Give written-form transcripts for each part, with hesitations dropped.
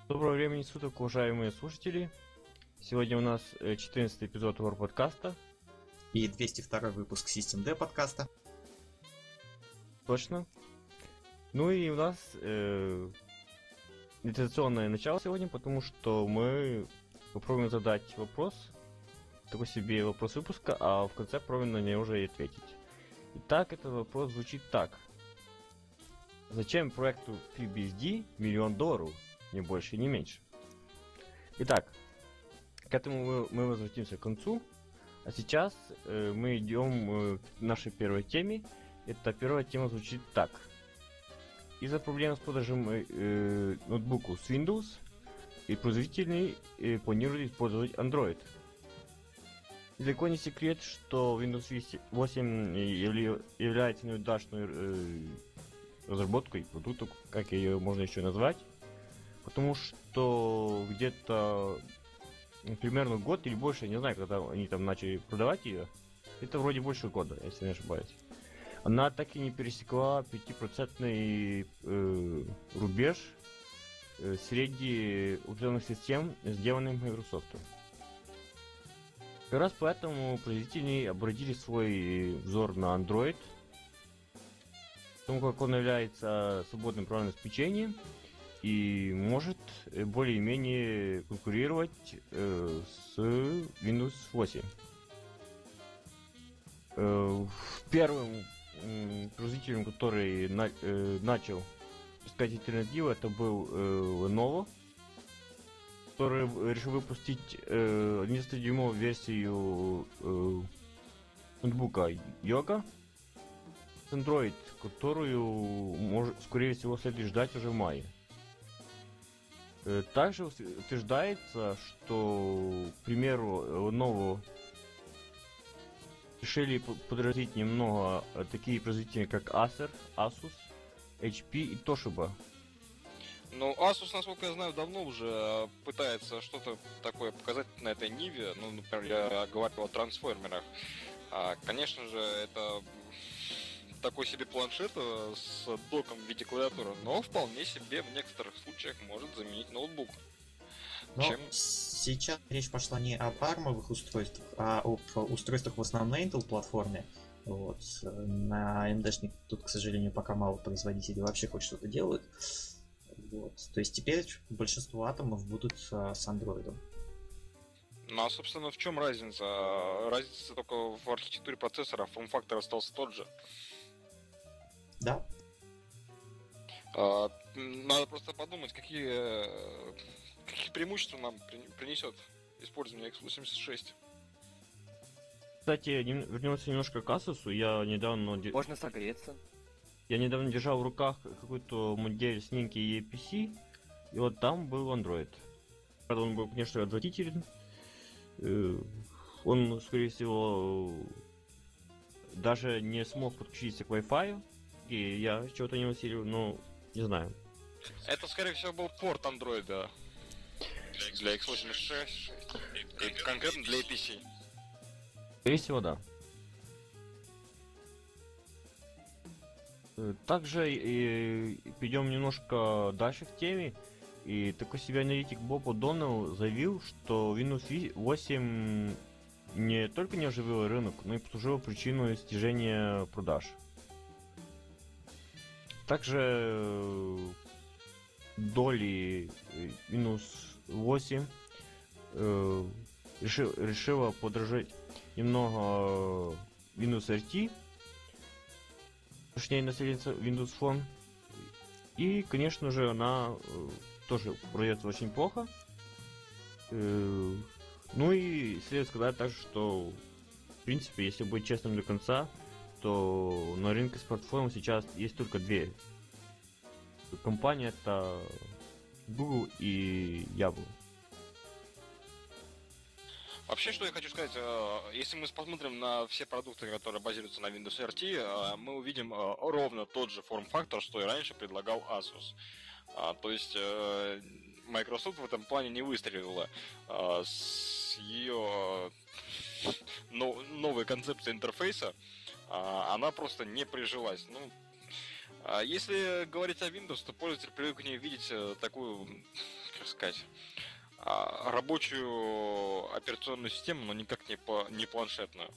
Доброго времени суток, уважаемые слушатели. Сегодня у нас 14 эпизод War подкаста. И 202 выпуск System D подкаста. Точно. Ну и у нас нетрадиционное начало сегодня, потому что мы попробуем задать вопрос, такой себе вопрос выпуска, а в конце попробуем на него уже и ответить. Итак, этот вопрос звучит так. Зачем проекту FreeBSD $1 миллион? Ни больше, ни меньше. Итак, к этому мы возвратимся к концу. А сейчас мы идем к нашей первой теме. Эта первая тема звучит так. Из-за проблем с продажем ноутбуку с Windows и производители планируют использовать Android. Далеко не секрет, что Windows 8 является неудачной разработкой продукта, как ее можно еще назвать. Потому что где-то примерно год или больше, я не знаю, когда они там начали продавать ее. Это вроде больше года, если не ошибаюсь. Она так и не пересекла 5% рубеж среди операционных систем, сделанных Microsoft. Как раз поэтому производители обратили свой взор на Android, потому как он является свободным программным обеспечением и может более-менее конкурировать с Windows 8. Первым производителем, который начал искать альтернативу, это был Lenovo, который решил выпустить 11-дюймовую версию ноутбука Yoga с Android, которую, скорее всего, следует ждать уже в мае. Также утверждается, что, к примеру, Lenovo решили подразить немного такие производители, как Acer, Asus, HP и Toshiba. Ну, Asus, насколько я знаю, давно уже пытается что-то такое показать на этой ниве. Ну, например, я говорил о трансформерах. Конечно же, это такой себе планшет с доком в виде клавиатуры, но вполне себе в некоторых случаях может заменить ноутбук. Но сейчас речь пошла не об армовых устройствах, а об устройствах в основном на Intel платформе. Вот. На AMD-шник тут, к сожалению, пока мало производителей вообще хоть что-то делают. Вот. То есть теперь большинство атомов будут с Android. Ну а, собственно, в чем разница? Разница только в архитектуре процессора, форм-фактор остался тот же. Да. Надо просто подумать, какие преимущества нам принесет использование x86. Кстати, вернемся немножко к Asus. Можно согреться. Я недавно держал в руках какой-то модель с некий EPC, и вот там был Android. Правда, он был, конечно, отвратителен. Он, скорее всего, даже не смог подключиться к Wi-Fi, и я чего-то не усилил, но не знаю. Это, скорее всего, был порт Android для x86 и конкретно для APC. Скорее всего, да. Также перейдем немножко дальше в теме. И такой себе аналитик Боб О'Доннелл заявил, что Windows 8 не только не оживил рынок, но и послужил причиной снижения продаж. Также доли Windows 8 решила подражать немного Windows RT, точнее наследница Windows Phone. И, конечно же, она тоже продается очень плохо. Ну и следует сказать также, что, в принципе, если быть честным до конца, то на рынке смартфонов сейчас есть только две компании. Это Google и Yahoo. Вообще, что я хочу сказать, если мы посмотрим на все продукты, которые базируются на Windows RT, мы увидим ровно тот же форм-фактор, что и раньше предлагал Asus. То есть Microsoft в этом плане не выстрелила с ее новой концепцией интерфейса, она просто не прижилась. Если говорить о Windows, то пользователь привык в ней видеть такую как сказать, рабочую операционную систему, но никак не планшетную.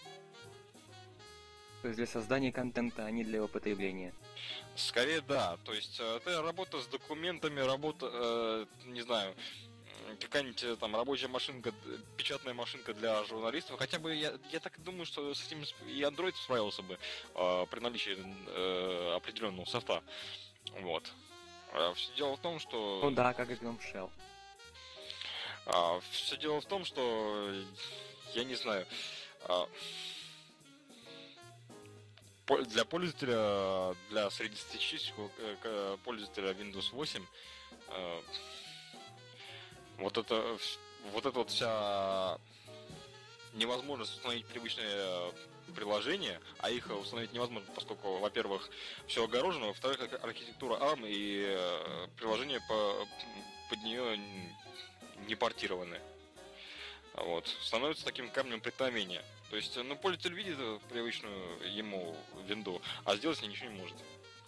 То есть для создания контента, а не для его потребления. Скорее, да. То есть это работа с документами, работа, не знаю, какая-нибудь там рабочая машинка, печатная машинка для журналистов. Хотя бы я так думаю, что с этим и Android справился бы при наличии определенного софта. Вот. Все дело в том, что... Ну да, как и Gumshell. Все дело в том, что я не знаю. Для пользователя, для среднестатистического пользователя Windows 8, вот это вот вся невозможность установить привычные приложения, а их установить невозможно, поскольку, во-первых, все огорожено, во-вторых, архитектура ARM и приложения под нее не портированы. Вот. Становится таким камнем преткновения. То есть, пользователь видит привычную ему винду, а сделать с ней ничего не может.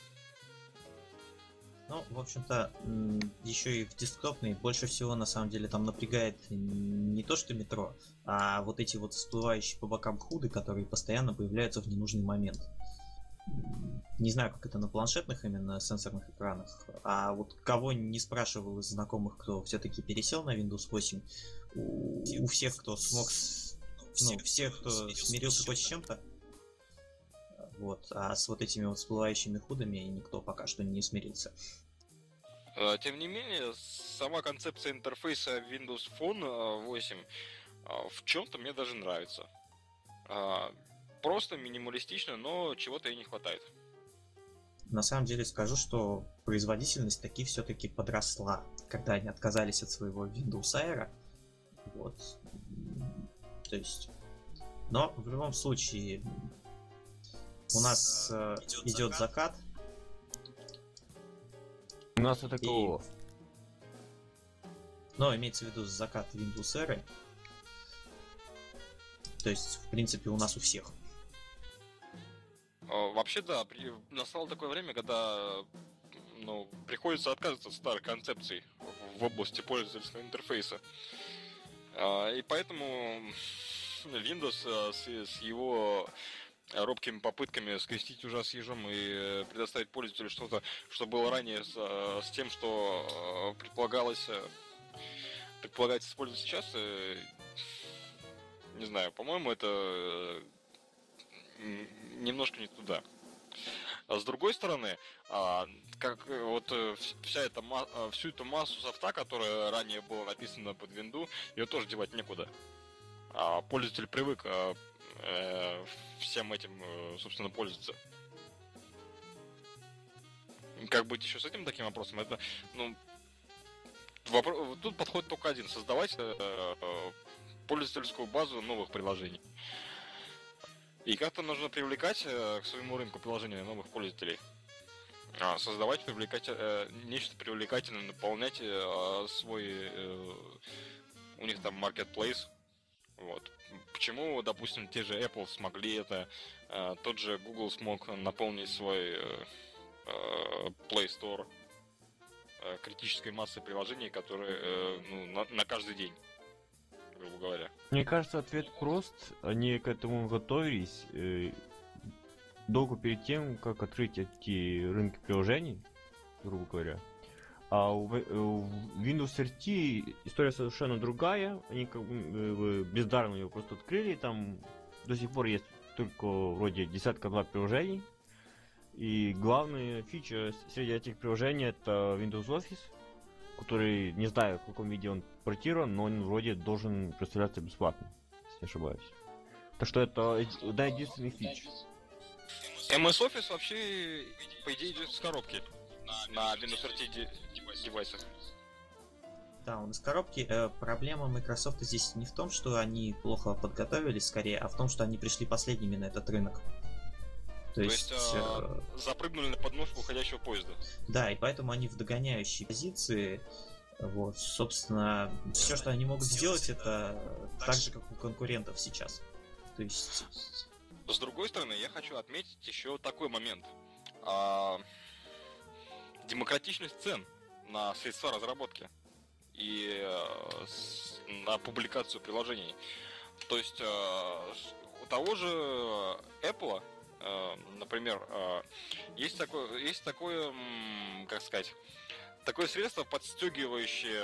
Ну, в общем-то, еще и в десктопной больше всего, на самом деле, там напрягает не то, что метро, а вот эти вот всплывающие по бокам худы, которые постоянно появляются в ненужный момент. Не знаю, как это на планшетных именно сенсорных экранах, а вот кого не спрашивал из знакомых, кто все-таки пересел на Windows 8, у всех, кто смог, всех, кто смирился хоть с чем-то, вот, а с вот этими вот всплывающими худами никто пока что не смирился. Тем не менее, сама концепция интерфейса Windows Phone 8 в чем-то мне даже нравится. Просто минималистично, но чего-то и не хватает. На самом деле скажу, что производительность таки все-таки подросла, когда они отказались от своего Windows Air. Вот. То есть... Но в любом случае у нас идет закат. У нас это такого. Но имеется в виду закат Windows Air. То есть, в принципе, у нас у всех. Вообще, да, настало такое время, когда приходится отказываться от старых концепций в области пользовательского интерфейса. И поэтому Windows с его робкими попытками скрестить ужас с ежом и предоставить пользователю что-то, что было ранее с тем, что предполагается использовать сейчас, не знаю, по-моему, это немножко не туда. А с другой стороны, как вот всю эту массу софта, которая ранее была написана под винду, ее тоже девать некуда. Пользователь привык всем этим, собственно, пользоваться. Как быть еще с этим таким вопросом? Это, тут подход только один: создавать пользовательскую базу новых приложений. И как-то нужно привлекать к своему рынку приложения новых пользователей. Создавать, нечто привлекательное, наполнять свой... у них там marketplace. Вот. Почему, допустим, те же Apple смогли это, тот же Google смог наполнить свой Play Store критической массой приложений, которые на каждый день, грубо говоря. Мне кажется, ответ прост. Они к этому готовились долго перед тем, как открыть эти рынки приложений, грубо говоря. А у Windows RT история совершенно другая. Они как бы бездарно ее просто открыли. Там до сих пор есть только вроде десятка-два приложений. И главная фича среди этих приложений это Windows Office, который, не знаю, в каком виде он портирован, но он вроде должен представляться бесплатно, если не ошибаюсь. Так что это единственный фич. MS Office вообще, по идее, идет с коробки на Windows RT девайсах. Да, он из коробки. Проблема Microsoft здесь не в том, что они плохо подготовились, скорее, а в том, что они пришли последними на этот рынок. То есть запрыгнули на подножку уходящего поезда. Да, и поэтому они в догоняющей позиции. Вот, собственно, все, что они могут сделать, это так же, как у конкурентов сейчас. То есть... С другой стороны, я хочу отметить еще такой момент. Демократичность цен на средства разработки. и на публикацию приложений. То есть у того же Apple, например, есть такое, как сказать, такое средство, подстегивающее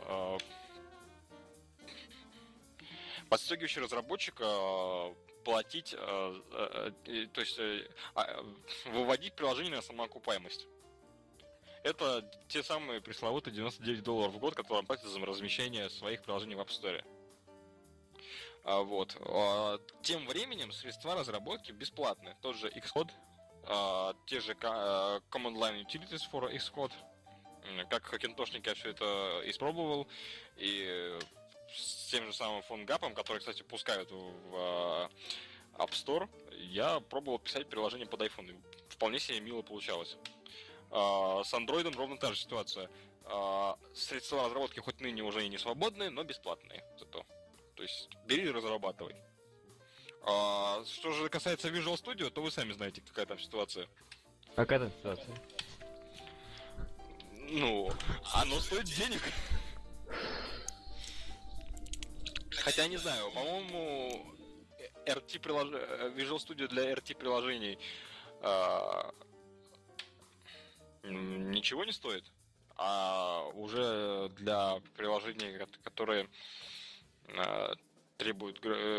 разработчика платить, то есть выводить приложение на самоокупаемость. Это те самые пресловутые $99 в год, которые он платит за размещение своих приложений в App Store. Вот. Тем временем средства разработки бесплатны. Тот же Xcode, те же Command Line Utilities for Xcode. Как хакинтошник я все это испробовал. И с тем же самым PhoneGap, который, кстати, пускают в App Store, я пробовал писать приложение под iPhone. Вполне себе мило получалось. С Android ровно та же ситуация. Средства разработки хоть ныне уже и не свободные, но бесплатные зато. То есть бери и разрабатывай. Что же касается Visual Studio, то вы сами знаете, какая там ситуация. Какая там ситуация? Ну, оно стоит денег. Хотя не знаю, по-моему, Visual Studio для RT приложений ничего не стоит. А уже для приложений, которые требуют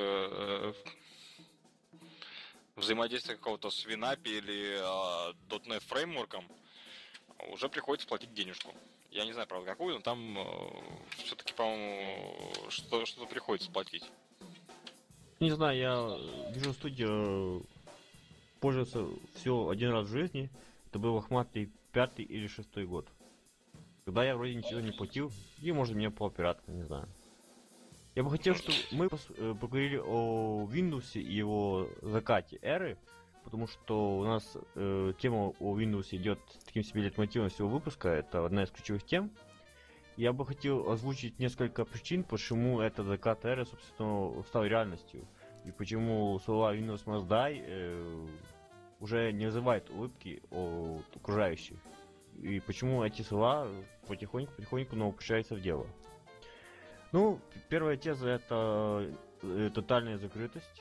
взаимодействия какого-то с WinAPI или .NET фреймворком, уже приходится платить денежку. Я не знаю, правда, какую, но там все-таки, по-моему, что-то приходится платить. Не знаю, я Visual Studio пользовался всего один раз в жизни. Это был лохматый 5-й или 6-й год. Когда я вроде ничего не платил, и может мне по оператору, не знаю. Я бы хотел, чтобы мы поговорили о Windows и его закате эры, потому что у нас тема о Windows идет таким себе лейтмотивом всего выпуска, это одна из ключевых тем. Я бы хотел озвучить несколько причин, почему этот закат эры, собственно, стал реальностью, и почему слова Windows Must Die уже не вызывают улыбки от окружающих, и почему эти слова потихоньку, но воплощаются в дело. Ну, первая теза — это тотальная закрытость.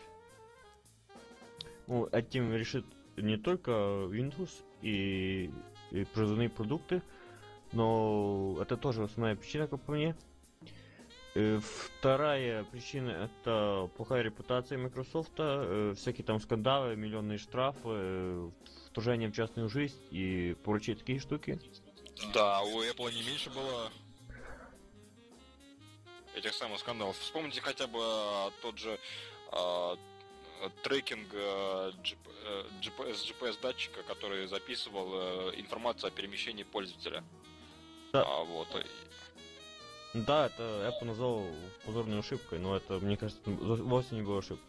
Ну, этим решит не только Windows и производные продукты, но это тоже основная причина, как по мне. Вторая причина — это плохая репутация Microsoft, всякие там скандалы, миллионные штрафы, вторжение в частную жизнь и прочие такие штуки. Да, у Apple не меньше было этих самых скандалов. Вспомните хотя бы тот же трекинг GPS датчика, который записывал информацию о перемещении пользователя. Да. Вот. Да, это Apple назвал позорной ошибкой, но это, мне кажется, вовсе не была ошибка.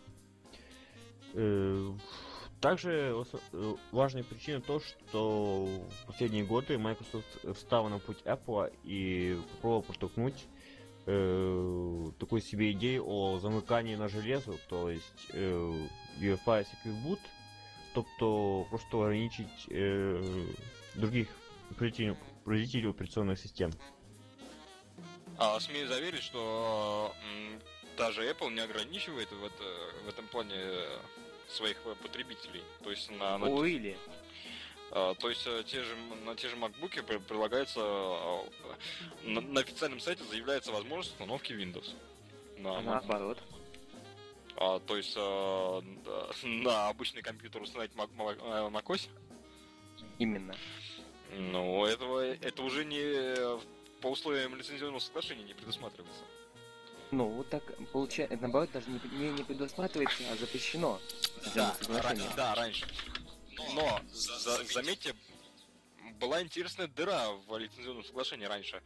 Также важная причина то, что в последние годы Microsoft встала на путь Apple и попробовал протолкнуть такую себе идею о замыканні на железо, то есть UEFI Secure Boot, тобто просто ограничить других производителей операционных систем. Смею заверить, что даже Apple не ограничивает в этом плане своих потребителей. То есть Уилли. То есть на те же MacBook прилагается на официальном сайте заявляется возможность установки Windows. Наоборот. То есть на обычный компьютер установить macOS? Именно. Ну, это уже не по условиям лицензионного соглашения не предусматривается. Ну, вот так получается, наоборот, даже не предусматривается, а запрещено. Да, раньше. Но, заметьте, была интересная дыра в лицензионном соглашении раньше.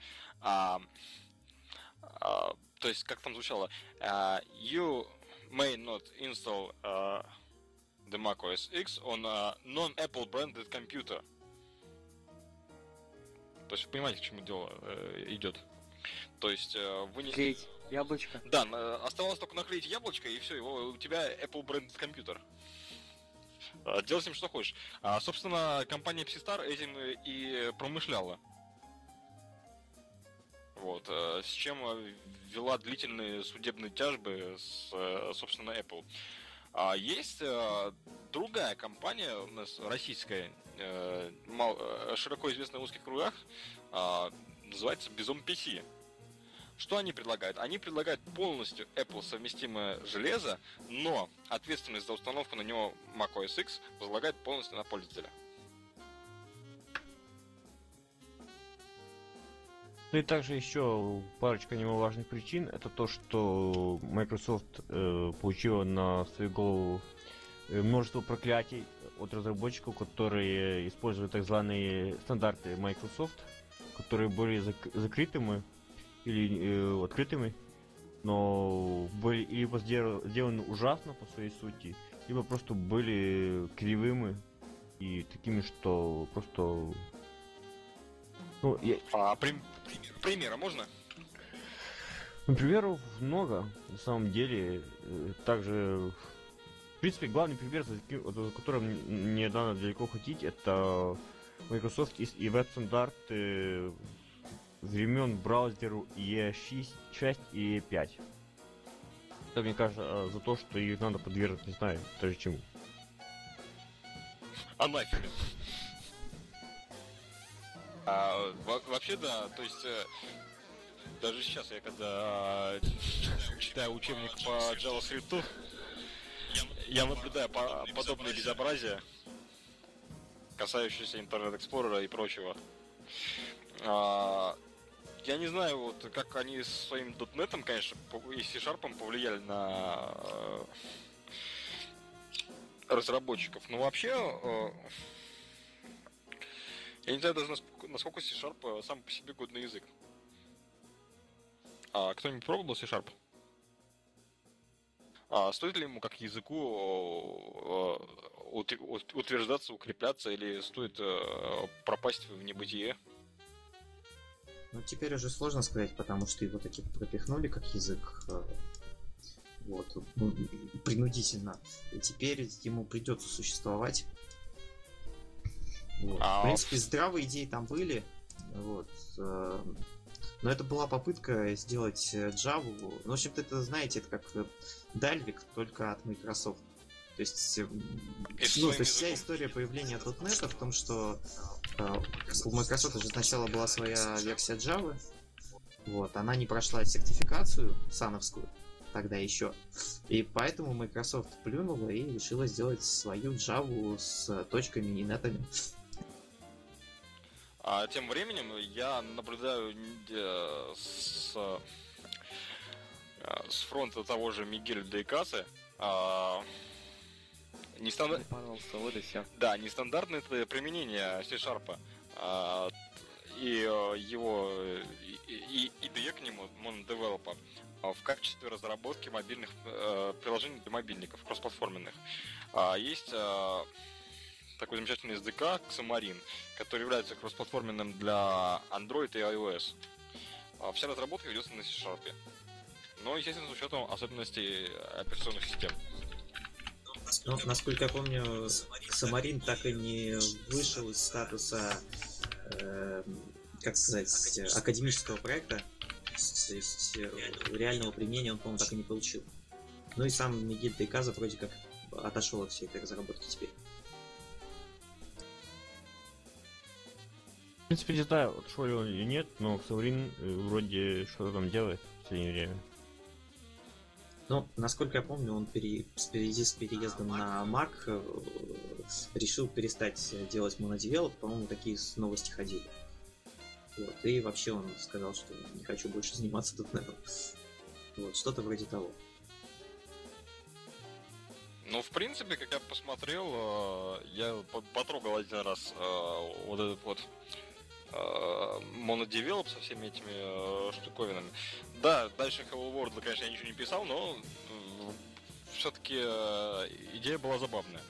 То есть, как там звучало? You may not install the Mac OS X on a non-Apple branded computer. То есть, вы понимаете, к чему дело идет. То есть, вы не... Клеить яблочко? Да, оставалось только наклеить яблочко, и все, у тебя Apple branded компьютер. Делай с ним что хочешь. Собственно, компания Psystar этим и промышляла. Вот. с чем вела длительные судебные тяжбы с, собственно, Apple. А есть другая компания у нас российская, широко известная в узких кругах, называется Bizom PC. Что они предлагают? Они предлагают полностью Apple совместимое железо, но ответственность за установку на него macOS X возлагает полностью на пользователя. Ну и также еще парочка немаловажных причин. Это то, что Microsoft получила на свою голову множество проклятий от разработчиков, которые используют так званые стандарты Microsoft, которые были закрытыми или открытыми, но были либо сделаны ужасно по своей сути, либо просто были кривыми и такими, что просто... Ну, Примера можно? Примеров много, на самом деле. Также, в принципе, главный пример, за которым не надо далеко ходить, это Microsoft и веб-стандарты времен браузеру IE6 и IE5. Это, мне кажется, за то, что их надо подвергнуть, не знаю, даже чему. Анафеме. Вообще, да, то есть даже сейчас я когда читаю учебник по JavaScript, я наблюдаю подобные безобразия, касающиеся Internet Explorer и прочего. Я не знаю, вот как они с своим .NET, конечно, и C# повлияли на разработчиков, но вообще я не знаю даже, насколько C# сам по себе годный язык. А кто-нибудь пробовал C#? Стоит ли ему как языку утверждаться, укрепляться, или стоит пропасть в небытие? Ну, теперь уже сложно сказать, потому что его таки пропихнули как язык, вот, ну, принудительно. И теперь ему придется существовать. Вот. В принципе, здравые идеи там были, вот, но это была попытка сделать Java. Ну, в общем-то, это, знаете, это как Dalvik, только от Microsoft. То есть, вся история появления .NET в том, что у Microsoft уже сначала была своя версия Java, вот, она не прошла сертификацию сановскую тогда еще, и поэтому Microsoft плюнула и решила сделать свою Java с точками и нетами. А тем временем я наблюдаю с фронта того же Мигеля Дейкасы нестандартное применение C# и его IDE к нему, MonDevelop, в качестве разработки мобильных приложений для мобильников, кроссплатформенных. Есть такой замечательный SDK Xamarin, который является кроссплатформенным для Android и iOS. Вся разработка ведется на C#. Но, естественно, с учетом особенностей операционных систем. Ну, насколько я помню, Xamarin так и не вышел из статуса, как сказать, академического проекта. То есть реального применения он, по-моему, так и не получил. Ну и сам Мигель Дейказа вроде как отошел от всей этой разработки теперь. В принципе, не знаю, отошел ли он или нет, но Xamarin вроде что-то там делает в последнее время. Ну, насколько я помню, он с переездом на Mac решил перестать делать монодевелоп, по-моему, такие новости ходили. Вот, и вообще он сказал, что не хочу больше заниматься .NET. Вот, что-то вроде того. Ну, в принципе, как я посмотрел, я потрогал один раз вот этот вот монодевелоп со всеми этими штуковинами. Да, дальше Hello World, конечно, я ничего не писал, но все-таки идея была забавная.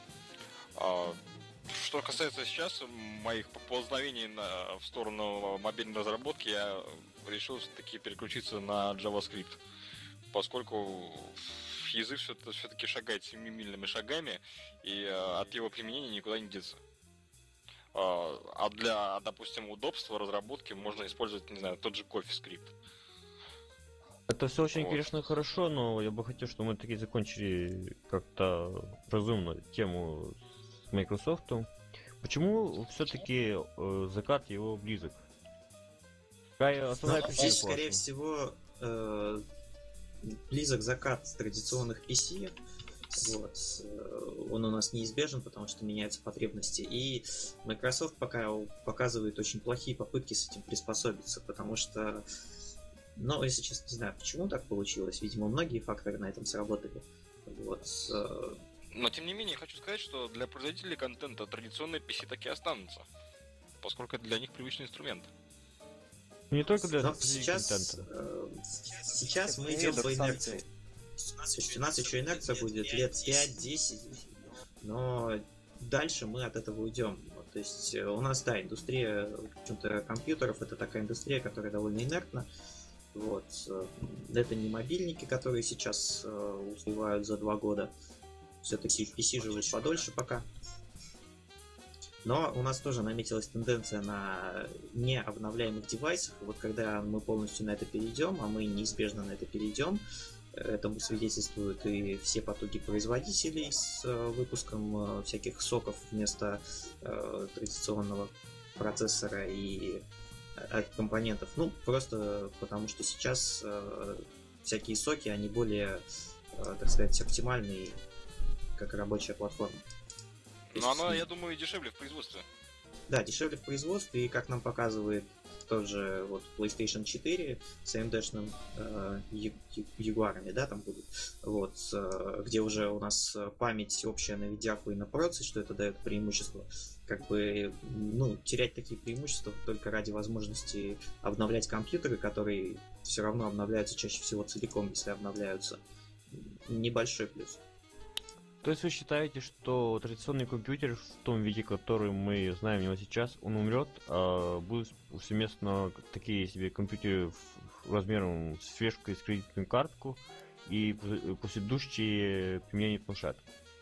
Что касается сейчас моих поползновений в сторону мобильной разработки, я решил все-таки переключиться на JavaScript, поскольку язык все-таки шагает семимильными шагами, и от его применения никуда не деться. А для, допустим, удобства разработки можно использовать, не знаю, тот же CoffeeScript. Это все очень, Вот. конечно, хорошо, но я бы хотел, чтобы мы таки закончили как-то разумно тему с Microsoft. Почему все-таки закат его близок? Какая Но основная причина, здесь, скорее по-вашему? всего, близок закат традиционных PC. Вот. Он у нас неизбежен, потому что меняются потребности. И Microsoft пока показывает очень плохие попытки с этим приспособиться, потому что, ну, если честно, не знаю, почему так получилось. Видимо, многие факторы на этом сработали. Вот. Но тем не менее, хочу сказать, что для производителей контента традиционные PC таки останутся, поскольку это для них привычный инструмент. Не только для Но производителей сейчас, контента. сейчас мы идем по инерции. То есть у нас еще инерция будет лет 5-10, но дальше мы от этого уйдем. То есть у нас, да, индустрия, в общем-то, компьютеров, это такая индустрия, которая довольно инертна. Вот. Это не мобильники, которые сейчас успевают за 2 года. Все-таки PC живут подольше пока. Но у нас тоже наметилась тенденция на необновляемых девайсах. Вот когда мы полностью на это перейдем, а мы неизбежно на это перейдем, этому свидетельствуют и все потуги производителей с выпуском всяких соков вместо традиционного процессора и компонентов. Ну, просто потому что сейчас всякие соки, они более, так сказать, оптимальные как рабочая платформа. Но она, я думаю, дешевле в производстве. Да, дешевле в производстве, и как нам показывает тот же вот PlayStation 4 с AMD-шным ягуарами, да, там будут, вот, где уже у нас память общая на видяху и на проце, что это дает преимущество. Как бы, ну, терять такие преимущества только ради возможности обновлять компьютеры, которые все равно обновляются чаще всего целиком, если обновляются. Небольшой плюс. То есть вы считаете, что традиционный компьютер в том виде, который мы знаем его сейчас, он умрет, а будут повсеместно такие себе компьютеры размером с флешку и с кредитную картку и последующие применение планшет?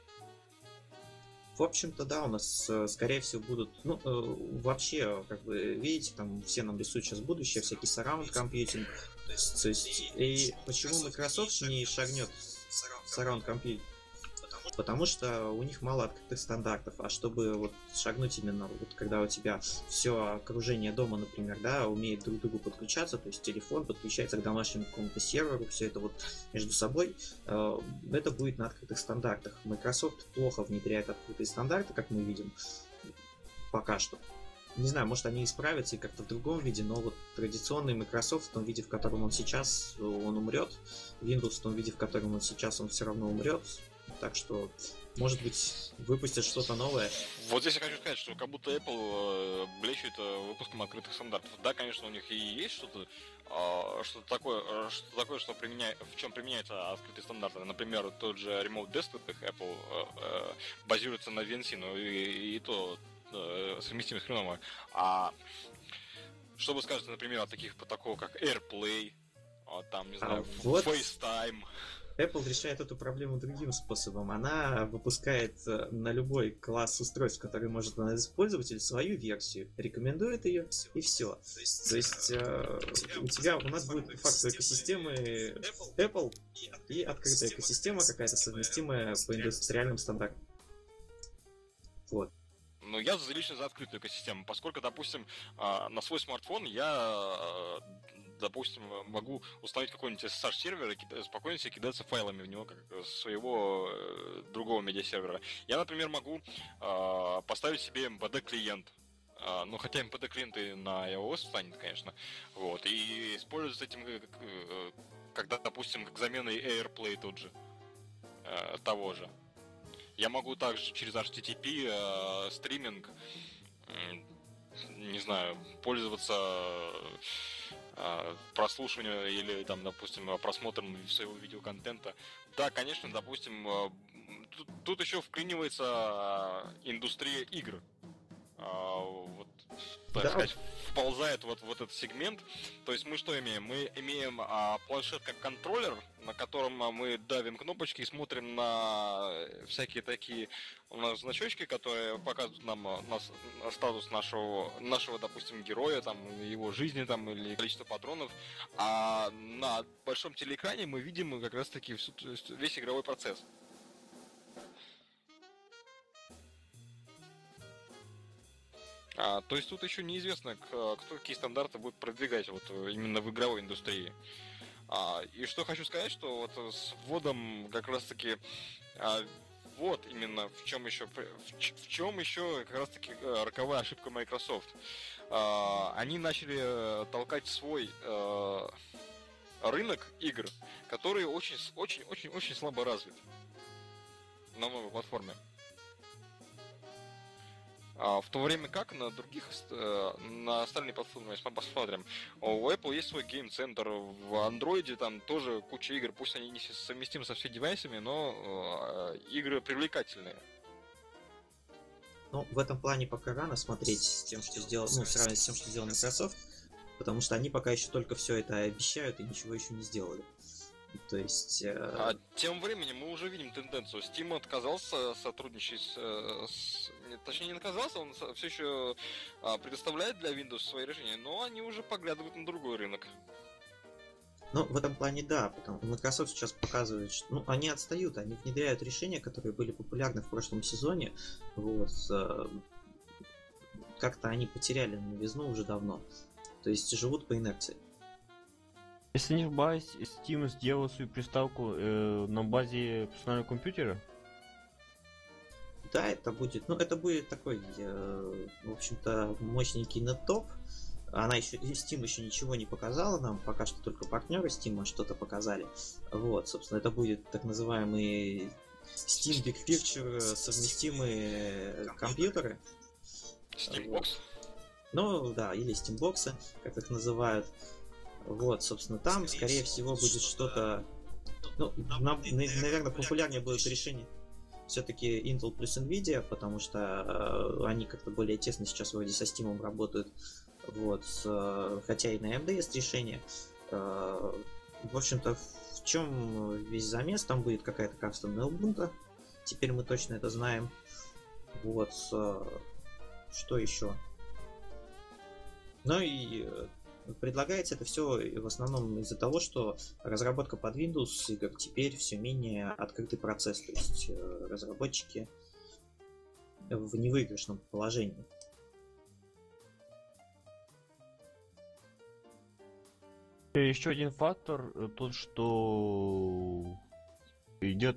В общем-то, да, у нас, скорее всего, будут, ну, вообще, как бы, видите, там все нам рисуют сейчас будущее, всякий surround компьютинг, то есть, и почему Microsoft не шагнет в surround компьютинг? Потому что у них мало открытых стандартов, а чтобы вот шагнуть именно, вот когда у тебя все окружение дома, например, да, умеет друг к другу подключаться, то есть телефон подключается к домашнему какому-то серверу, все это вот между собой, это будет на открытых стандартах. Microsoft плохо внедряет открытые стандарты, как мы видим, пока что. Не знаю, может они исправятся и как-то в другом виде, но вот традиционный Microsoft в том виде, в котором он сейчас, он умрет. Windows в том виде, в котором он сейчас, он все равно умрет. Так что, может быть, выпустят что-то новое. Вот здесь я хочу сказать, что как будто Apple блещет выпуском открытых стандартов. Да, конечно, у них и есть что-то, что такое, что в чем применяются открытые стандарты. Например, тот же Remote Desktop их Apple базируется на VNC, но и то совместимый с хреново. А что вы скажете, например, о такого как AirPlay, там, не знаю, вот FaceTime? Apple решает эту проблему другим способом. Она выпускает на любой класс устройств, который может нанять пользователь, свою версию, рекомендует ее, и все. То есть у нас будет по факту экосистемы Apple и открытая экосистема какая-то совместимая по индустриальным стандартам. Вот. Ну, я лично за открытую экосистему, поскольку, допустим, на свой смартфон я, допустим, могу установить какой-нибудь SSH-сервер и спокойно себе кидаться файлами в него, как своего другого медиасервера. Я, например, могу поставить себе MPD-клиент. Ну, хотя MPD-клиент и на iOS станет, конечно. Вот. И использовать этим, когда, допустим, как заменой AirPlay тот же. Того же. Я могу также через HTTP стриминг, не знаю, пользоваться прослушиванием или, там, допустим, просмотром своего видеоконтента. Да, конечно, допустим, тут еще вклинивается индустрия игр. Вот так Да. сказать, вползает вот в этот сегмент. То есть мы что имеем? Мы имеем планшет как контроллер, на котором мы давим кнопочки и смотрим на всякие такие у нас значочки, которые показывают нам статус нашего, допустим, героя, там, его жизни там, или количество патронов. А на большом телеэкране мы видим как раз-таки весь игровой процесс. То есть тут еще неизвестно, кто какие стандарты будет продвигать вот именно в игровой индустрии. И что хочу сказать, что вот с вводом как раз-таки вот именно в чем еще как раз-таки роковая ошибка Microsoft. Они начали толкать свой рынок игр, который очень слабо развит на новой платформе. В то время как на других, на остальные платформы, если мы посмотрим, у Apple есть свой гейм-центр, в Android там тоже куча игр, пусть они не совместимы со всеми девайсами, но игры привлекательные. Ну, в этом плане пока рано смотреть с тем, что сделал, сравнивать с тем, что сделал Microsoft, потому что они пока еще только все это обещают и ничего еще не сделали. То есть... Тем временем мы уже видим тенденцию. Steam отказался сотрудничать точнее, не отказался, он все еще предоставляет для Windows свои решения, но они уже поглядывают на другой рынок. Ну, в этом плане да, потому что Microsoft сейчас показывает, что они отстают, они внедряют решения, которые были популярны в прошлом сезоне. Вот. Как-то они потеряли новизну уже давно. То есть живут по инерции. Если не ошибаюсь, Steam сделал свою приставку на базе персонального компьютера. Да, это будет такой, в общем-то, мощненький неттоп. Steam еще ничего не показала нам, пока что только партнеры Steam что-то показали. Вот, собственно, это будет так называемый Steam Big Picture совместимые компьютеры. Steambox? Ну, да, или Steambox, как их называют. Вот, собственно, там, скорее всего, будет что-то... наверное, популярнее будет решение все-таки Intel плюс Nvidia, потому что они как-то более тесно сейчас вроде со Steam работают. Вот, хотя и на AMD есть решение. В общем-то, в чем весь замес? Там будет какая-то кастомная Ubuntu. Теперь мы точно это знаем. Вот, что еще? Ну и предлагается это все в основном из-за того, что разработка под Windows игр теперь все менее открытый процесс, то есть разработчики в невыигрышном положении. Еще один фактор, тот, что идет,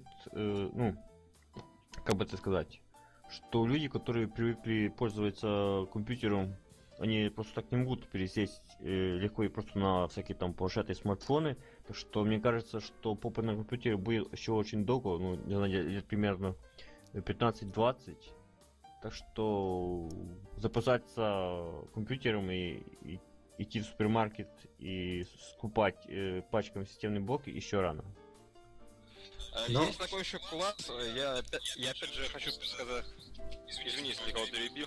как бы это сказать, что люди, которые привыкли пользоваться компьютером, они просто так не могут пересесть легко и просто на всякие там планшеты и смартфоны. Так что мне кажется, что попыт на компьютере будет еще очень долго, не знаю, лет примерно 15-20. Так что запасаться компьютером и идти в супермаркет и скупать пачками системный блок еще рано. Есть такой еще класс, я опять же хочу сказать, извини, если я кого-то перебил.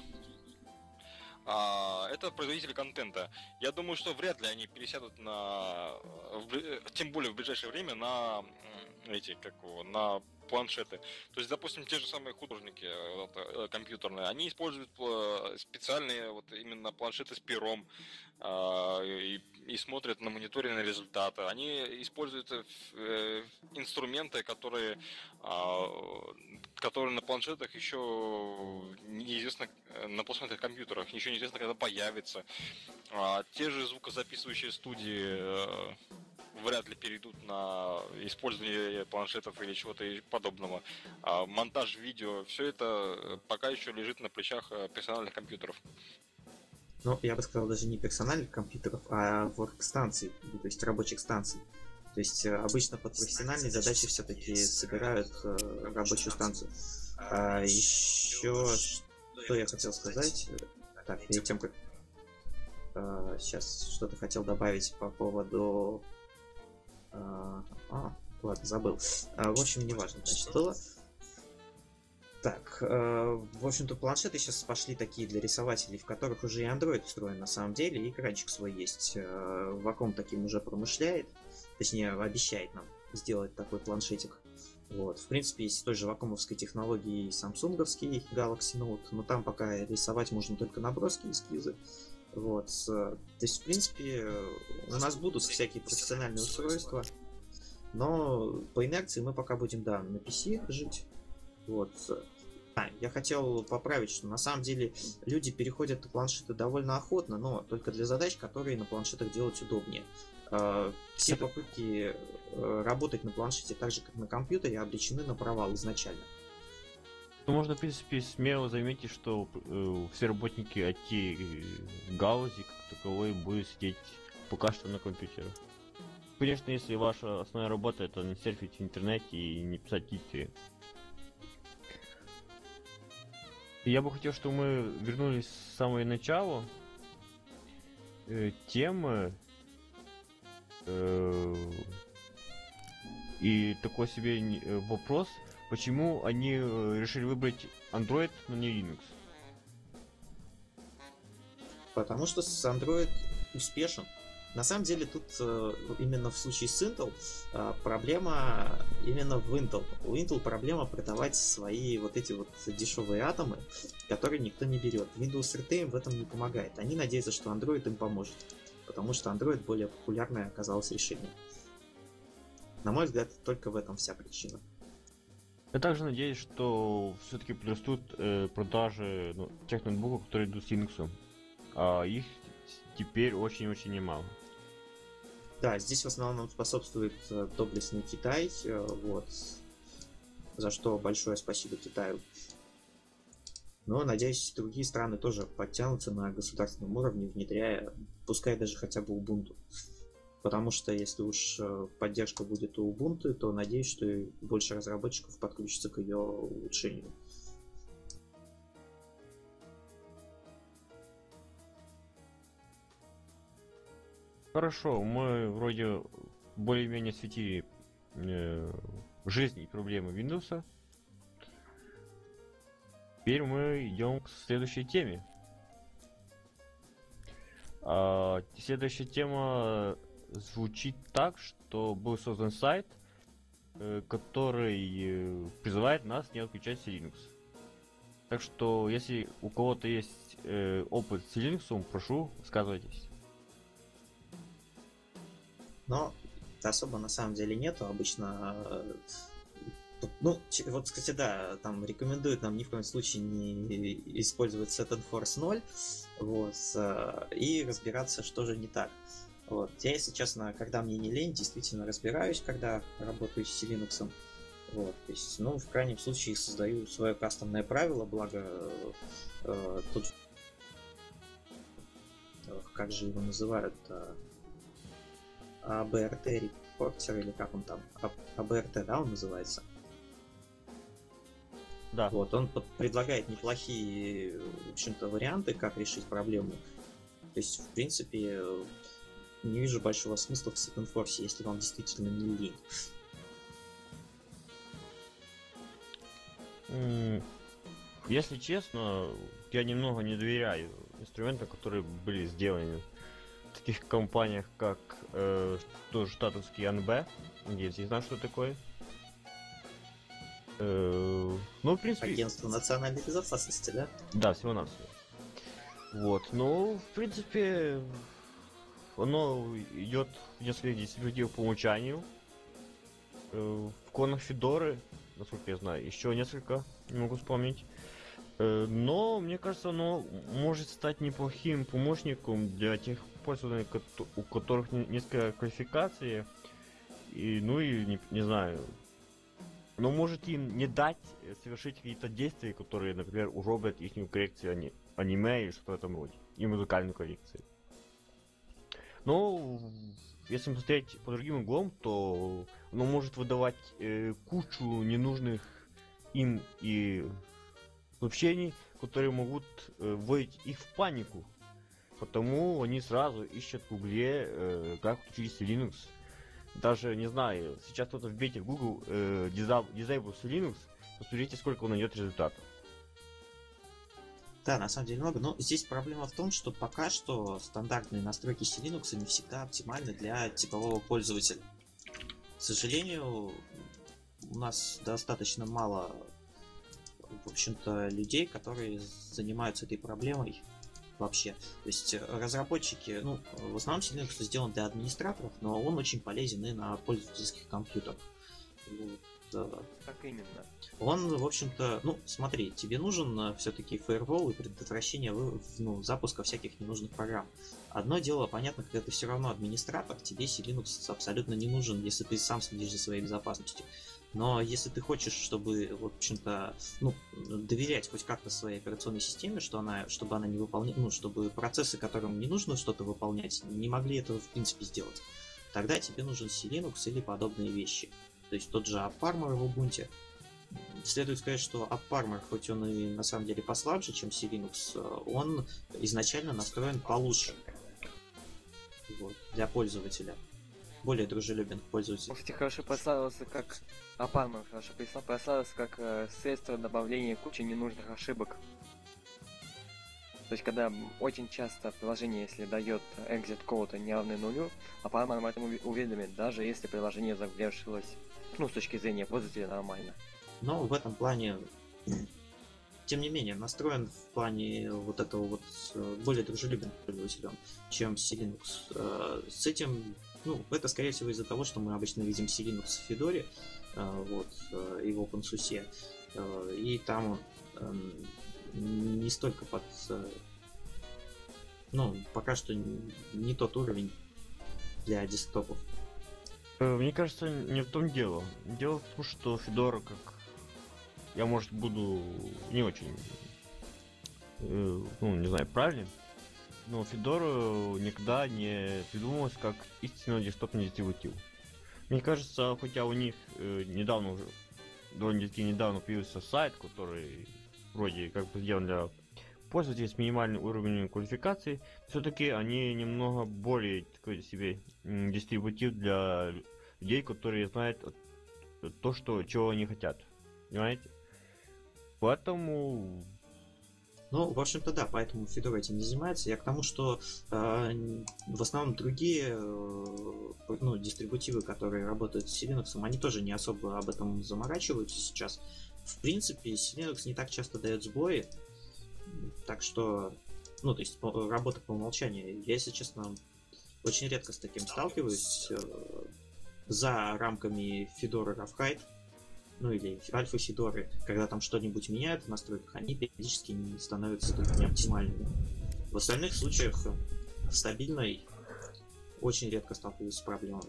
Это производители контента. Я думаю, что вряд ли они пересядут тем более в ближайшее время на на планшеты. То есть, допустим, те же самые художники компьютерные, они используют специальные вот именно планшеты с пером и смотрят на мониторе на результаты. Они используют инструменты, которые на планшетах еще неизвестно, на планшетных компьютерах еще неизвестно, когда появится. Те же звукозаписывающие студии вряд ли перейдут на использование планшетов или чего-то подобного. Монтаж видео, все это пока еще лежит на плечах персональных компьютеров. Ну, я бы сказал, даже не персональных компьютеров, а ворк-станций, то есть рабочих станций. То есть обычно под профессиональные задачи все-таки собирают рабочую станцию. Еще что я хотел сказать, так, перед тем как сейчас что-то хотел добавить по поводу... ладно, забыл. В общем, неважно, значит, было. Так, в общем-то, планшеты сейчас пошли такие для рисователей, в которых уже и Android встроен на самом деле, и экранчик свой есть. Wacom таким уже промышляет, точнее, обещает нам сделать такой планшетик. Вот. В принципе, есть той же вакомовской технологии и самсунговский Galaxy Note, но там пока рисовать можно только наброски, эскизы. Вот. То есть, в принципе, у нас будут всякие профессиональные устройства, но по инерции мы пока будем, да, на PC жить. Вот. Я хотел поправить, что на самом деле люди переходят на планшеты довольно охотно, но только для задач, которые на планшетах делать удобнее. Все попытки работать на планшете так же, как на компьютере, обречены на провал изначально. Ну, можно, в принципе, смело заметить, что все работники IT-галузи, как таковой, будут сидеть пока что на компьютерах. Конечно, если ваша основная работа — это не серфить в интернете и не писать в Твиттере. Я бы хотел, чтобы мы вернулись с самого начала темы и такой себе вопрос, почему они решили выбрать Android, но не Linux? Потому что с Android успешен. На самом деле тут именно в случае с Intel проблема именно в Intel. У Intel проблема продавать свои вот эти вот дешевые атомы, которые никто не берет. Windows RT им в этом не помогает. Они надеются, что Android им поможет, потому что Android более популярное оказалось решением. На мой взгляд, только в этом вся причина. Я также надеюсь, что все-таки подрастут продажи тех ноутбуков, которые идут с Linux. А их теперь очень-очень немало. Да, здесь в основном способствует доблестный Китай, вот, за что большое спасибо Китаю. Но, надеюсь, другие страны тоже подтянутся на государственном уровне, внедряя, пускай даже хотя бы Ubuntu. Потому что если уж поддержка будет у Ubuntu, то надеюсь, что и больше разработчиков подключится к ее улучшению. Хорошо, мы вроде более-менее осветили жизнь и проблемы Windows. Теперь мы идем к следующей теме. Следующая тема звучит так, что был создан сайт, который призывает нас не отключать Linux. Так что, если у кого-то есть опыт с Linux, прошу, высказывайтесь. Но особо на самом деле нету. Обычно ну, вот, кстати, да, там рекомендуют нам ни в коем случае не использовать setNforce 0, вот, и разбираться, что же не так. Вот. Я, если честно, когда мне не лень, действительно разбираюсь, когда работаю с Linux. Вот, то есть, ну, в крайнем случае создаю свое кастомное правило, благо тут, как же его называют, ABRT репортер, или как он там, ABRT, да, он называется? Да. Вот, он предлагает неплохие, в общем-то, варианты, как решить проблему. То есть, в принципе, не вижу большого смысла в setNforce, если вам действительно не лень. Если честно, я немного не доверяю инструментам, которые были сделаны в таких компаниях, как тоже штатовский АНБ. Надеюсь, я знаю, что такое. Ну, в принципе... Агентство национальной безопасности, да? Да, всего-навсего. Вот, ну, в принципе, оно идет несколько десятилетий по умолчанию. В клонах Федоры, насколько я знаю, еще несколько, не могу вспомнить. Но, мне кажется, оно может стать неплохим помощником для тех пользователей, у которых несколько квалификаций. И, ну и, не знаю, но может им не дать совершить какие-то действия, которые, например, уроблят их коррекцию аниме или что-то в этом роде, и музыкальную коррекцию. Но если смотреть по другим углом, то оно может выдавать кучу ненужных им и сообщений, которые могут вводить их в панику. Потому они сразу ищут в гугле, как отключить Linux. Даже, не знаю, сейчас кто-то вбейте в Google Disable Linux, посмотрите, сколько он найдет результатов. Да, на самом деле много, но здесь проблема в том, что пока что стандартные настройки Linux не всегда оптимальны для типового пользователя. К сожалению, у нас достаточно мало, в общем-то, людей, которые занимаются этой проблемой вообще. То есть разработчики, ну, в основном Linux сделан для администраторов, но он очень полезен и на пользовательских компьютерах. Вот. Как именно? Он, в общем-то, ну, смотри, тебе нужен все-таки фаервол и предотвращение запуска всяких ненужных программ. Одно дело, понятно, когда ты все равно администратор, тебе Linux абсолютно не нужен, если ты сам следишь за своей безопасностью. Но если ты хочешь, чтобы, в общем-то, ну, доверять хоть как-то своей операционной системе, чтобы она не выполняла, ну, чтобы процессы, которым не нужно что-то выполнять, не могли этого в принципе сделать, тогда тебе нужен Linux или подобные вещи. То есть тот же AppArmor в Ubuntu. Следует сказать, что AppArmor, хоть он и на самом деле послабже, чем Linux, он изначально настроен получше, вот, для пользователя. Более дружелюбен к пользователю. Кстати, хорошо прославился как AppArmor, хорошо прославился как средство добавления кучи ненужных ошибок. То есть, когда очень часто приложение, если дает exit code не равный нулю, AppArmor об этом уведомит, даже если приложение завершилось, ну, с точки зрения пользователя, нормально. Но в этом плане, тем не менее, настроен в плане вот этого вот более дружелюбен к пользователям, чем Linux. С этим, ну, это скорее всего из-за того, что мы обычно видим Linux в Fedora, вот, и в OpenSUSE, и там не столько под... Ну, пока что не тот уровень для десктопов. Мне кажется, не в том дело. Дело в том, что Fedora, как... Я, может, буду не очень... ну, не знаю, правильно, но Fedora никогда не придумалась как истинно десктопный дистрибутив. Мне кажется, хотя у них недавно уже, довольно-таки недавно появился сайт, который вроде как бы сделан для пользователей с минимальным уровнем квалификации, все-таки они немного более такой себе дистрибутив для людей, которые знают то, чего они хотят. Понимаете? Поэтому... Ну, в общем-то, да, поэтому Fedora этим не занимается. Я к тому, что в основном другие ну, дистрибутивы, которые работают с Linux, они тоже не особо об этом заморачиваются сейчас. В принципе, Linux не так часто дает сбои, так что, ну, то есть работа по умолчанию. Я, если честно, очень редко с таким сталкиваюсь. За рамками Fedora Roughhide, ну или Альфа Fedora, когда там что-нибудь меняют в настройках, они периодически не становятся не оптимальными. В остальных случаях стабильной очень редко сталкиваюсь с проблемами.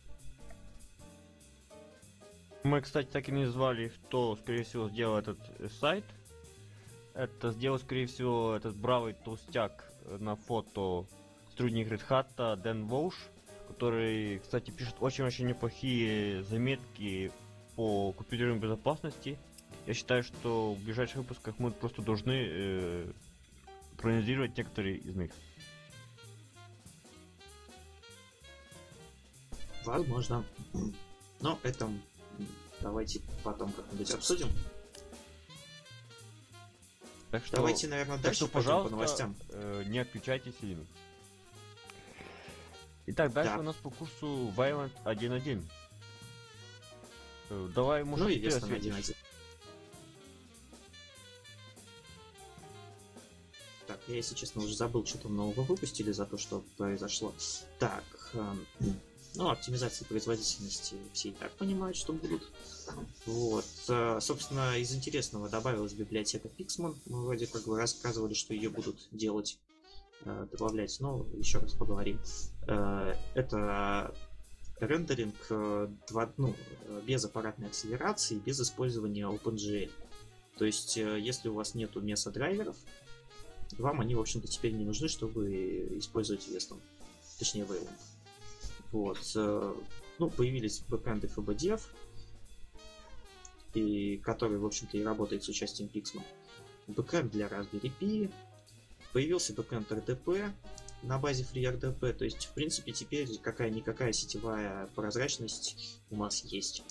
Мы, кстати, так и не назвали, кто, скорее всего, сделал этот сайт. Это сделал, скорее всего, этот бравый толстяк на фото сотрудник Red Hat Дэн Волш, который, кстати, пишет очень-очень неплохие заметки по компьютерной безопасности. Я считаю, что в ближайших выпусках мы просто должны проанализировать некоторые из них. Возможно. Но это давайте потом как-нибудь обсудим. Так что, давайте, наверное, дальше пожалуйста, по новостям. Не отключайтесь Linux. Итак, дальше у нас по курсу Violent 1.1. Давай, может, ну и ты Вестон осветишь. 1.1. Так, я, если честно, уже забыл, что там нового выпустили за то, что произошло. Так, ну, оптимизации производительности все и так понимают, что будут. Вот. Собственно, из интересного добавилась библиотека Pixman. Мы вроде как бы рассказывали, что ее будут делать, добавлять, но еще раз поговорим. Это рендеринг без аппаратной акселерации, без использования OpenGL. То есть, если у вас нету MESA драйверов, вам они, в общем-то, теперь не нужны, чтобы использовать Weston. Точнее, Wayland. Вот. Ну, появились бэкэнды FBDev, и который, в общем-то, и работает с участием Pixman. Бэкэнд для Raspberry Pi. Появился бэкэнд RDP. на базе FreeRDP. То есть, в принципе, теперь какая-никакая сетевая прозрачность у нас есть.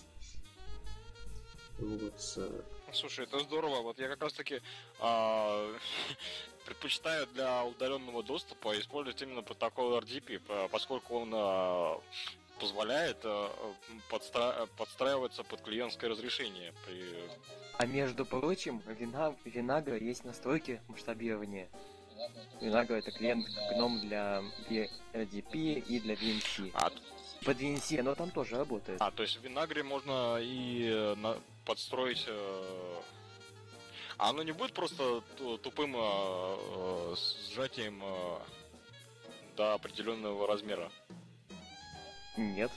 Вот. Слушай, это здорово. Вот я как раз таки предпочитаю для удаленного доступа использовать именно протокол RDP, поскольку он позволяет подстраиваться под клиентское разрешение. А между прочим, Vinagre есть настройки масштабирования. Vinagre это клиент GNOME для RDP и для VNC. Под VNC оно там тоже работает. То есть в Vinagre можно и подстроить... А оно не будет просто тупым сжатием до определенного размера? Нет.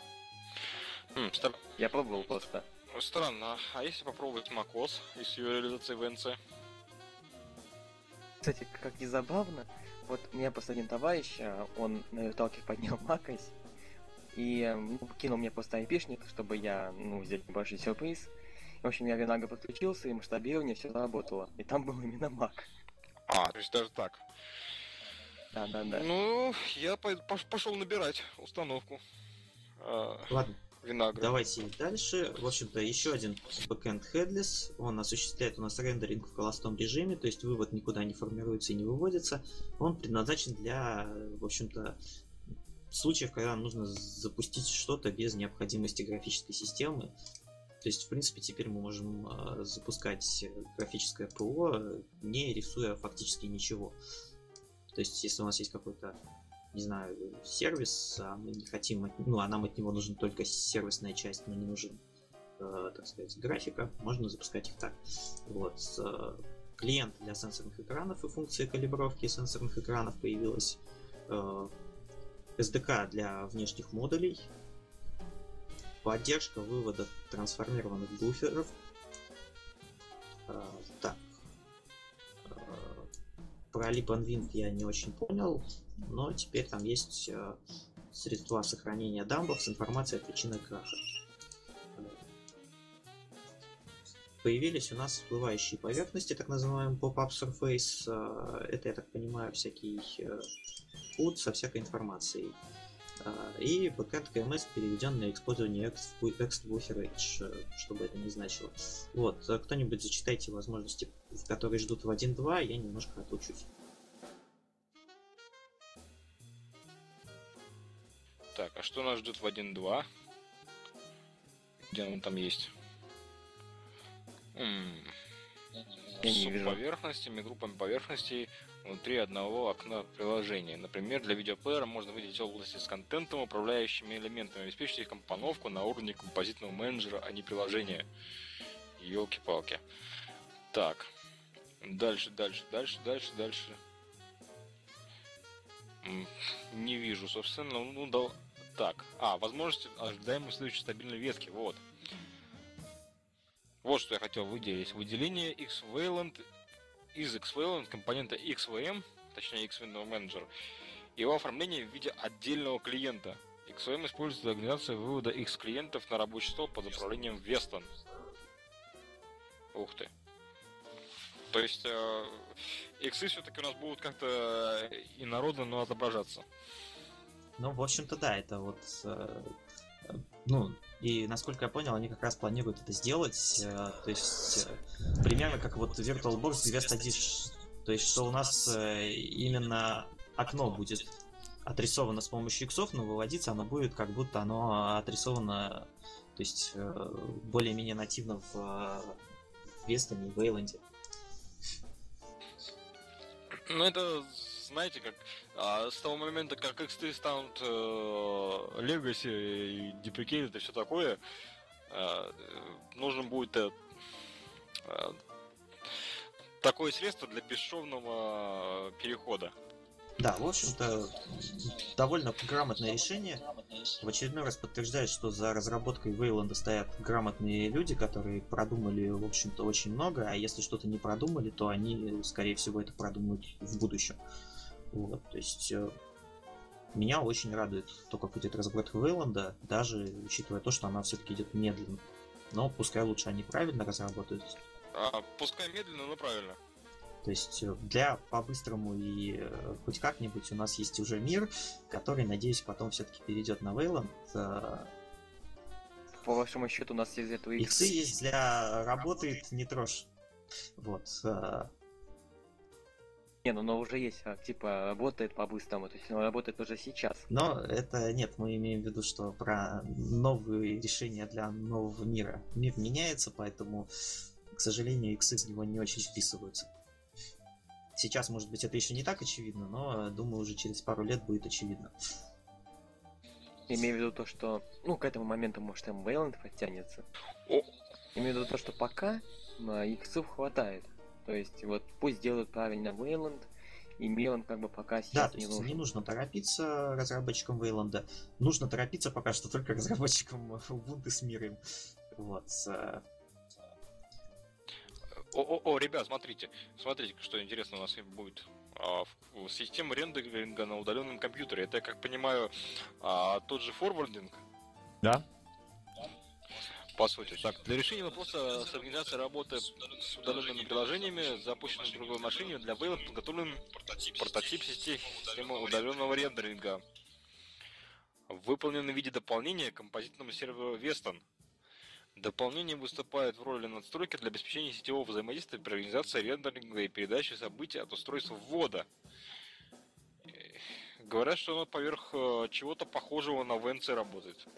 Я пробовал просто. Странно. А если попробовать macOS и с ее реализацией в VNC? Кстати, как ни забавно, вот у меня просто один товарищ, он на виртуалке поднял macOS и кинул мне просто IP-шник, чтобы я, сделать небольшой сюрприз. В общем, я Vinagre подключился, и масштабирование все заработало. И там был именно Mac. То есть даже так. Да. Ну, я пошел набирать установку. Ладно, Vinagre. давайте дальше. В общем-то, еще один backend headless. Он осуществляет у нас рендеринг в холостом режиме, то есть вывод никуда не формируется и не выводится. Он предназначен для, в общем-то, случаев, когда нам нужно запустить что-то без необходимости графической системы. То есть, в принципе, теперь мы можем запускать графическое ПО, не рисуя фактически ничего. То есть, если у нас есть какой-то, не знаю, сервис, а мы не хотим, а нам от него нужна только сервисная часть, но не нужен, так сказать, графика, можно запускать их так. Вот. Клиент для сенсорных экранов и функции калибровки сенсорных экранов появилась. SDK для внешних модулей. Поддержка вывода трансформированных буферов. Так. Про Lip and Wind я не очень понял, но теперь там есть средства сохранения дамбов с информацией о причинах краха. Появились у нас всплывающие поверхности, так называемый pop-up surface. Это, я так понимаю, всякий HUD со всякой информацией. И backend KMS переведен на использование ExtBufferAge, чтобы это не значило. Вот, кто-нибудь зачитайте возможности, которые ждут в 1.2, я немножко отучусь. Так, а что нас ждет в 1.2? Где он там есть? С поверхностями, группами поверхностей внутри одного окна приложения. Например, для видеоплеера можно выделить области с контентом, управляющими элементами, обеспечить их компоновку на уровне композитного менеджера, а не приложения. Ёлки-палки. Так. Дальше. Не вижу, собственно. Так. Возможности ожидаемой следующей стабильной ветки. Вот. Вот что я хотел выделить. Выделение Xvalent из Xvalent компонента XVM, точнее Xwindow Manager, его оформление в виде отдельного клиента. XVM используется для организации вывода X клиентов на рабочий стол под управлением Weston. Ух ты. То есть иксы все-таки у нас будут как-то инородно, но отображаться. Ну, в общем-то, да, это вот... и насколько я понял, они как раз планируют это сделать. То есть, примерно как вот VirtualBox Guest Edition. То есть, что у нас именно окно будет отрисовано с помощью иксов, но выводиться оно будет, как будто оно отрисовано, то есть, более-менее нативно в Вестоне и Вейланде. Ну, это, знаете, как с того момента, как X3 станут Legacy и Deprecated и все такое, нужно будет такое средство для бесшовного перехода. Да, в общем-то, довольно грамотное решение. В очередной раз подтверждает, что за разработкой Вейланда стоят грамотные люди, которые продумали, в общем-то, очень много, а если что-то не продумали, то они, скорее всего, это продумают в будущем. Вот, то есть, меня очень радует то, как идет разработка Вейланда, даже учитывая то, что она все-таки идет медленно. Но пускай лучше они правильно разработают. Пускай медленно, но правильно. То есть для по-быстрому и хоть как-нибудь у нас есть уже мир, который, надеюсь, потом все-таки перейдет на Вейланд. По вашему счету у нас есть для этого Иксы есть для работает не трожь. Вот. Не, ну но уже есть, типа, работает по-быстрому, то есть он работает уже сейчас. Но это нет, мы имеем в виду, что про новые решения для нового мира. Мир меняется, поэтому, к сожалению, иксы в него не очень вписываются. Сейчас, может быть, это еще не так очевидно, но, думаю, уже через пару лет будет очевидно. Имею в виду то, что, ну, к этому моменту, может, им Вейланд подтянется. О. Имею в виду то, что пока иксов хватает. То есть, вот, пусть делают правильно Вейланд, и Милан как бы пока Да, сейчас то не есть нужен. не нужно торопиться разработчикам Вейланда. Нужно торопиться пока что только разработчикам Ubuntu с миром. Вот. Ребят, смотрите, что интересно у нас будет. Система рендеринга на удаленном компьютере. Это, я как понимаю, тот же форвардинг. Да. По сути. Так, для решения вопроса с организацией работы с удаленными приложениями, запущенным в другой машине, для Wayland подготовлен прототип системы удаленного рендеринга, выполненный в виде дополнения к композитному серверу Weston. Дополнение выступает в роли надстройки для обеспечения сетевого взаимодействия при организации рендеринга и передачи событий от устройства ввода. Говорят, что оно поверх чего-то похожего на VNC работает.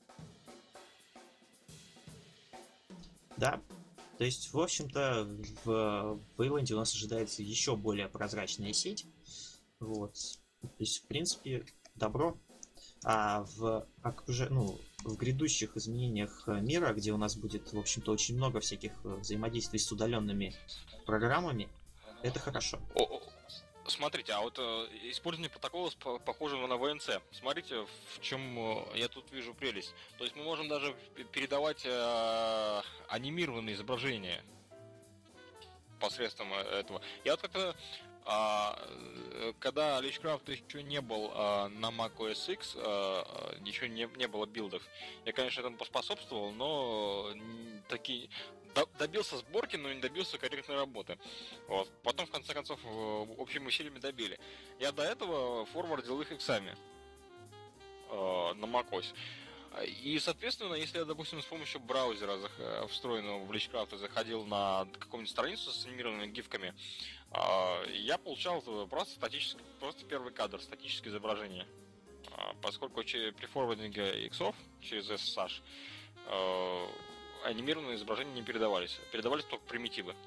Да. То есть, в общем-то, в Wayland у нас ожидается еще более прозрачная сеть. Вот. То есть, в принципе, добро. А в грядущих изменениях мира, где у нас будет, в общем-то, очень много всяких взаимодействий с удаленными программами, это хорошо. Смотрите, а вот использование протокола похожего на VNC. Смотрите, в чем я тут вижу прелесть. То есть мы можем даже передавать анимированные изображения посредством этого. Я вот как-то, когда Личкрафт еще не был на Mac OS X, еще не было билдов, я, конечно, этому поспособствовал, но добился сборки, но не добился корректной работы. Вот. Потом, в конце концов, общими усилиями добили. Я до этого форвардил их иксами на macOS. И, соответственно, если я, допустим, с помощью браузера, встроенного в Личкрафт, заходил на какую-нибудь страницу с анимированными гифками, я получал просто первый кадр, статическое изображение. Поскольку при форвардинге иксов через SSH анимированные изображения не передавались. Передавались только примитивы.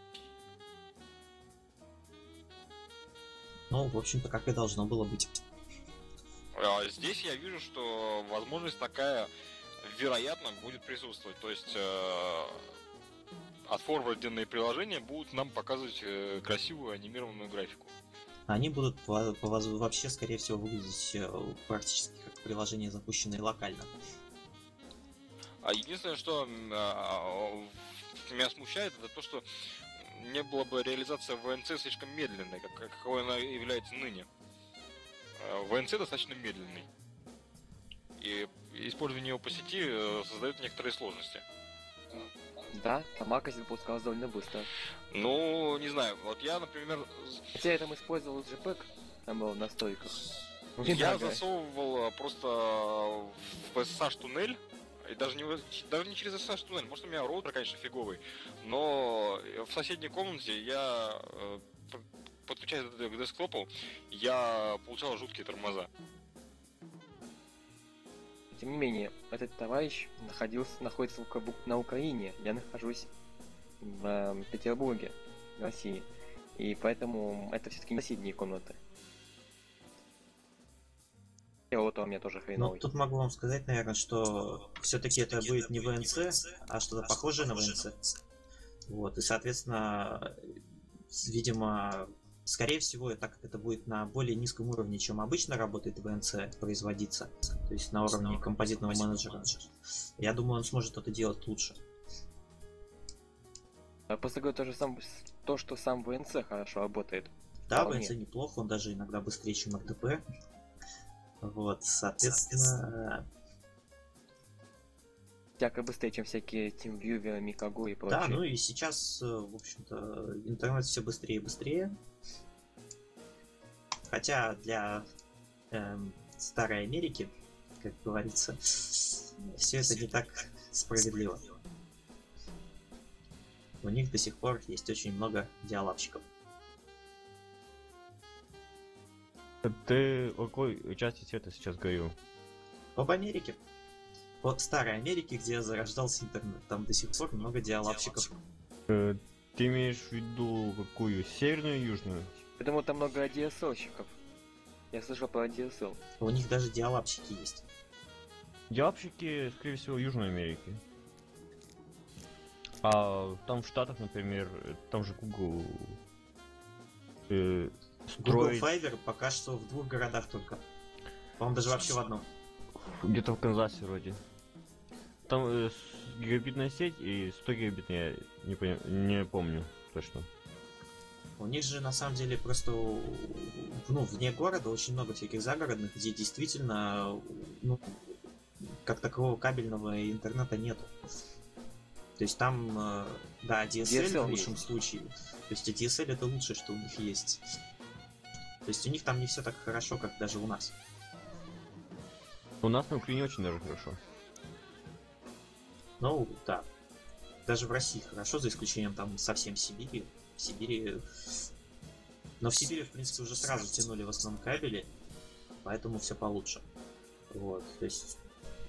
Ну, в общем-то, как и должно было быть. Здесь я вижу, что возможность такая, вероятно, будет присутствовать. То есть отфорварденные приложения будут нам показывать красивую анимированную графику. Они будут вообще, скорее всего, выглядеть практически как приложения, запущенные локально. А единственное, что меня смущает, это то, что не было бы реализация VNC слишком медленной, какой она является ныне. VNC достаточно медленный. И использование его по сети создает некоторые сложности. Да, Тамака запускалась довольно быстро. Ну, не знаю, вот я, например... Хотя я там использовал JPEG, там был в настройках. Я засовывал просто в SSH туннель, и даже не через SSH туннель, может, у меня роутер, конечно, фиговый, но в соседней комнате я, подключаясь к десктопу, я получал жуткие тормоза. Тем не менее, этот товарищ находится на Украине, я нахожусь в Петербурге, в России, и поэтому это все-таки не соседние комнаты. И вот у меня тоже хреновый. Ну, тут могу вам сказать, наверное, что все-таки это будет не VNC, а что-то похожее на VNC. Вот, и, соответственно, видимо, скорее всего, так как это будет на более низком уровне, чем обычно работает VNC, производиться, то есть на уровне композитного менеджера, я думаю, он сможет это делать лучше. Просто говорю то, что сам VNC хорошо работает. Да, VNC неплохо, он даже иногда быстрее, чем RDP. Вот, соответственно, всяко быстрее, чем всякие TeamViewer, Mikago и прочее. Да, ну и сейчас, в общем-то, интернет все быстрее и быстрее. Хотя для старой Америки, как говорится, все это не так справедливо. У них до сих пор есть очень много диалабщиков. Ты о какой части света сейчас говорил? Об Америке. По старой Америке, где зарождался интернет, там до сих пор много диалабщиков. Ты имеешь в виду какую? Северную и южную? Я думаю, там много DSL-щиков. Я слышал про DSL. У них даже диалабщики есть. Диапщики, скорее всего, в Южной Америке. А там в Штатах, например, там же Google Google строит Fiber пока что в 2 городах только. По-моему, даже вообще в одном. где-то в Канзасе вроде. Там гигабитная сеть и 100 гигабитная, я не помню точно. У них же на самом деле просто вне города очень много всяких загородных, где действительно как такового кабельного интернета нету. То есть там, да, DSL в лучшем случае. То есть DSL это лучшее, что у них есть. То есть у них там не все так хорошо, как даже у нас. У нас на Украине очень даже хорошо. Ну, да. Даже в России хорошо, за исключением там совсем Сибири. В Сибири... Но в Сибири, в принципе, уже сразу тянули в основном кабели, поэтому все получше. Вот, то есть...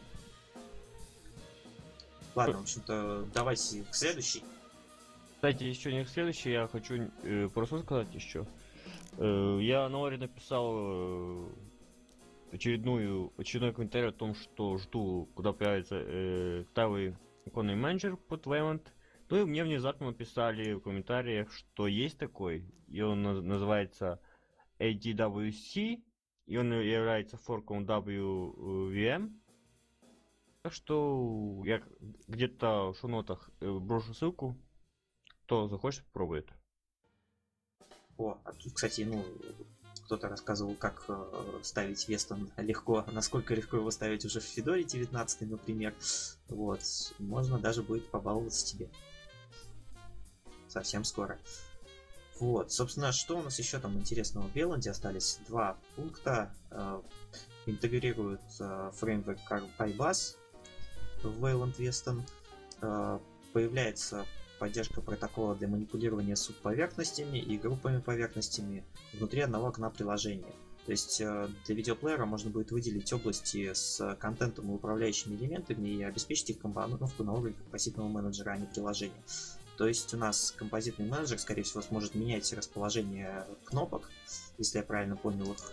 Ладно, в общем-то, давайте к следующей. Кстати, еще не к следующей, я хочу просто сказать еще. Я на Оре написал очередной комментарий о том, что жду, куда появится тавый иконный менеджер под Wayland. Ну и мне внезапно написали в комментариях, что есть такой, и он называется ADWC, и он является форком WVM. Так что я где-то в шоу-нотах брошу ссылку, кто захочет, попробует. О, а тут, кстати, кто-то рассказывал, как ставить Вестон легко, насколько легко его ставить уже в Федоре 19, например. Вот, можно даже будет побаловаться тебе. Совсем скоро. Вот, собственно, что у нас еще там интересного в Wayland? Остались 2 пункта. Интегрируют фреймворк PyBus в Wayland Weston. Появляется поддержка протокола для манипулирования субповерхностями и группами поверхностями внутри одного окна приложения. То есть для видеоплеера можно будет выделить области с контентом и управляющими элементами и обеспечить их компоновку на уровне композитного менеджера, а не приложения. То есть у нас композитный менеджер, скорее всего, сможет менять расположение кнопок, если я правильно понял их.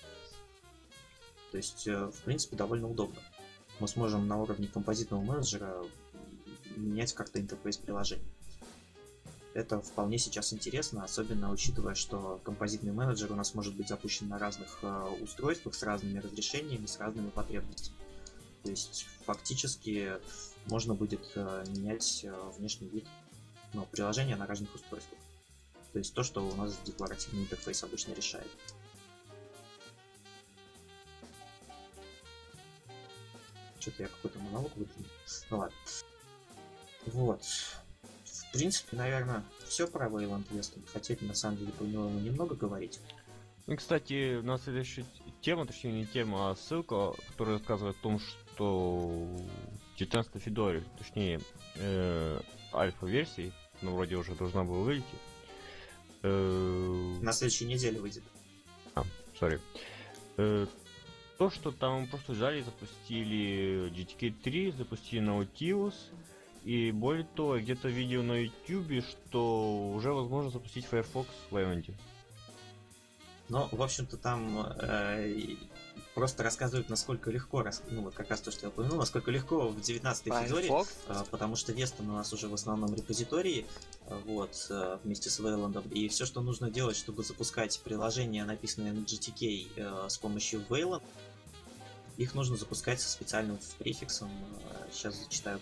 То есть, в принципе, довольно удобно. Мы сможем на уровне композитного менеджера менять как-то интерфейс приложения. Это вполне сейчас интересно, особенно учитывая, что композитный менеджер у нас может быть запущен на разных устройствах с разными разрешениями, с разными потребностями. То есть фактически можно будет менять внешний вид приложения на разных устройствах. То есть то, что у нас декларативный интерфейс обычно решает. Что-то я какой-то монолог выкинул. Ну ладно. Вот. В принципе, наверное, все про Wayland Weston. Хотели, на самом деле, про него немного говорить. Ну, кстати, у нас следующая тема, точнее не тема, а ссылка, которая рассказывает о том, что в 19 Федоре, точнее альфа-версии, ну вроде уже должна была выйти. На следующей неделе выйдет. Сори. То, что там просто взяли и запустили GTK 3, запустили Nautilus, и более того, где-то видео на YouTube, что уже возможно запустить Firefox в Wayland. Ну, в общем-то, там просто рассказывают, насколько легко, вот как раз то, что я упомянул, насколько легко в 19-й Федоре, потому что Weston у нас уже в основном репозитории, вот, вместе с Wayland, и все, что нужно делать, чтобы запускать приложения, написанные на GTK с помощью Wayland, их нужно запускать со специальным префиксом. Сейчас зачитаю.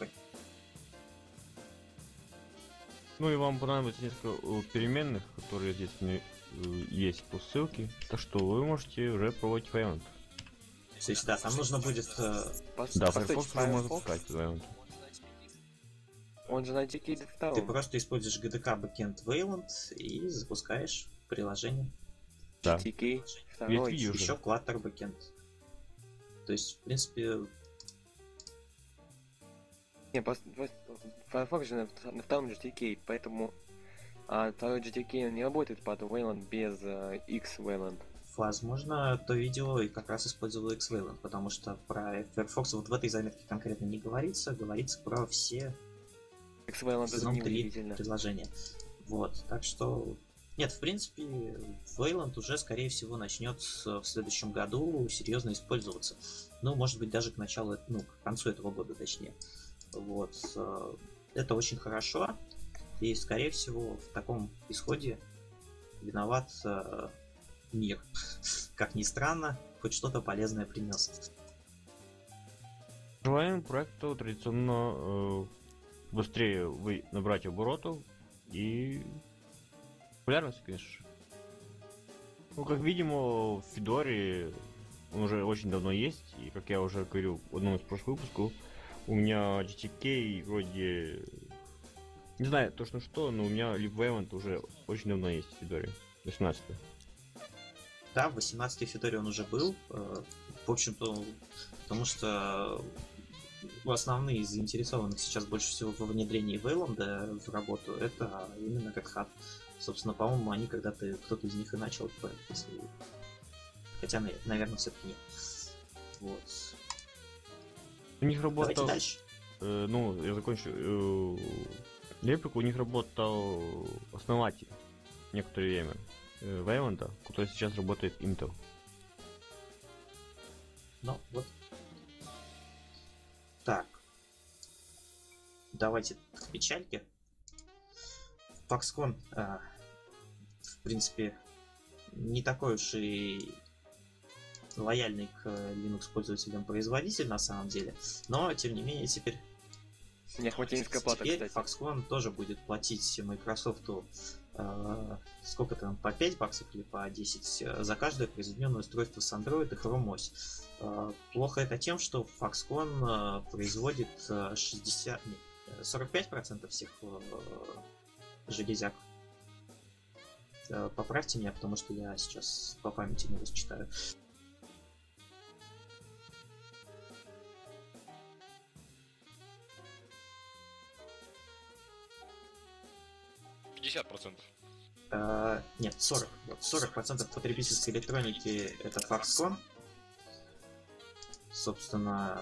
Ну и вам понадобится несколько переменных, которые здесь есть по ссылке, так что вы можете уже пробовать Wayland. То есть, да, там нужно будет... Да, Firefox уже можно запускать Wayland. Он же на GTK Ты 2. просто используешь GDK Backend Wayland и запускаешь приложение. Да. GTK Ведь 2. видео. Уже. Еще Flutter Backend. То есть, в принципе, Не, Firefox же на втором GTK, поэтому второй GTK не работает под Wayland без X Wayland. возможно, то видео и как раз использовало X-Wayland, потому что про Firefox вот в этой заметке конкретно не говорится, говорится про все X Wayland это Xenon 3 неудивительно. предложения. Вот, так что... Нет, в принципе, Wayland уже, скорее всего, начнет в следующем году серьезно использоваться. Ну, может быть, даже к началу, ну, к концу этого года, точнее. Вот. Это очень хорошо. И, скорее всего, в таком исходе виноват мир. Как ни странно, хоть что-то полезное принес. Желаем проекту традиционно быстрее набрать оборотов и популярность, конечно же. Ну, как видимо, в Федоре он уже очень давно есть, и как я уже говорил в одном из прошлых выпусков, у меня GTK вроде... Не знаю точно что, но у меня LibWayland уже очень давно есть в Федоре. 18. Да, в 18-й Федоре он уже был. В общем-то, потому что основные заинтересованных сейчас больше всего во внедрении Wayland в работу это именно Red Hat. Собственно, по-моему, они когда-то, кто-то из них и начал проект, если... Хотя, наверное, все-таки нет. Вот. У них Давайте работал... дальше. Ну, я закончу. Реплику у них работал основатель некоторое время Wayland, который сейчас работает Intel. Ну, вот. Так. Давайте к печальке. Foxconn, в принципе, не такой уж и лояльный к Linux пользователям производитель на самом деле, но тем не менее теперь Неохватинская плата, теперь кстати. Foxconn тоже будет платить Microsoft сколько там, по 5 баксов или по 10 за каждое произведенное устройство с Android и Chrome OS. Плохо это тем, что Foxconn производит 45% всех железяк. Поправьте меня, потому что я сейчас по памяти не читаю. Нет, 40. Вот 40% потребительской электроники это Foxconn. Собственно,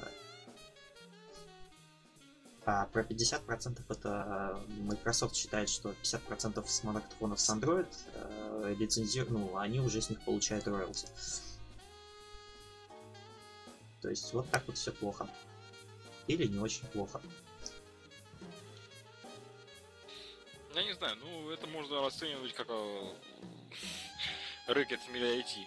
а про 50% это Microsoft считает, что 50% смартфонов с Android ну, они уже с них получают роялти. То есть вот так вот все плохо. Или не очень плохо. Я не знаю, ну это можно расценивать как рэкет в мире IT.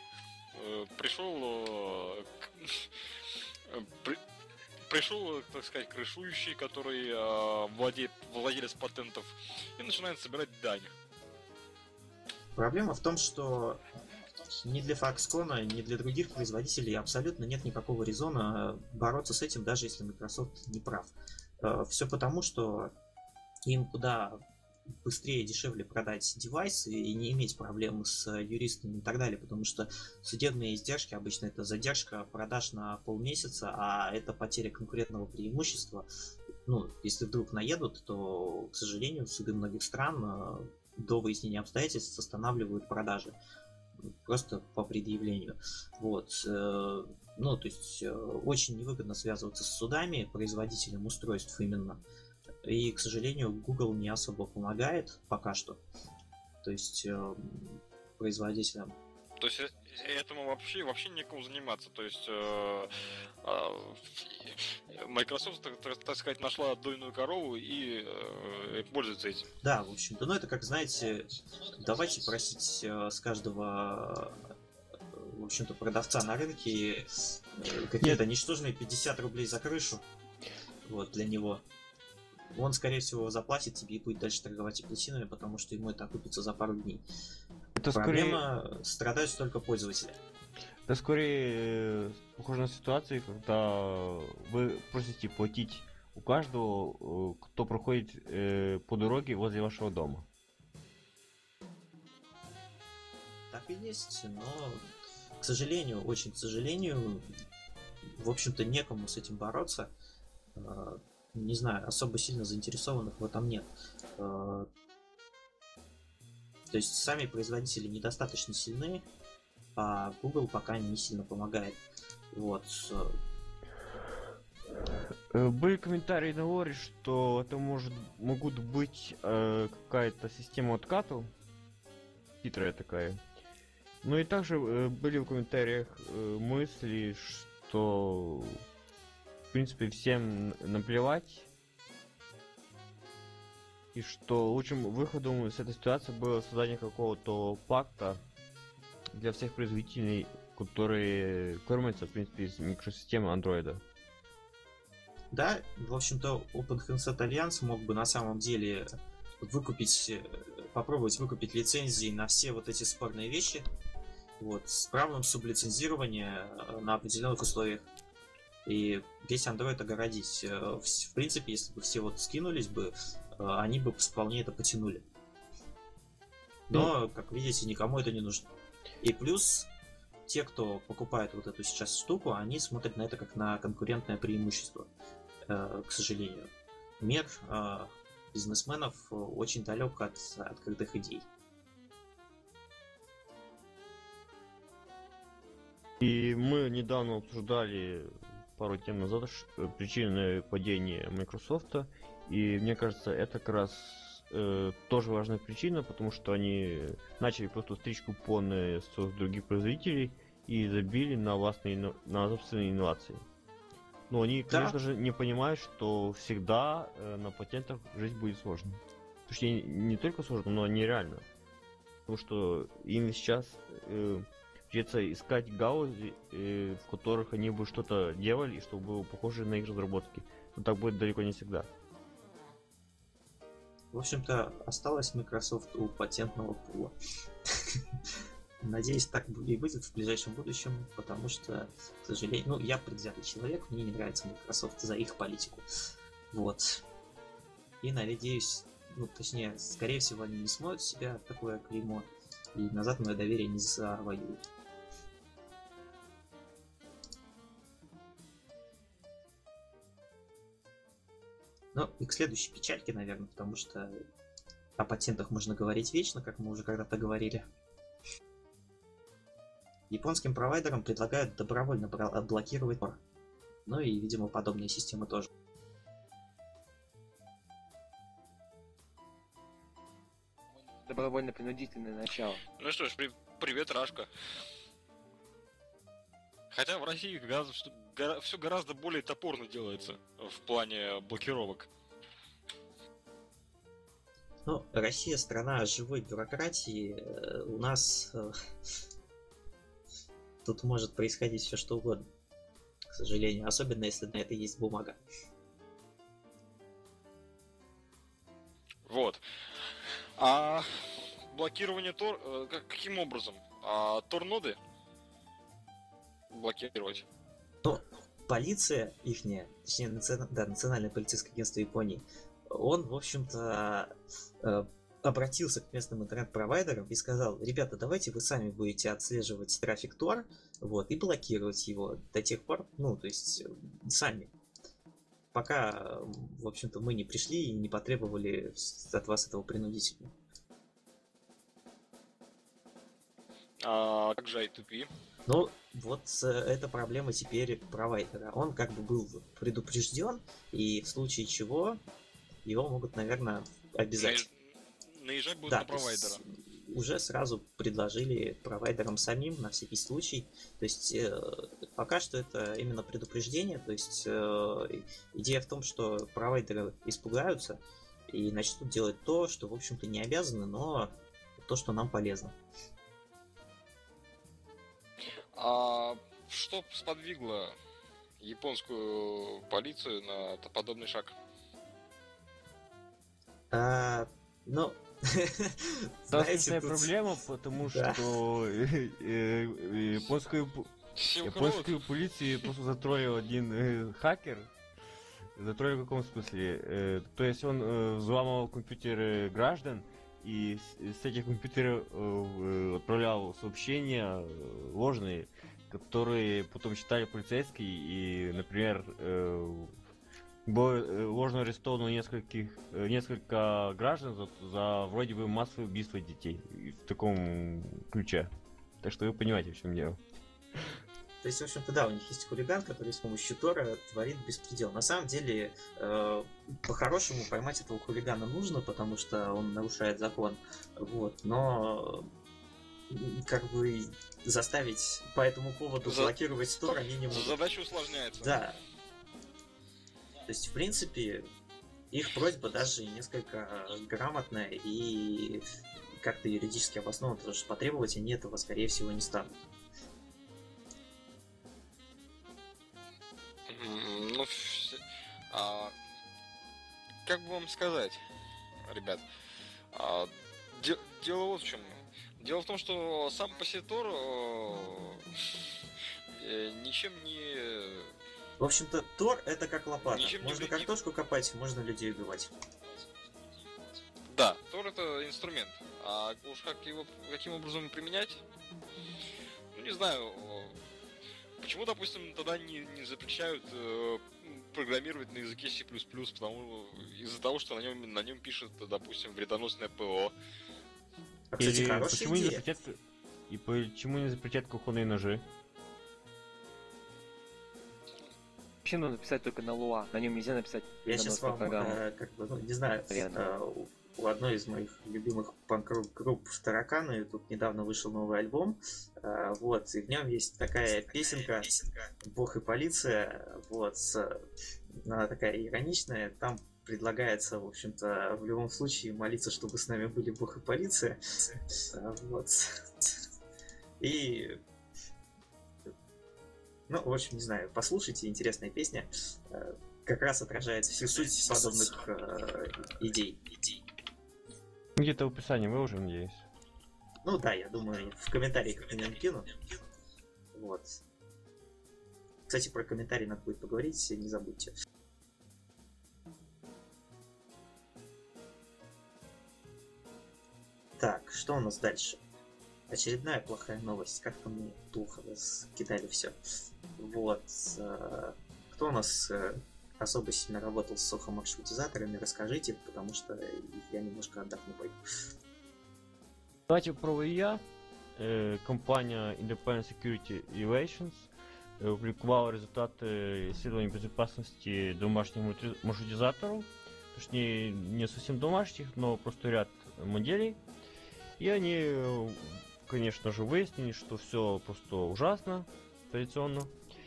Пришел, так сказать, крышующий, который владелец патентов, и начинает собирать дань. Проблема в том, что ни для Foxconn, ни для других производителей абсолютно нет никакого резона бороться с этим, даже если Microsoft не прав. Все потому, что им куда быстрее и дешевле продать девайс и не иметь проблем с юристами и так далее, потому что судебные издержки обычно это задержка продаж на полмесяца, а это потеря конкурентного преимущества. Ну, если вдруг наедут, то, к сожалению, суды многих стран до выяснения обстоятельств останавливают продажи. Просто по предъявлению. Вот. Ну, то есть очень невыгодно связываться с судами, производителем устройств именно. И, к сожалению, Google не особо помогает пока что. То есть производителям. То есть этому вообще некому заниматься. То есть Microsoft, так сказать, нашла дойную корову и пользуется этим. Да, в общем-то, ну это как, знаете, давайте просить с каждого, в общем-то, продавца на рынке какие-то ничтожные 50 рублей за крышу. Вот, для него. Он, скорее всего, заплатит тебе и будет дальше торговать апельсинами, потому что ему это окупится за пару дней. Это Проблема страдают только пользователи. Это скорее похоже на ситуацию, когда вы просите платить у каждого, кто проходит по дороге возле вашего дома. Так и есть, но, к сожалению, очень к сожалению, в общем-то, некому с этим бороться. Не знаю, особо сильно заинтересованных в этом нет. То есть сами производители недостаточно сильны, а Google пока не сильно помогает. Вот. Были комментарии на лоре, что это могут быть какая-то система откатов, хитрая такая. Ну и также были в комментариях мысли, что в принципе всем наплевать, и что лучшим выходом из этой ситуации было создание какого-то пакта для всех производителей, которые кормятся, в принципе, из микросистемы Android. Да, в общем-то, Open Handset Alliance мог бы на самом деле попробовать выкупить лицензии на все вот эти спорные вещи, вот, с правом сублицензирования на определенных условиях. И весь Android огородить. В принципе, если бы все вот скинулись бы, они бы вполне это потянули. Но, как видите, никому это не нужно. И плюс, те, кто покупает вот эту сейчас штуку, они смотрят на это как на конкурентное преимущество, к сожалению. Мир бизнесменов очень далек от открытых идей. И мы недавно обсуждали пару тем назад причины падения Microsoft, и мне кажется, это как раз тоже важная причина, потому что они начали просто стричь купоны с других производителей и забили на собственные инновации. Но они, конечно же, не понимают, что всегда на патентах жизнь будет сложной. Точнее, не только сложно, но нереально. Потому что им сейчас придется искать гаузы, в которых они бы что-то делали, и чтобы было похоже на их разработки. Но так будет далеко не всегда. В общем-то, осталось Microsoft у патентного пула. Надеюсь, так и будет в ближайшем будущем, потому что, к сожалению, я предвзятый человек, мне не нравится Microsoft за их политику. Вот. И надеюсь, точнее, скорее всего, они не смоют с себя такое клеймо, и назад мое доверие не завоюют. Ну, и к следующей печальке, наверное, потому что о патентах можно говорить вечно, как мы уже когда-то говорили. Японским провайдерам предлагают добровольно блокировать Tor. Ну и, видимо, подобные системы тоже. Добровольно-принудительное начало. Ну что ж, привет, Рашка. Хотя в России все гораздо более топорно делается в плане блокировок. Ну, Россия страна живой бюрократии. У нас тут может происходить все что угодно, к сожалению, особенно если на это есть бумага. Вот. А блокирование Tor каким образом? Tor-ноды блокировать? Ну, полиция ихняя, точнее, Национальное полицейское агентство Японии, он, в общем-то, обратился к местным интернет-провайдерам и сказал: ребята, давайте вы сами будете отслеживать трафик Tor, вот, и блокировать его до тех пор, то есть сами. Пока, в общем-то, мы не пришли и не потребовали от вас этого принудительно. А как же I2P? Ну, вот эта проблема теперь провайдера. Он как бы был предупрежден, и в случае чего его могут, наверное, обязать. Наезжать будут да, на провайдера. Уже сразу предложили провайдерам самим на всякий случай. То есть пока что это именно предупреждение. То есть идея в том, что провайдеры испугаются и начнут делать то, что, в общем-то, не обязаны, но то, что нам полезно. А что сподвигло японскую полицию на подобный шаг? Знаете, проблема, потому что японскую полицию просто затроллил один хакер, Затроллил в каком смысле? То есть он взламывал компьютеры граждан и с этих компьютеров отправлял сообщения ложные, которые потом читали полицейские, и, например, было ложно арестовано несколько граждан за вроде бы массовое убийство детей в таком ключе. Так что вы понимаете, в чем дело. То есть, в общем-то, да, у них есть хулиган, который с помощью Тора творит беспредел. На самом деле, по-хорошему поймать этого хулигана нужно, потому что он нарушает закон. Вот, но как бы заставить по этому поводу блокировать Тор они не могут. Задача усложняется. Да. То есть, в принципе, их просьба даже несколько грамотная и как-то юридически обоснована, потому что потребовать они этого, скорее всего, не станут. Ну, как бы вам сказать, ребят, дело вот в чем. Дело в том, что сам по себе Тор ничем не... В общем-то, Тор это как лопата. Ничем можно не... картошку копать, можно людей убивать. Да, Тор это инструмент. А уж каким образом применять? Ну, не знаю. Почему, допустим, тогда не запрещают программировать на языке C++, из-за того, что на нем пишет, допустим, вредоносное ПО. А, кстати, Или хорошая почему идея. почему не запретят кухонные ножи? Вообще нужно писать только на Lua, на нем нельзя написать Я сейчас вам, программу. как бы, ну, не знаю, Наверное. у одной из моих любимых панк-групп Тараканы тут недавно вышел новый альбом, вот, и в нем есть такая песенка «Бог и полиция», вот, она такая ироничная, там предлагается, в общем-то, в любом случае молиться, чтобы с нами были Бог и полиция, вот, и... Ну, в общем, не знаю, послушайте, интересная песня, как раз отражает всю суть подобных идей. Где-то в описании выложим, надеюсь. Ну да, я думаю, в комментариях к нему кину. Вот. Кстати, про комментарии надо будет поговорить, не забудьте. Так, что у нас дальше? Очередная плохая новость. Как-то мы плохо раскидали все. Вот. Кто у нас особо сильно работал с сохо-маршрутизаторами, расскажите, потому что я немножко отдохну пойду. Давайте попробую я. Компания Independent Security Relations опубликовала результаты исследований безопасности домашних маршрутизаторов. Точнее, не совсем домашних, но просто ряд моделей. И они, конечно же, выяснили, что все просто ужасно, традиционно.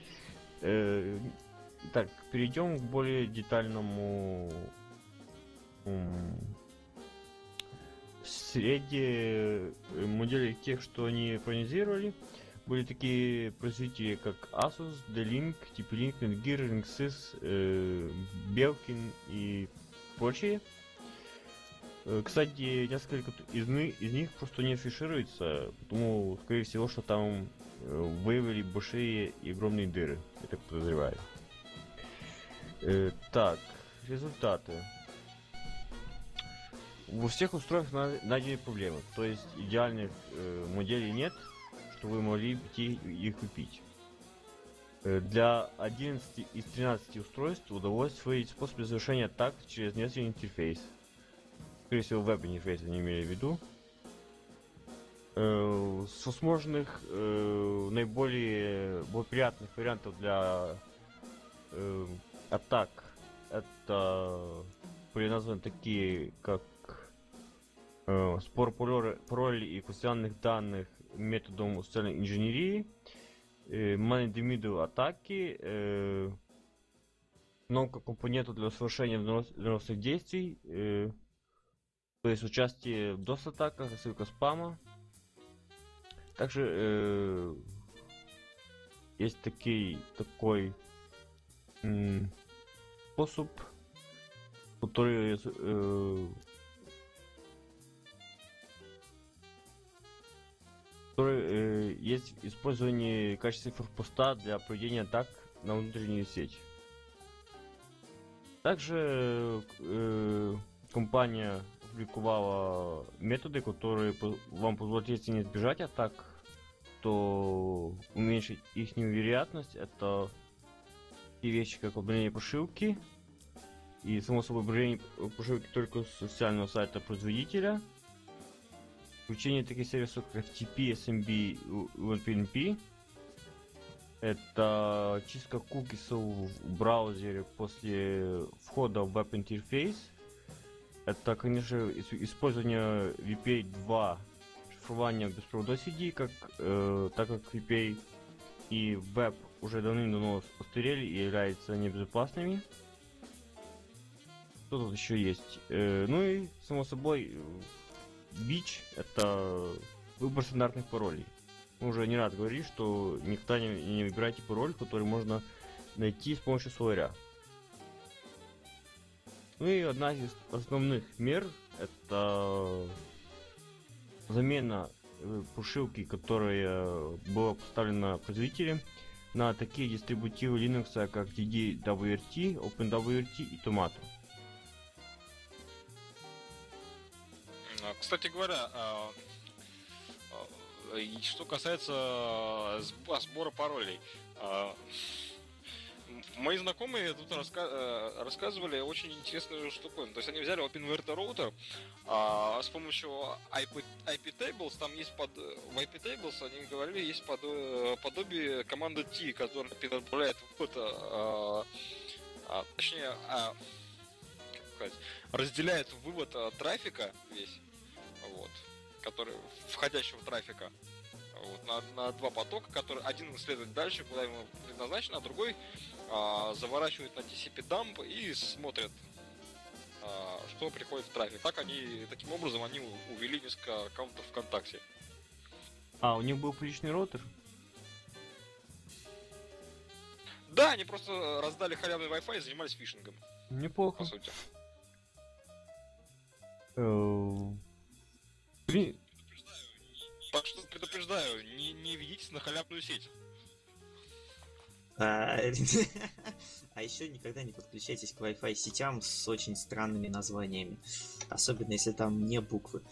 Так, перейдем к более детальному. Среди моделей тех, что они проанализировали, были такие производители, как Asus, D-Link, TP-Link, Netgear, Linksys, Belkin и прочие. Кстати, несколько из них просто не афишируется, потому, скорее всего, что там выявили большие и огромные дыры, я так подозреваю. Так, результаты. Во всех устройствах найдены проблемы, то есть идеальных моделей нет, что вы могли идти их купить. Для 11 из 13 устройств удалось выявить способ завершения атак через внешний интерфейс. Скорее всего, веб-интерфейс они имели в виду. С возможных наиболее благоприятных вариантов для атак это были названы такие, как спор паролей и классификационных данных методом социальной инженерии, man-in-the-middle атаки, кнопка компонентов для совершения выносных действий, то есть участие в DOS-атаках, ссылка спама. Также есть такой способ, который есть использование качественных форпоста для проведения атак на внутреннюю сеть. Также компания опубликовала методы, которые вам позволят, если не избежать атак, то уменьшить их вероятность. Это такие вещи, как обновление прошивки. И, само собой, обновление прошивки только с официального сайта производителя. Включение таких сервисов, как FTP, SMB и OpenPNP. Это чистка кукисов в браузере после входа в веб-интерфейс. Это, конечно, использование VPA 2 шифрования беспроводной CD, так как VPA и веб уже давным-давно устарели и являются небезопасными. Что тут еще есть? Ну и, само собой, Witch — это выбор стандартных паролей. Мы уже не раз говорили, что никогда не выбирайте пароль, который можно найти с помощью словаря. Ну и одна из основных мер — это замена прошивки, которая была поставлена производителем, на такие дистрибутивы Linux, как DDWRT, OpenWRT и Tomato. Кстати говоря, что касается сбора паролей, мои знакомые тут рассказывали очень интересную штуку. То есть они взяли OpenWrt роутер с помощью IP tables. Там есть в IP tables, они говорили, есть подобие команды T, которая предоставляет точнее, как сказать, разделяет вывод трафика весь, вот, который входящего трафика. Вот, на два потока, который один следует дальше, куда ему предназначено, а другой заворачивает на TCP дамп и смотрит, что приходит в трафик. Таким образом они увели несколько аккаунтов ВКонтакте. У них был приличный роутер? Да, они просто раздали халявный Wi-Fi и занимались фишингом. Неплохо. По сути. Так что предупреждаю, не ведитесь на халявную сеть. А еще никогда не подключайтесь к Wi-Fi сетям с очень странными названиями. Особенно если там не буквы.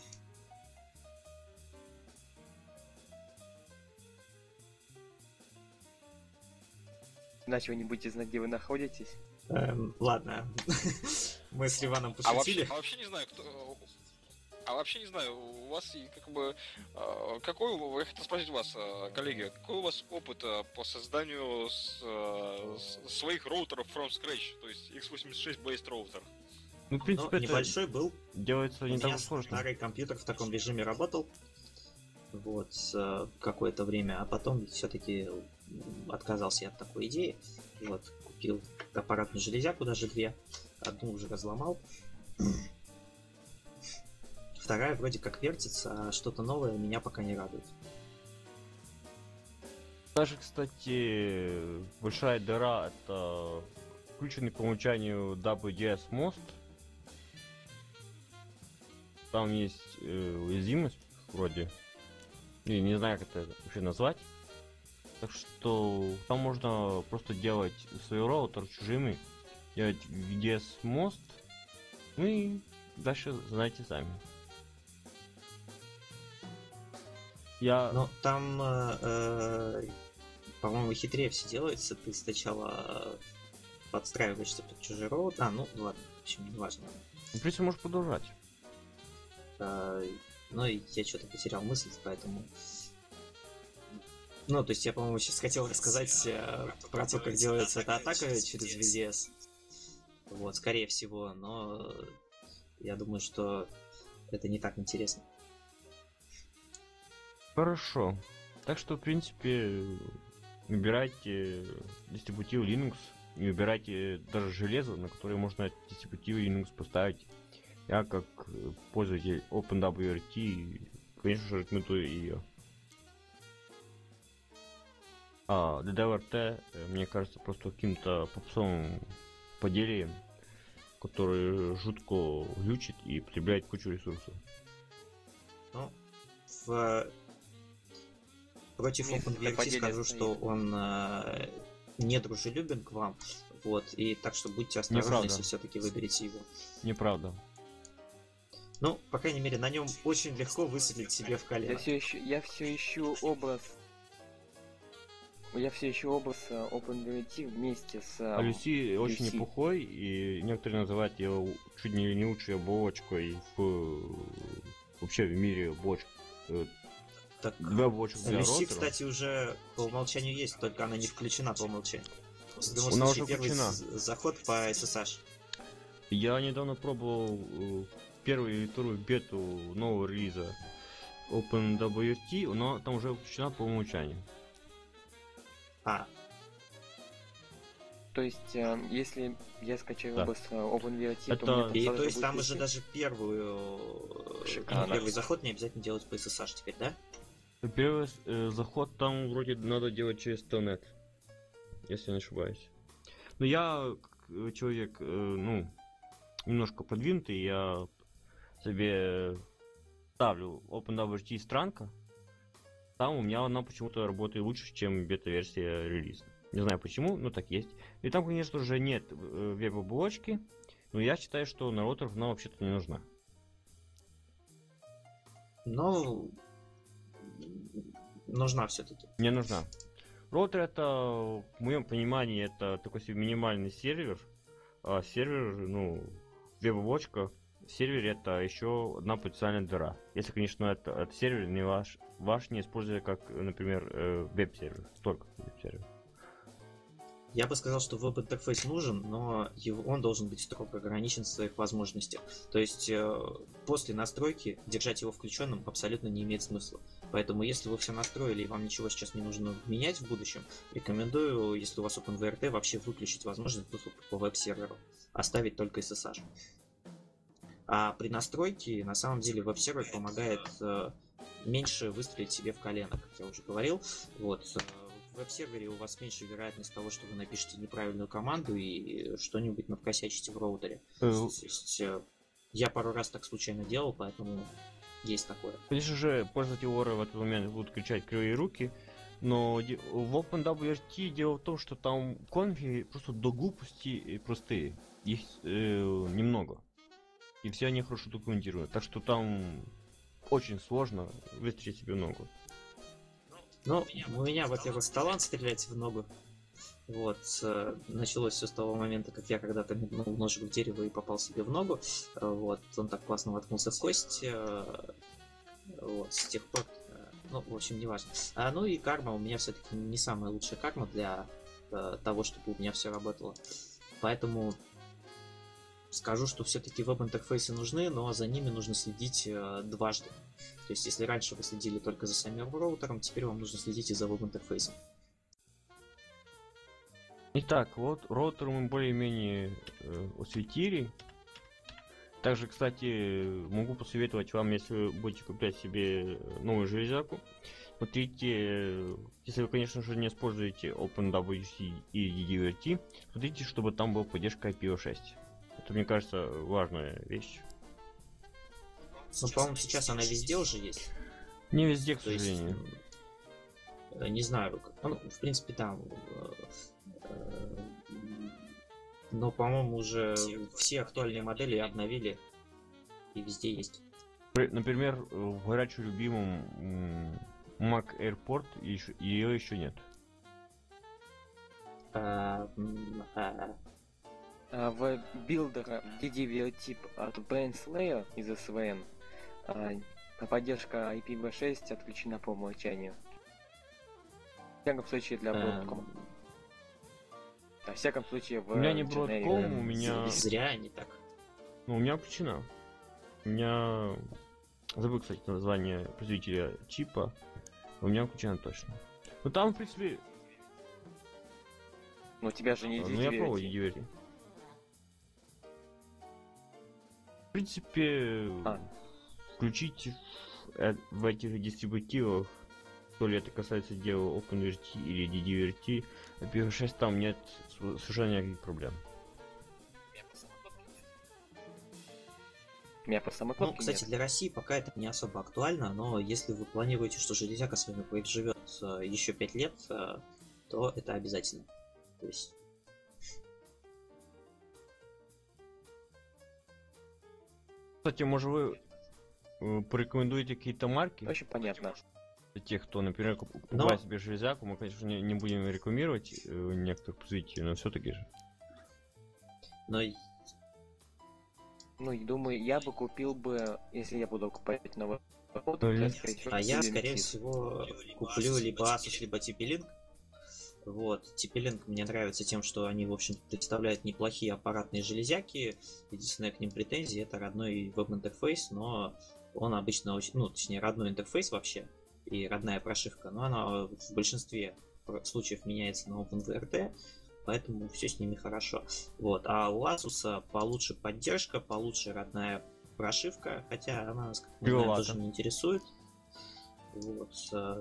Иначе вы не будете знать, где вы находитесь. Ладно. Мы с Ливаном пошутили. Вообще не знаю, вообще не знаю, у вас как бы... я хотел спросить вас, коллеги, какой у вас опыт по созданию своих роутеров from scratch, то есть x86 based роутер? Ну, в принципе, это небольшой был. делается не У так меня уж сложно. старый компьютер в таком режиме работал. Вот, какое-то время, а потом все-таки отказался я от такой идеи. Вот, купил аппаратную железяку, даже две. Одну уже разломал. Вторая вроде как вертится, а что-то новое меня пока не радует. Даже, кстати, большая дыра — это включенный по умолчанию WDS мост. Там есть уязвимость вроде. И не знаю, как это вообще назвать. Так что там можно просто делать свой роутер чужими, делать VDS мост, ну и дальше знаете сами. Но там, по-моему, хитрее все делается. Ты сначала подстраиваешься под чужой роутер. Ну ладно, в общем, не важно. В принципе, можешь продолжать. Но я что-то потерял мысль, поэтому... Ну, то есть я, по-моему, сейчас хотел рассказать про то, как делается эта атака через VDS. Вот, скорее всего, но я думаю, что это не так интересно. Хорошо. Так что, в принципе, выбирайте дистрибутив Linux, не выбирайте даже железо, на которое можно дистрибутив Linux поставить. Я, как пользователь OpenWRT, конечно же, рекомендую ее. А DDWRT, мне кажется, просто каким-то попсовым поделием, который жутко глючит и потребляет кучу ресурсов. Ну, против OpenWRT скажу, что он недружелюбен к вам. Вот, и так что будьте осторожны, Неправда. если все-таки выберете его. Неправда. Ну, по крайней мере, на нем очень легко высветлить себе в Я колено. все ищу образ. Я все ищу образ OpenVRT вместе с... А Люси очень Люси. неплохой, и некоторые называют ее чуть ли не лучшей оболочкой вообще в мире оболочек. Так, Для оболочек для Люси, ротора. кстати, уже по умолчанию есть, только она не включена по умолчанию. В любом Она случае, уже первый включена. заход по SSH. Я недавно пробовал первую и вторую бету нового релиза OpenWRT, но там уже включена по умолчанию. А, То есть, если я скачаю Да. образ OpenVRT, Это- то мне и там то сразу есть будет там вести? уже даже Шикарно. первый заход не обязательно делать по SSH теперь, да? Первый заход там вроде надо делать через Telnet, если не ошибаюсь. Но я как человек, ну, немножко продвинутый, я себе ставлю OpenWRT странка. Там у меня она почему-то работает лучше, чем бета-версия релиза. Не знаю почему, но так есть. И там, конечно же, нет веб-оболочки, но я считаю, что на роторах она вообще-то не нужна. Но нужна все-таки. Не нужна. Роутер это, в моем понимании, это такой себе минимальный сервер. А сервер, ну, веб-оболочка, в сервере это еще одна потенциальная дыра. Если, конечно, этот сервер не ваш не используя как, например, веб-сервер. Только веб-сервер. Я бы сказал, что веб-интерфейс нужен, но он должен быть строго ограничен в своих возможностях. То есть после настройки держать его включенным абсолютно не имеет смысла. Поэтому если вы все настроили и вам ничего сейчас не нужно менять в будущем, рекомендую, если у вас OpenVRT, вообще выключить возможность доступа по веб-серверу. Оставить только SSH. А при настройке на самом деле веб-сервер помогает меньше выстрелить себе в колено, как я уже говорил. Вот. В веб-сервере у вас меньше вероятность того, что вы напишете неправильную команду и что-нибудь навкосячите в роутере. То есть, я пару раз так случайно делал, поэтому есть такое. Конечно же, пользователи Ора в этот момент будут кричать кривые руки, но в OpenWRT дело в том, что там конфиги просто до глупости простые. Их немного. И все они хорошо документируют. Так что там очень сложно выстрелить себе в ногу. Ну, у меня, во-первых, талант стрелять в ногу. Вот, началось все с того момента, как я когда-то метнул ножик в дерево и попал себе в ногу. Вот, он так классно воткнулся в кость. Вот, с тех пор, ну, в общем, не важно. Ну и карма у меня все-таки не самая лучшая карма для того, чтобы у меня все работало. Поэтому скажу, что все-таки веб-интерфейсы нужны, но за ними нужно следить дважды. То есть, если раньше вы следили только за самим роутером, теперь вам нужно следить и за веб-интерфейсом. Итак, вот роутер мы более-менее осветили. Также, кстати, могу посоветовать вам, если вы будете куплять себе новую железяку. Смотрите, если вы, конечно же, не используете OpenWRT и DDVRT, смотрите, чтобы там была поддержка IPv6. Это, мне кажется, важная вещь. Ну, по-моему, сейчас она везде уже есть. Не везде, к То есть, сожалению. не знаю, ну, в принципе, там. Но, по-моему, уже все актуальные модели обновили и везде есть. Например, в горячо любимом Mac Airport ее еще нет. В билдера DDVRT от Brainslayer из SVN поддержка IPv6 отключена по умолчанию. В всяком случае для Broadcom. Во всяком случае в У меня не Generic. Broadcom, у меня... Зря они так. Ну, у меня включена. У меня... Забыл, кстати, название производителя чипа. У меня включена точно. Ну там, в принципе... Но у тебя же не Ну, я пробую DDVRT. DDVRT. В принципе... Включить в этих дистрибутивах, то ли это касается дела OpenWRT или DDVRT, IPv6 там нет совершенно никаких проблем. У меня просто Ну, самокнопки кстати, нет. для России пока это не особо актуально, но если вы планируете, что железяка с вами проживет еще 5 лет, то это обязательно. То есть Кстати, может вы порекомендуете какие-то марки Очень понятно. для тех, кто, например, покупает себе железяку? Мы, конечно, не будем рекламировать некоторых производителей, но все-таки же. Но Ну, и думаю, я бы купил бы, если я буду покупать новый ноут, Ну, я, скорее всего, я, куплю скорее Linksys. всего, куплю либо Asus, либо TP-Link. Вот, TP-Link мне нравится тем, что они, в общем, представляют неплохие аппаратные железяки. Единственная к ним претензия — это родной веб-интерфейс, но он обычно очень, ну, точнее, родной интерфейс вообще и родная прошивка, но она в большинстве случаев меняется на OpenVRT, поэтому все с ними хорошо. Вот, а у Asus получше поддержка, получше родная прошивка, хотя она нас, как мы знаем, тоже не интересует. Вот.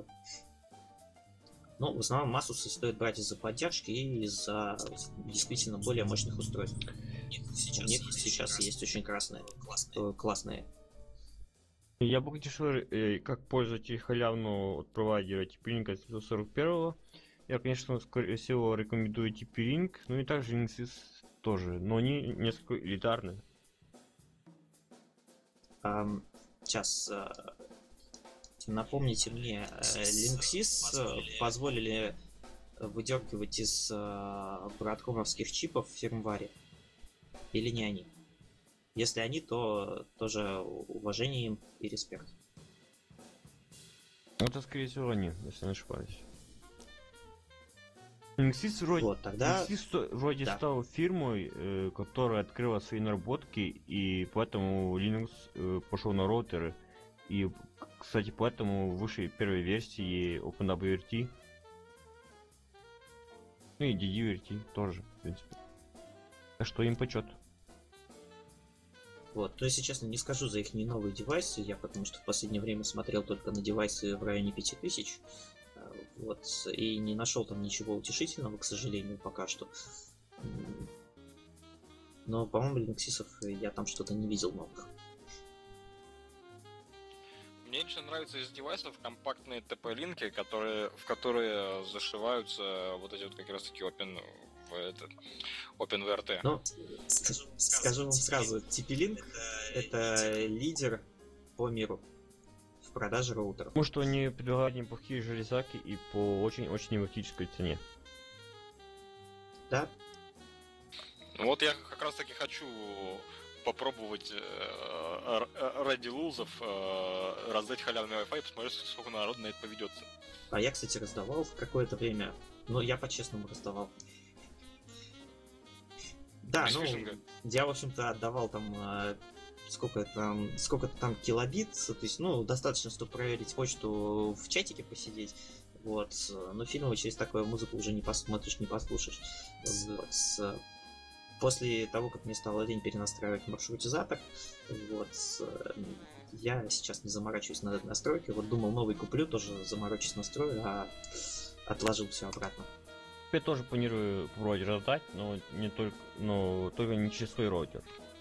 Ну, в основном Asus стоит брать из-за поддержки и из-за действительно более мощных устройств. У них сейчас есть очень классные. Я бы хотел, как пользователь халявного от провайдера TP-Link 741, я, конечно, скорее всего, рекомендую TP-Link, ну и также Linksys тоже, но они несколько элитарные. Сейчас напомните мне, Linksys позволили выдергивать из бродкомовских чипов в фирмваре? Или не они? Если они, то тоже уважение им и респект. Это, скорее всего, они, если не ошибаюсь. Linksys вроде Да. стал фирмой, которая открыла свои наработки, и поэтому Linux пошел на роутеры. И, кстати, поэтому вышли первой версии OpenWRT. Ну и DDWRT тоже, в принципе. Так что им почет. Вот, то если честно, не скажу за их не новые девайсы, я потому что в последнее время смотрел только на девайсы в районе 5000. Вот, и не нашел там ничего утешительного, к сожалению, пока что. Но, по-моему, Linksys'ов я там что-то не видел новых. Мне лично нравятся из девайсов компактные TP-линки, в которые зашиваются вот эти вот как раз таки OpenVRT. Ну, скажу вам сразу, TP-Link это лидер по миру в продаже роутеров. Потому что они предлагают неплохие железяки и по очень-очень демократической цене. Да? Вот я как раз таки хочу попробовать ради лузов раздать халявный Wi-Fi и посмотреть, сколько народ на это поведется. А я, кстати, раздавал в какое-то время. Но я по-честному раздавал. Да, Без ну, фишинга. я, в общем-то, отдавал там сколько-то там килобит, то есть, ну, достаточно, чтобы проверить почту, в чатике посидеть, вот, но фильмы через такую музыку уже не посмотришь, не послушаешь. Вот. После того, как мне стало лень перенастраивать маршрутизатор, вот, я сейчас не заморачиваюсь над этой настройкой, вот думал новый куплю, тоже заморочусь настрою, а отложил все обратно. Я тоже планирую вроде раздать, но только не через свой роутер.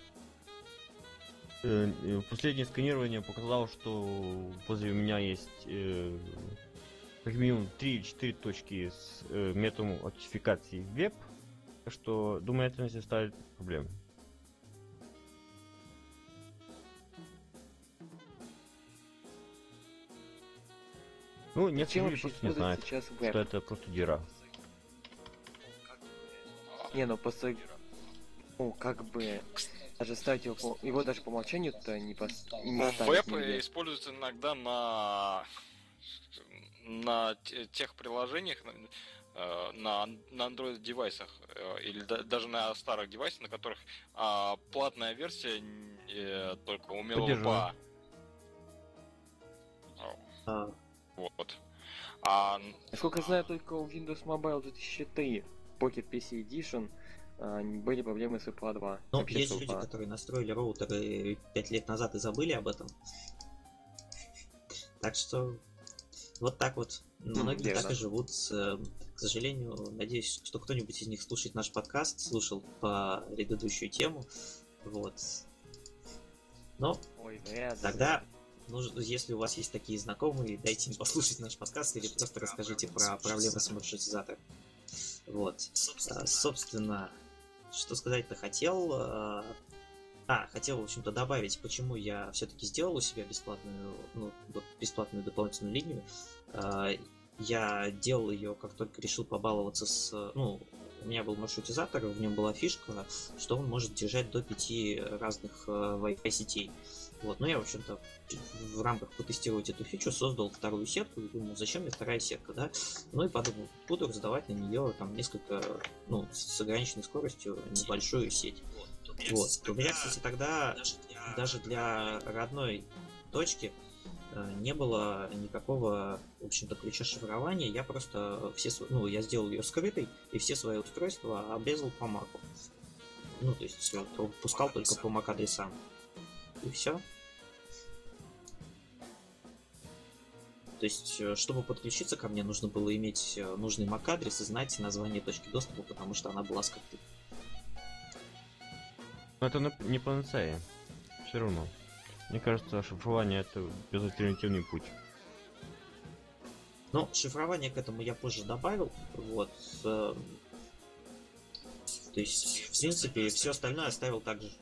Последнее сканирование показало, что возле меня есть как минимум 3 или 4 точки с методом аутентификации веб, так что, думаю, это не составит проблем. Ну, нет, Зачем люди вообще просто не использовать знают, сейчас что веб? это просто дыра. Не, ну просто... Ну, как бы... Даже ставить его даже по умолчанию-то не ставить Веб нигде. используется иногда на тех приложениях, на Android девайсах или даже на старых девайсах, на которых платная версия только умела Поддерживаю. Вот. Насколько я знаю, только у Windows Mobile 2003 Pocket PC Edition были проблемы с WPA 2. Ну, Вообще есть с люди, WPA. которые настроили роутеры 5 лет назад и забыли об этом. Так что вот так вот. Многие верно. так и живут. К сожалению, надеюсь, что кто-нибудь из них слушает наш подкаст, слушал по предыдущую тему. Вот. Но Ой, вряд ли. тогда, если у вас есть такие знакомые, дайте им послушать наш подкаст или просто расскажите про проблемы с маршрутизатором. Вот. Собственно, что сказать-то хотел. Хотел, в общем-то, добавить, почему я все-таки сделал у себя бесплатную, ну, вот бесплатную дополнительную линию. Я делал ее, как только решил побаловаться ну, у меня был маршрутизатор, в нем была фишка, что он может держать до 5 разных Wi-Fi сетей. Вот, но я, в общем-то, в рамках потестировать эту фичу создал вторую сетку и думал, зачем мне вторая сетка, да? Ну и подумал, буду раздавать на нее там несколько, ну, с ограниченной скоростью небольшую сеть. Вот. У меня, кстати, тогда даже для родной точки не было никакого, в общем-то, ключа шифрования. Я просто я сделал ее скрытой и все свои устройства обрезал по маку. Ну, то есть пускал только по MAC адресам. И все. То есть, чтобы подключиться ко мне, нужно было иметь нужный MAC адрес и знать название точки доступа, потому что она была скрытой. Но это не панацея. Все равно. Мне кажется, шифрование это безальтернативный путь. Ну, шифрование к этому я позже добавил. Вот. То есть, в принципе, все остальное оставил так же.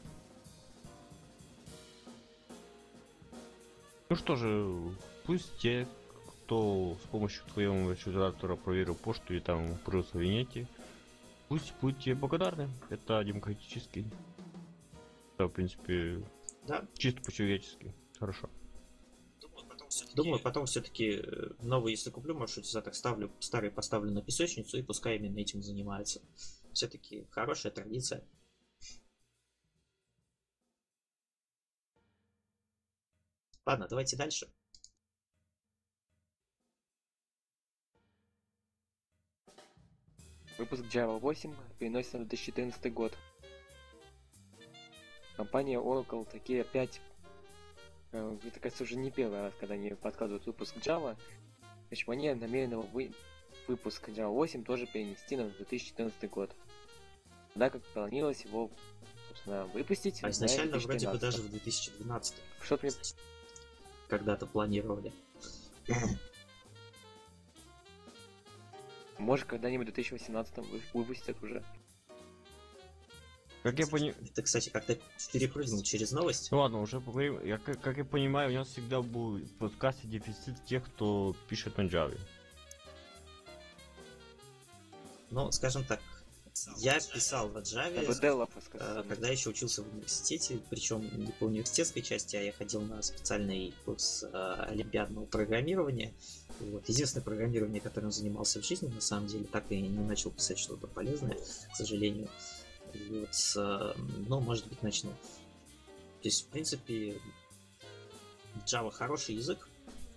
Ну что же, пусть те, кто с помощью твоего маршрутизатора проверил почту и там укрылся в Винете, пусть будьте благодарны. Это демократически. Да, в принципе, Да. Чисто по-человечески. Хорошо. Думаю, потом все-таки новый, если куплю маршрутизатор, старый поставлю на песочницу и пускай именно этим занимается. Все-таки хорошая традиция. Ладно, давайте дальше. Выпуск Java 8 переносится на 2014 год. Компания Oracle такие опять, это, кажется, уже не первый раз, когда они подкладывают выпуск Java. В общем, они намерены выпуск Java 8 тоже перенести на 2014 год. Да, как планировалось его, собственно, выпустить. А изначально вроде бы даже в 2012. Что-то мне... Когда-то планировали. Может, когда-нибудь в 2018 выпустят уже. Как я понимаю... Ты, кстати, как-то перепрыгнул через новость. Ну ладно, уже поговорим. Как я понимаю, у нас всегда был в подкасте дефицит тех, кто пишет на Java. Ну, скажем так, я писал в Java, когда еще учился в университете, причем не по университетской части, а я ходил на специальный курс олимпиадного программирования. Вот. Единственное программирование, которым занимался в жизни, на самом деле, так и не начал писать что-то полезное, к сожалению. Вот, но, может быть, начну. То есть, в принципе, Java хороший язык,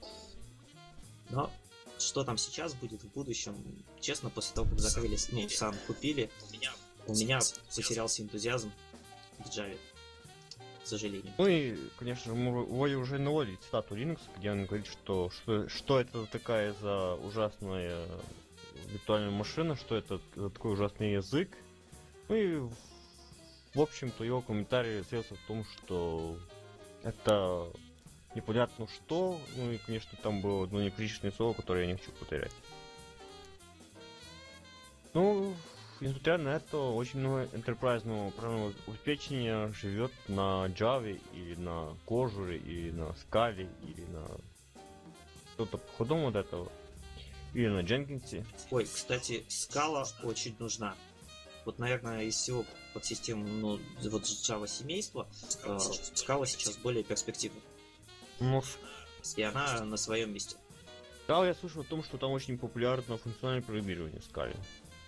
но что там сейчас будет в будущем, честно, после того, как закрыли, сам купили, у меня потерялся энтузиазм к Java, к сожалению. Ну и, конечно, мы уже наводили цитату Linux, где он говорит, что это такая за ужасная виртуальная машина, что это за такой ужасный язык. Ну и, в общем-то, его комментарий свелся в том, что это непонятно что, ну и, конечно, там было одно неприличное слово, которое я не хочу повторять. Ну, несмотря на это, очень много enterprise программного обеспечения живет на Java, или на Cojure, или на Scala, или на что-то походом от этого, или на Jenkins. Ой, кстати, Scala очень нужна. Вот, наверное, из всего подсистем, вот Java семейства, Scala сейчас более перспективна. Ну, и она на своем месте. Да, я слышал о том, что там очень популярно функциональное программирование в Scala.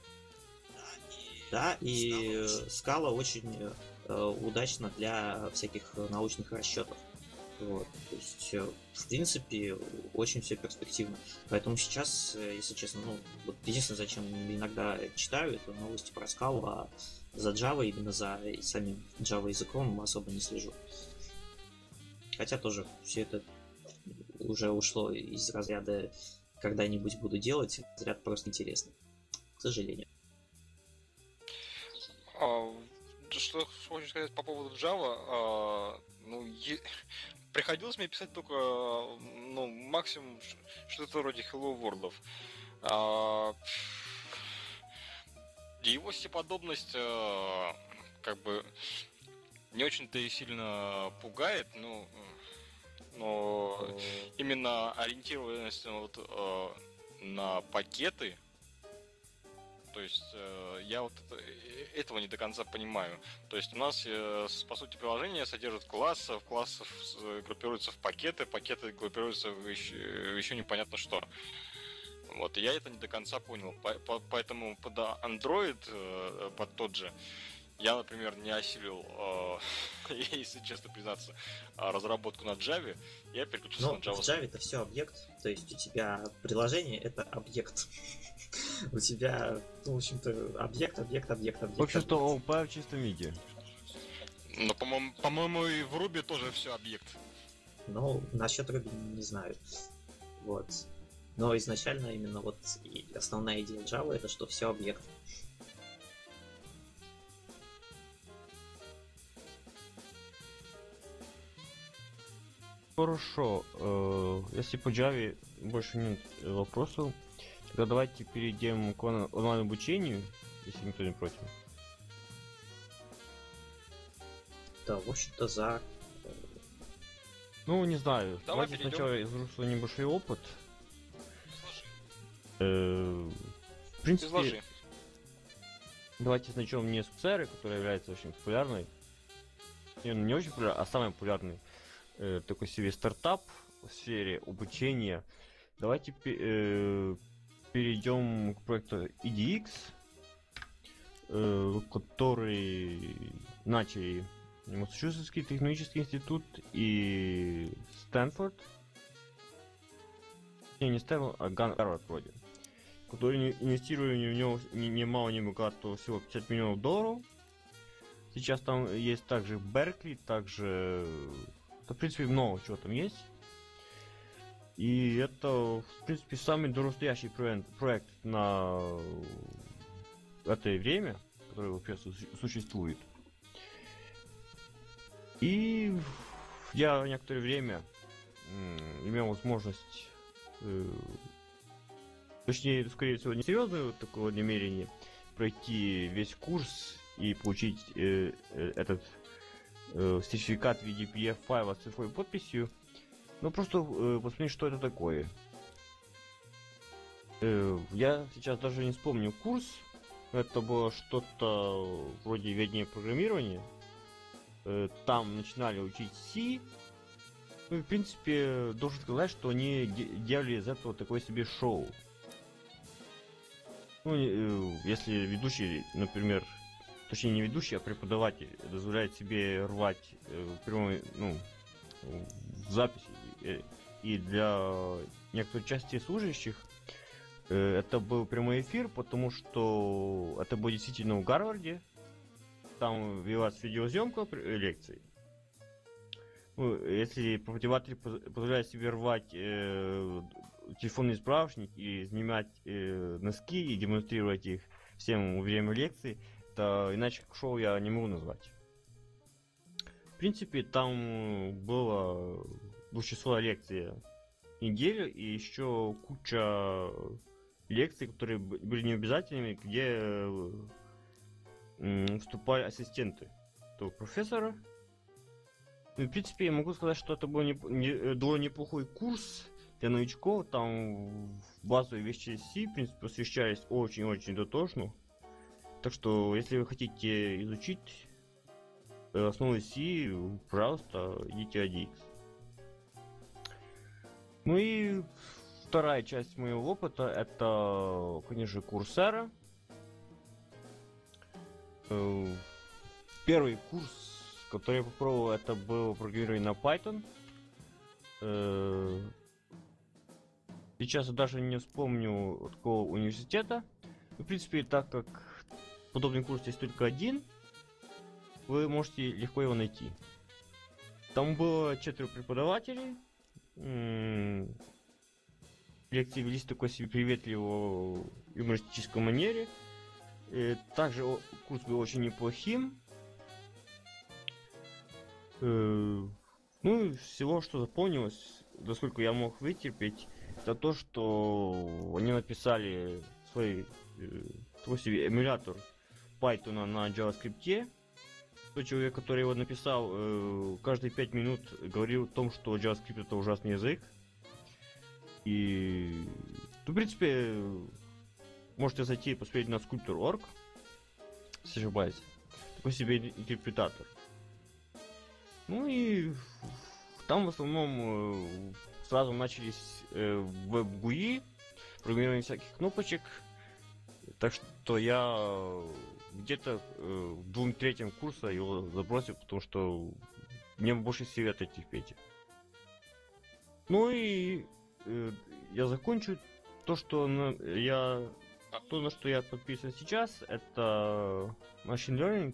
Да, и Scala очень удачна для всяких научных расчетов. Вот, то есть, в принципе, очень все перспективно. Поэтому сейчас, если честно, вот единственное, зачем иногда читаю, это новости про Scala, а за Java, именно за самим Java языком особо не слежу. Хотя тоже все это уже ушло из разряда когда-нибудь буду делать, разряд просто интересно. К сожалению. Что хочу сказать по поводу Java, приходилось мне писать только, максимум что-то вроде Hello World. Его всеподобность, не очень-то и сильно пугает, но именно ориентированность вот, на пакеты, то есть я вот этого не до конца понимаю. То есть у нас, по сути, приложение содержит классов группируются в пакеты, пакеты группируются в еще непонятно что. Вот, и я это не до конца понял. Поэтому под Android, под тот же, я, например, не осилил, если честно признаться, разработку на Java, я переключился на JavaScript. В Java это все объект, то есть у тебя приложение это объект. У тебя, в общем-то, объект. В общем-то, OOP в чистом виде. Но, по-моему, и в Ruby тоже все объект. Ну, насчет Ruby не знаю. Вот. Но изначально именно вот основная идея Java это что все объект. Хорошо, если по Java больше нет вопросов, тогда давайте перейдем к онлайн-обучению, если никто не против. Да, в общем-то, за... Ну, не знаю, давайте перейдем. сначала изложу свой небольшой опыт. В принципе, Изложи. давайте начнем не с Psera, которая является очень популярной. Не очень популярной, а самой популярной. Такой себе стартап в сфере обучения. Давайте перейдем к проекту EDX, который начали Массачусетский технологический институт и Стэнфорд. Не Стэнфорд, а Гарвард вроде. Которые инвестировали в него ни мало ни богато всего $50 миллионов. Сейчас там есть также Беркли, также... В принципе, много чего там есть. И это, в принципе, самый дорогостоящий проект на это время, который вообще существует. И я некоторое время имел возможность, точнее, скорее всего, не серьезное вот такое намерение пройти весь курс и получить этот сертификат в виде PDF-файла с цифровой подписью, но просто посмотреть, что это такое. Я сейчас даже не вспомню курс. Это было что-то вроде ведения программирования. Там начинали учить C. Ну и в принципе, должен сказать, что они делали из этого такое себе шоу. Ну, если ведущий, например, точнее не ведущий, а преподаватель дозволяет себе рвать прямой, в записи, и для некоторой части служащих это был прямой эфир, потому что это было действительно в Гарварде. Там велась видеозъемка лекций. Ну, если преподаватель позволяет себе рвать телефонный справочник и снимать носки и демонстрировать их всем во время лекции, то иначе шоу я не могу назвать. В принципе, там была двухчасовая лекция неделю и еще куча лекций, которые были необязательными, где вступали ассистенты того профессора. И, в принципе, я могу сказать, что это был довольно неплохой курс для новичков. Там базовые вещи C, в принципе, освещались очень-очень дотошно. Так что, если вы хотите изучить основы C, пожалуйста, идите EDX. Ну и вторая часть моего опыта, это, конечно, Coursera. Первый курс, который я попробовал, это был программирование на Python. Сейчас я даже не вспомню такого университета. В принципе, так как подобный курс есть только один, вы можете легко его найти. Там было 4 преподавателей. Лекции велись в такой себе приветливо юмористической манере. Также курс был очень неплохим. Ну и всего, что запомнилось, насколько я мог вытерпеть, это то, что они написали свой себе эмулятор Python на JavaScript. тот человек, который его написал, каждые 5 минут говорил о том, что JavaScript это ужасный язык. И, в принципе, можете зайти и посмотреть на Sculptor.org, если ошибаюсь. Такой себе интерпретатор. Ну и там в основном сразу начались веб-GUI, программирование всяких кнопочек. Так что я где-то в 2/3 курса его забросил, потому что мне больше всего от этих петь. Ну и я закончу то, что то, на что я подписан сейчас, это Machine Learning.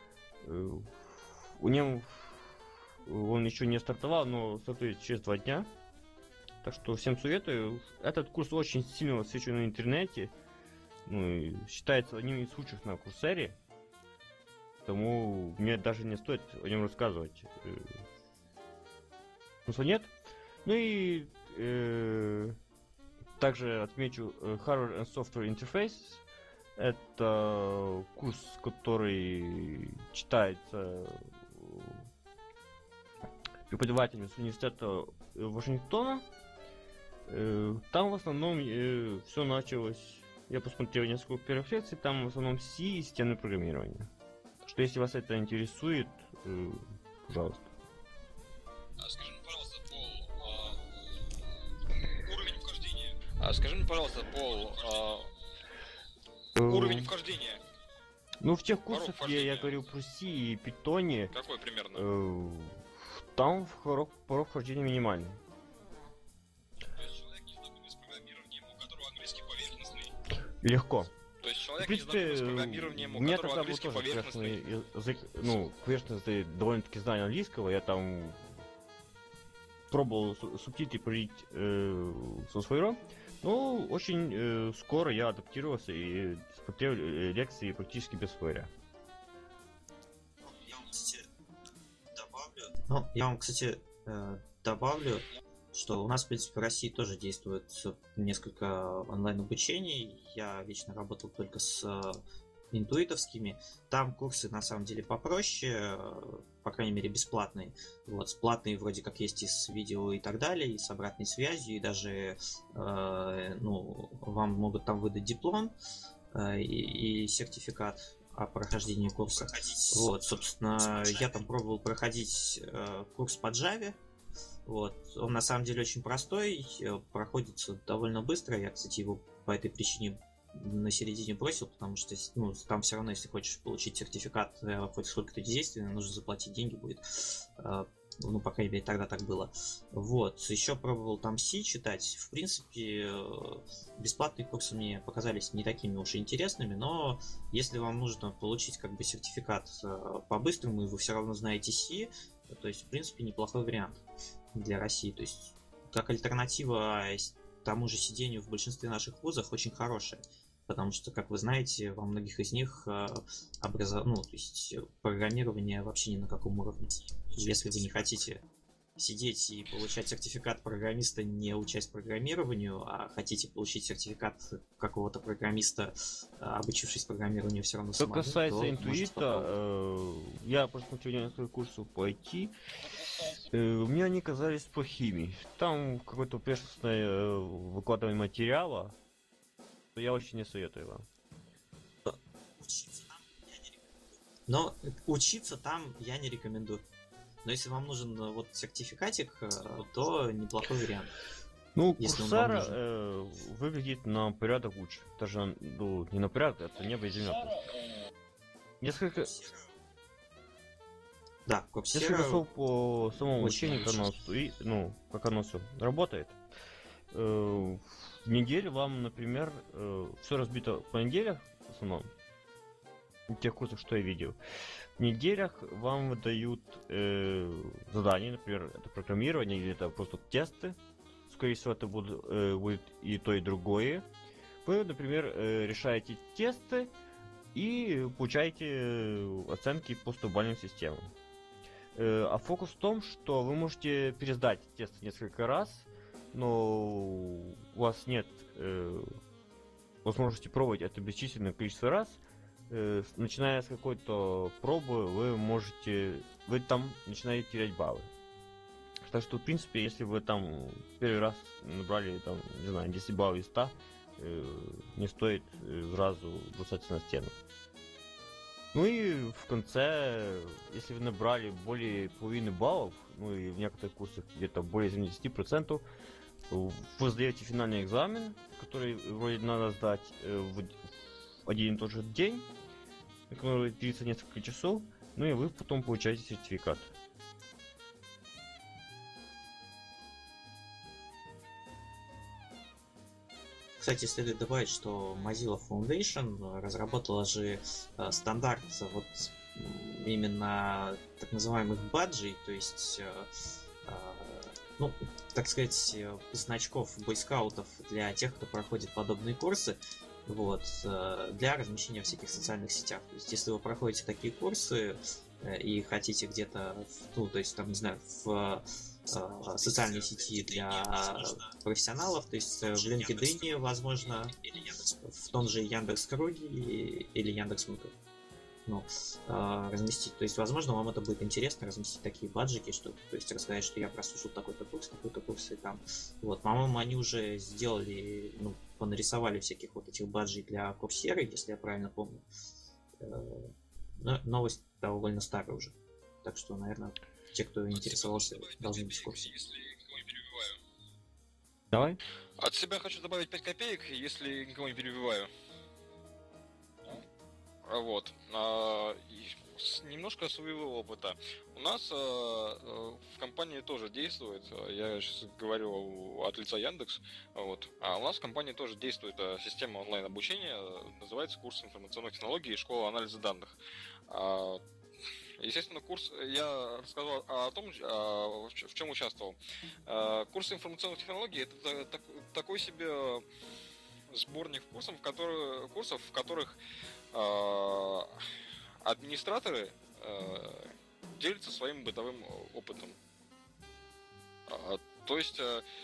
Он еще не стартовал, но стартует через 2 дня. Так что всем советую. Этот курс очень сильно освещен на интернете. Ну, и считается одним из лучших на Курсере. Поэтому мне даже не стоит о нем рассказывать. Смысла нет. Ну и также отмечу Hardware and Software Interface. Это курс, который читается преподавателем с университета Вашингтона. Там в основном все началось. Я посмотрел несколько первых лекций, там в основном C и системное программирование. Так что если вас это интересует, пожалуйста. Скажи мне, пожалуйста, Пол, уровень вхождения. Скажи мне, пожалуйста, Пол, уровень вхождения. Ну, в тех курсах, где я говорил про C и Python, какой примерно? Там порог вхождения минимальный. То есть человек не знакомый с программированием, у которого английский поверхностный. Легко. То есть человек В принципе, не знакомый с программированием, у у меня которого тогда был английский тоже поверхностный. поверхностный язык, ну, поверхностный довольно-таки знание английского, я там пробовал субтитры пролить со своего, но очень скоро я адаптировался и смотрел лекции практически без споря. Я вам, кстати, добавлю, что у нас, в принципе, в России тоже действует несколько онлайн-обучений. Я лично работал только с интуитовскими. Там курсы, на самом деле, попроще, по крайней мере, бесплатные. Вот, платные вроде как есть и с видео и так далее, и с обратной связью, и даже вам могут там выдать диплом и сертификат о прохождении курса. Вот, собственно, я там пробовал проходить курс по Java. Вот, он на самом деле очень простой, проходится довольно быстро. Я, кстати, его по этой причине на середине бросил, потому что там все равно, если хочешь получить сертификат хоть сколько-то действий, нужно заплатить деньги будет. Ну, по крайней мере, тогда так было. Вот, еще пробовал там C читать. В принципе, бесплатные курсы мне показались не такими уж и интересными, но если вам нужно получить как бы сертификат по-быстрому, и вы все равно знаете C, то есть, в принципе, неплохой вариант для России. То есть, как альтернатива тому же сидению в большинстве наших вузов очень хорошая. Потому что, как вы знаете, во многих из них то есть программирование вообще ни на каком уровне. Если вы не хотите сидеть и получать сертификат программиста, не учась программированию, а хотите получить сертификат какого-то программиста, обучившись программированию все равно Что самому, касается интуита, я посмотрел несколько курсов по IT, мне они казались плохими. Там какое-то поверхностное выкладывание материала, то я очень не советую вам. Но учиться там я не рекомендую. Но если вам нужен вот сертификатик, то неплохой вариант. Ну, если Coursera выглядит на порядок лучше. Даже не на порядок, это небо и земля. Несколько слов по самому учению, как оно все работает. В неделю вам, например, все разбито по неделях, в основном, в тех курсах, что я видел. В неделях вам выдают задания, например, это программирование или это просто тесты. Скорее всего, это будет и то, и другое. Вы, например, решаете тесты и получаете оценки по 100-бальным системам. А фокус в том, что вы можете пересдать тесты несколько раз, но у вас нет возможности пробовать это бесчисленное количество раз. Начиная с какой-то пробы, вы можете есть вы там начинаете терять баллы. Так что, в принципе, если вы там первый раз набрали, там, не знаю, 10 баллов из 100, не стоит сразу бросаться на стену. Ну и в конце, если вы набрали более половины баллов, ну и в некоторых курсах где-то более 70%, вы сдаете финальный экзамен, который вроде надо сдать в один и тот же день, который длится несколько часов, ну и вы потом получаете сертификат. Кстати, следует добавить, что Mozilla Foundation разработала же стандарт вот именно так называемых баджей, то есть, ну, так сказать, значков бойскаутов для тех, кто проходит подобные курсы, вот, для размещения в всяких социальных сетях. То есть, если вы проходите такие курсы и хотите где-то, ну, то есть, там, не знаю, в социальной сети для профессионалов, то есть в LinkedIn, возможно, в том же Яндекс.Круге или Яндекс.Музыке, ну, разместить. То есть, возможно, вам это будет интересно, разместить такие баджики, что, то есть, рассказать, что я прослушал такой-то курс, и там. Вот, по-моему, они уже сделали, ну, понарисовали всяких вот этих баджей для курсеры, если я правильно помню. Но новость довольно старая уже. Так что, наверное, те, кто интересовался, должны быть в курсе. Давай. От себя хочу добавить 5 копеек, если никого не перебиваю. Вот. Немножко своего опыта. У нас в компании тоже действует, я сейчас говорю от лица Яндекс, вот, а у нас в компании тоже действует система онлайн-обучения, называется курс информационных технологий и школа анализа данных. Естественно, курс, я рассказал о том, в чем участвовал. Курс информационных технологий — это такой себе сборник курсов, в которых администраторы делятся своим бытовым опытом. То есть,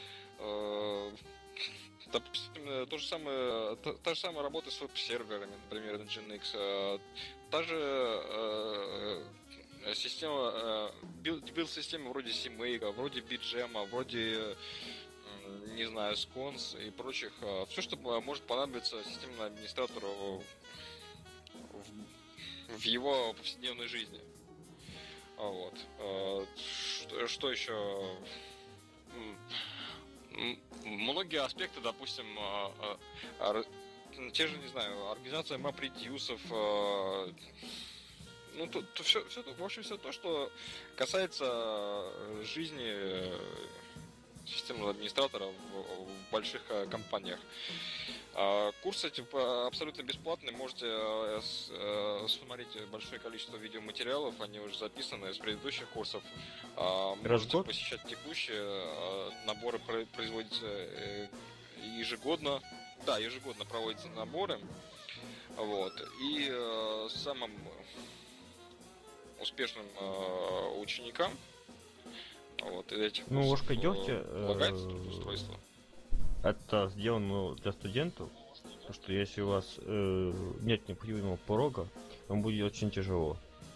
допустим, та же самая работа с веб-серверами, например, Nginx, та же система, билд-система вроде CMake, вроде BitGem, вроде, не знаю, Sconce и прочих. Все, что может понадобиться системному администратору в его повседневной жизни. Вот. Что еще? Многие аспекты, допустим, те же, не знаю, организация мап-редюсов, ну, все, в общем, все то, что касается жизни системного администратора в больших компаниях. Курсы эти абсолютно бесплатные, можете смотреть большое количество видеоматериалов, они уже записаны из предыдущих курсов. Можете посещать текущие, наборы производятся ежегодно. Да, ежегодно проводятся наборы. Вот. И самым успешным ученикам вот этих ну, ложка дегтя устройство. Это сделано для студентов, потому что если у вас нет необходимого порога, вам будет очень тяжело.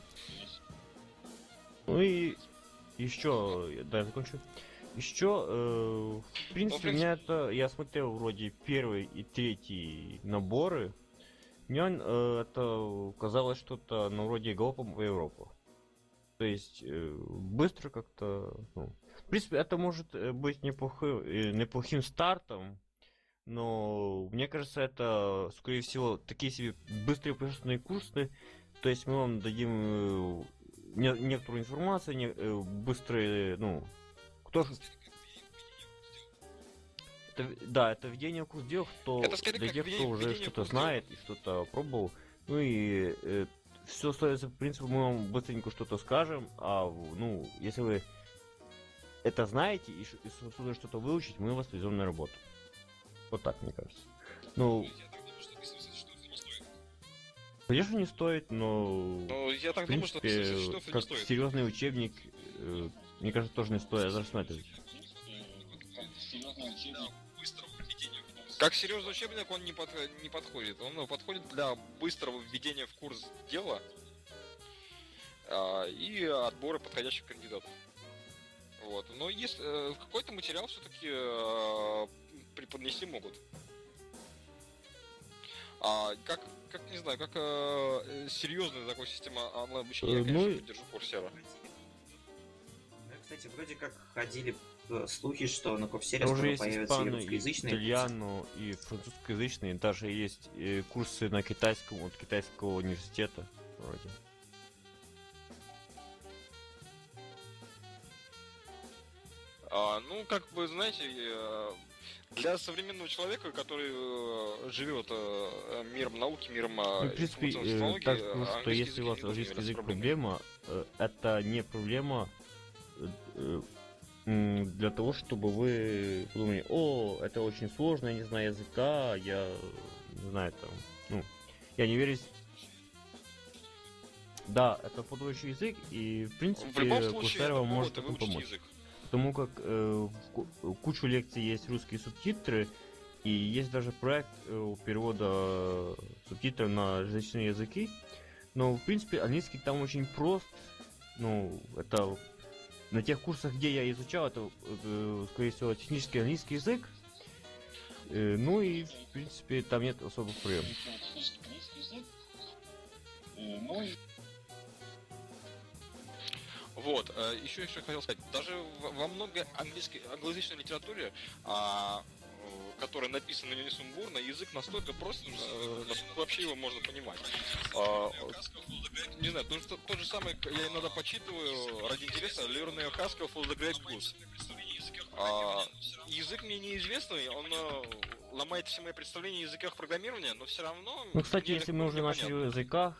Ну и еще, да, я закончу. Еще, в принципе, у меня это, я смотрел вроде первый и третий наборы, мне это казалось что-то на вроде галопом в Европу. То есть быстро как-то, ну, в принципе, это может быть неплохим стартом, но мне кажется, это, скорее всего, такие себе быстрые профессиональные курсы. То есть мы вам дадим некоторую информацию, быстрые, ну, кто же... Это введение в курс дел, для тех, кто уже что-то знает и что-то пробовал. Ну и все остается, в принципе, мы вам быстренько что-то скажем, а, ну, если вы это знаете и что-то выучить, мы вас везем на работу. Вот так, мне кажется. Ну, конечно, не стоит, но я так в принципе, думаю, что как серьезный учебник, мне кажется, тоже не стоит рассматривать. Как серьезный учебник он не подходит. Он подходит для быстрого введения в курс дела. и отбора подходящих кандидатов. Вот. Но если какой-то материал все-таки преподнести могут. Как не знаю, как серьезная такая система онлайн-обучения, я, конечно, поддержу Coursera. Ну, кстати, вроде как ходили слухи, что на Coursera уже скоро есть появятся и испано, и русскоязычные итальяно, и французскоязычные, даже есть курсы на китайском от китайского университета вроде. Ну, как бы, знаете, для современного человека, который живет миром науки, миром Ну, в принципе, информационной так технологии, скажу, что если у вас английский язык проблема, это не проблема для того, чтобы вы подумали, о, это очень сложно, я не знаю языка, я не знаю там, ну, я не верю. Да, это подводящий язык, и в принципе в любом случае, Coursera вам это может повод этому выучить помочь. язык. Потому как кучу лекций есть русские субтитры, и есть даже проект перевода субтитров на различные языки. Но, в принципе, английский там очень прост. Ну, это на тех курсах, где я изучал, это, скорее всего, технический английский язык. Ну и, в принципе, там нет особых проблем. Вот, еще хотел сказать, даже во многой англоязычной литературе, которая написана не сумбурно, язык настолько прост, насколько вообще его можно понимать. Не знаю, тот же самый, я иногда почитываю ради интереса Learning Haskell for the Great Goose. Язык мне неизвестный, он ломает все мои представления о языках программирования, но все равно... Ну, кстати, если мы уже начали в языках,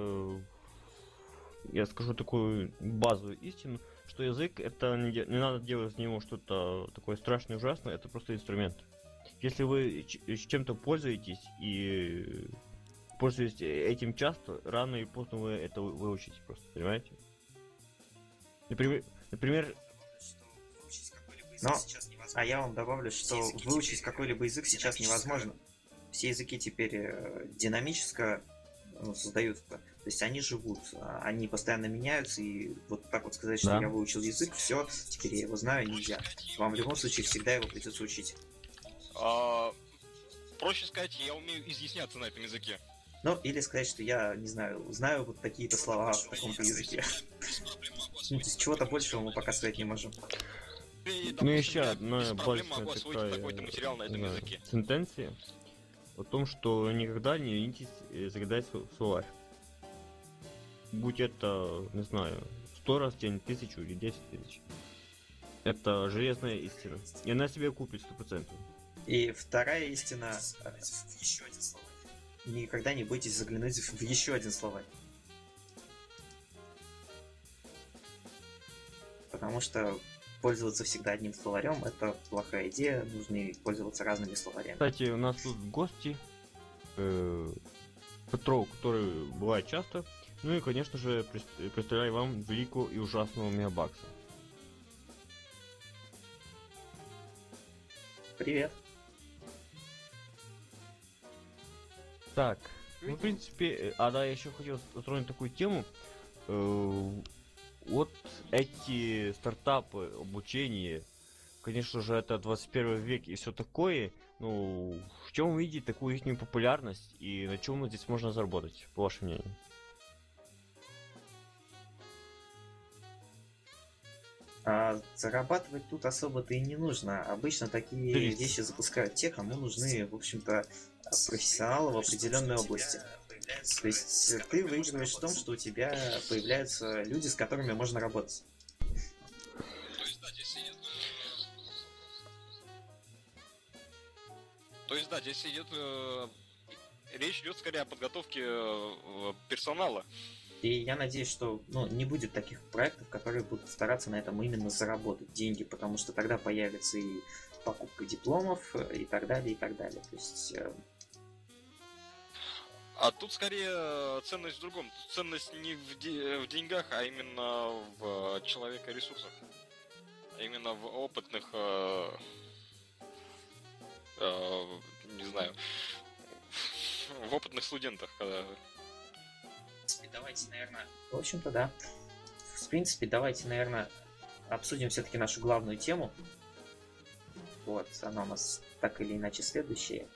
я скажу такую базовую истину, что язык, это не надо делать из него что-то такое страшное, ужасное, это просто инструмент. Если вы чем-то пользуетесь и пользуетесь этим часто, рано или поздно вы это выучите просто, понимаете? Например... Но, я вам добавлю, что выучить какой-либо язык сейчас невозможно. Все языки теперь динамически создаются. То есть они живут, они постоянно меняются, и вот так вот сказать, что я выучил язык, все, теперь я его знаю, нельзя. Вам в любом случае всегда его придется учить. Проще сказать, я умею изъясняться на этом языке. Ну, или сказать, что я, не знаю, знаю вот такие-то слова в таком-то языке. Чего-то большего мы пока сказать не можем. Ну, еще одна важная такая сентенция о том, что никогда не ленитесь загадать словарь. Будь это, не знаю, 100 раз в день, 1000 или 10 тысяч. Это железная истина. И она себе купит 100%. И вторая истина. Еще один словарь. Никогда не бойтесь заглянуть в еще один словарь. Потому что пользоваться всегда одним словарем — это плохая идея, нужно пользоваться разными словарями. Кстати, у нас тут гости, Петров, который бывает часто, ну и, конечно же, представляю вам великого и ужасного Мегабакса. Привет. Так, ну, в принципе, да, я еще хотел затронуть такую тему. Вот эти стартапы, обучение, конечно же, это 21 век и все такое. Ну, в чем вы видите такую их популярность и на чем здесь можно заработать, по вашему мнению? Зарабатывать тут особо-то и не нужно. Обычно такие вещи запускают те, кому нужны, в общем-то, профессионалы в определенной области. То есть ты выигрываешь в том, что у тебя появляются люди, с которыми можно работать. То есть, да, здесь идет речь идет скорее о подготовке персонала. И я надеюсь, что не будет таких проектов, которые будут стараться на этом именно заработать деньги, потому что тогда появится и покупка дипломов, и так далее, и так далее. То есть... А тут скорее ценность в другом. Ценность не в деньгах, а именно в человека-ресурсах. Именно в опытных, не знаю, в опытных студентах. Давайте, наверное... В общем-то, да. в принципе, давайте, наверное, обсудим все-таки нашу главную тему. Вот, она у нас так или иначе следующая.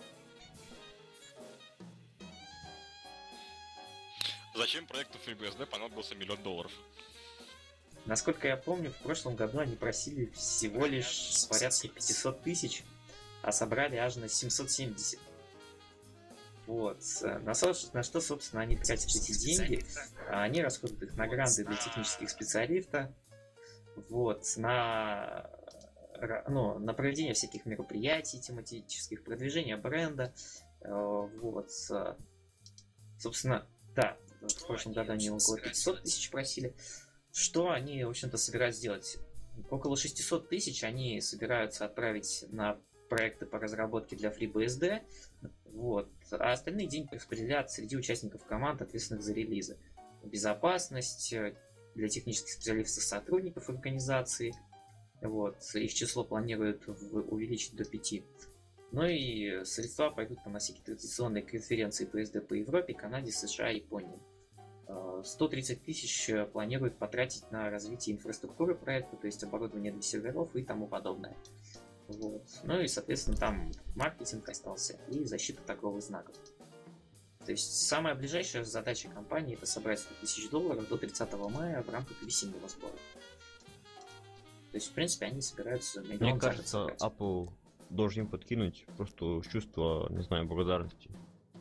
Зачем проекту FreeBSD понадобился $1 миллион? Насколько я помню, в прошлом году они просили всего лишь порядка 500 тысяч, а собрали аж на 770. Вот. На что, собственно, они тратят эти деньги? Они расходуют их на гранты для технических специалистов, вот, на проведение всяких мероприятий тематических, продвижение бренда. Вот. Собственно, да, в прошлом году они около 500 тысяч просили. Что они, в общем-то, собираются сделать? Около 600 тысяч они собираются отправить на проекты по разработке для FreeBSD, вот, а остальные деньги распределят среди участников команд, ответственных за релизы. Безопасность для технических специалистов, сотрудников организации, вот, их число планируют увеличить до 5. Ну и средства пойдут на всякие традиционные конференции PSD по Европе, Канаде, США и Японии. 130 тысяч планируют потратить на развитие инфраструктуры проекта, то есть оборудование для серверов и тому подобное. Вот. Ну и, соответственно, там маркетинг остался и защита торговых знаков. То есть самая ближайшая задача компании — это собрать $100 тысяч до 30 мая в рамках весеннего сбора. То есть, в принципе, они собираются... Мне кажется, Apple должен им подкинуть просто чувство, не знаю, благодарности.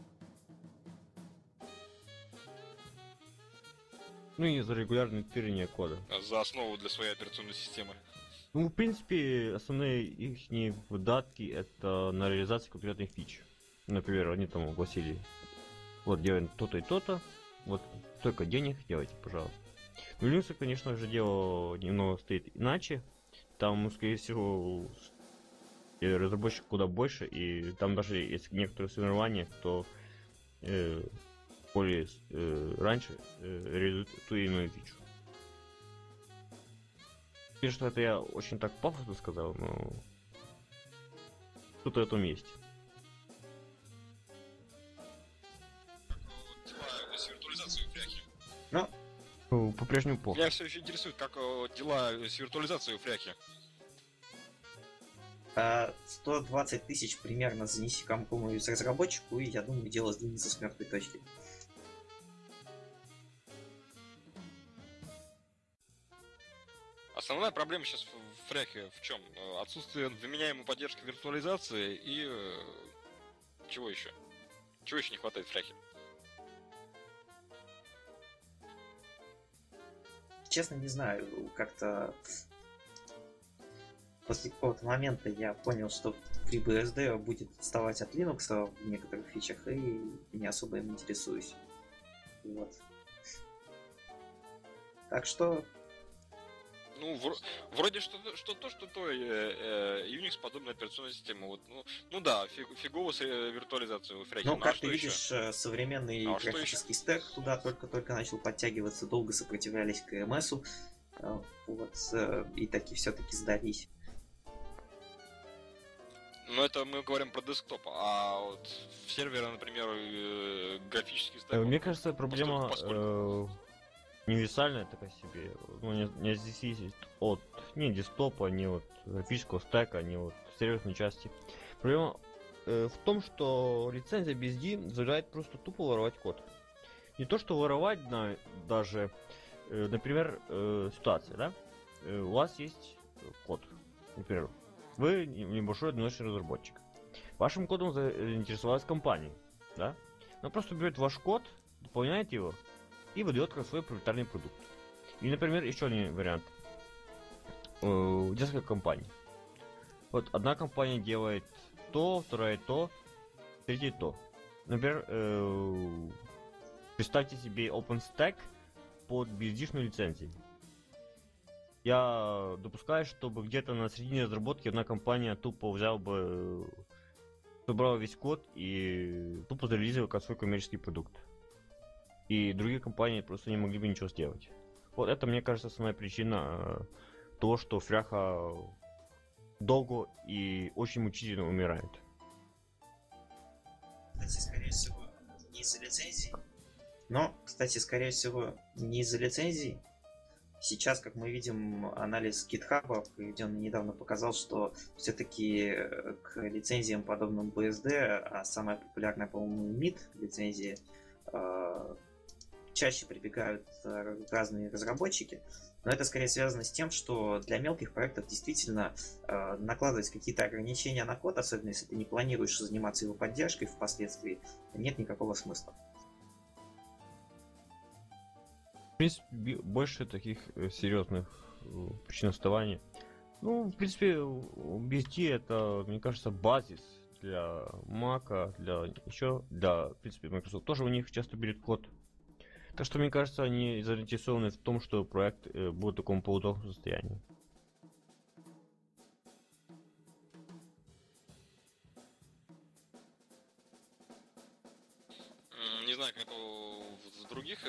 Ну и за регулярное тырение кода. За основу для своей операционной системы. Ну, в принципе, основные их выдатки — это на реализацию конкретных фич. Например, они там огласили: вот делаем то-то и то-то, вот столько денег делайте, пожалуйста. В Linux, конечно же, дело немного стоит иначе. Там, скорее всего, разработчик куда больше, и там даже есть некоторые соревнования, кто более раньше реализует ту или иную фичу. Конечно, это я очень так пафосно сказал, но что-то в этом есть. Дела с виртуализацией фряхи. Ну, по-прежнему плохо. Меня все еще интересует, как дела с виртуализацией фряхи. 120 тысяч примерно занеси какому-нибудь разработчику, и я думаю, дело сдвинется с мертвой точки. Основная проблема сейчас в фряхе в чем? Отсутствие вменяемой поддержки виртуализации и чего еще? Чего еще не хватает в фряхе? Честно, не знаю, как-то после какого-то момента я понял, что FreeBSD будет отставать от Linux в некоторых фичах, и не особо им интересуюсь. Вот. Так что... Ну, вроде что Unix подобная операционная система. Вот, ну да, фигово с виртуализацией у фряхи. Ну, как ты видишь, современный графический стек туда только начал подтягиваться, долго сопротивлялись КМСу, вот, и таки все-таки сдались. Ну, это мы говорим про десктоп, а вот в сервере, например, графический стек... Мне кажется, проблема универсальная такая себе. Ну, не зависит от ни десктопа, ни от графического стека, ни от сервисной части. Проблема в том, что лицензия BSD позволяет просто тупо воровать код. Не то, что воровать, даже, например, ситуация, да? У вас есть код, например, вы небольшой одиночный разработчик. Вашим кодом заинтересовалась компания, да? Она просто берет ваш код, дополняет его и выдает как свой проприетарный продукт. И, например, еще один вариант. Несколько компаний. Вот одна компания делает то, вторая то, третья то. Например, представьте себе OpenStack под BSD-шной лицензией. Я допускаю, чтобы где-то на середине разработки одна компания тупо взяла бы, собрала весь код и тупо зарелизила как свой коммерческий продукт. И другие компании просто не могли бы ничего сделать. Вот это, мне кажется, основная причина того, что фряха долго и очень мучительно умирает. Кстати, скорее всего, не из-за лицензии. Но, кстати, скорее всего, не из-за лицензии, сейчас, как мы видим, анализ GitHub, проведенный недавно, показал, что все-таки к лицензиям, подобным BSD, а самая популярная, по-моему, MIT лицензии, чаще прибегают разные разработчики. Но это скорее связано с тем, что для мелких проектов действительно накладывать какие-то ограничения на код, особенно если ты не планируешь заниматься его поддержкой впоследствии, нет никакого смысла. В принципе, больше таких серьезных причин отставания. Ну, в принципе, BSD это, мне кажется, базис для Mac, в принципе, Microsoft тоже у них часто берет код. Так что, мне кажется, они заинтересованы в том, что проект будет в таком полудохлом состоянии. Не знаю, как у других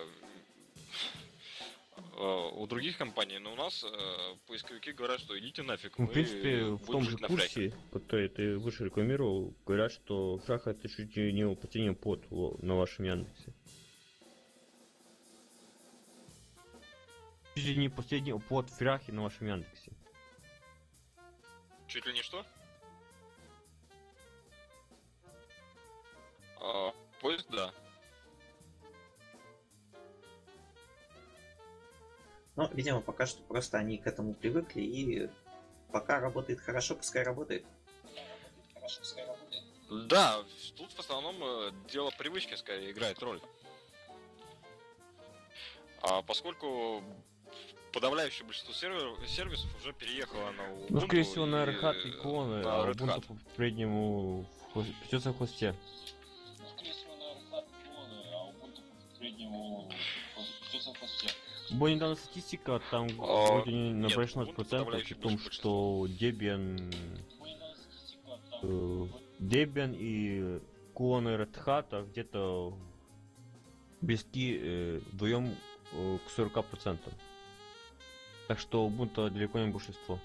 у других компаний, но у нас поисковики говорят, что идите нафиг. В принципе, в том же курсе, который ты выше рекламировал, говорят, что шах это чуть не последний под на вашем Яндексе. Чуть ли не последний под фрахи на вашем Яндексе. Чуть ли не что? Поиск, да. Но, видимо, пока что просто они к этому привыкли, и пока работает хорошо, пускай работает. Да, тут в основном дело привычки, скорее, играет роль. Поскольку подавляющее большинство сервисов уже переехало на Ubuntu. Ну, скорее всего, на Red Hat иконы, на а Red Hat. Ubuntu по-прежнему придется в хосте. Была недавно статистика, там вроде на 16% о том, что Debian и клоны Red Hat где-то близки вдвоем к 40%. Так что Ubuntu далеко не большинство.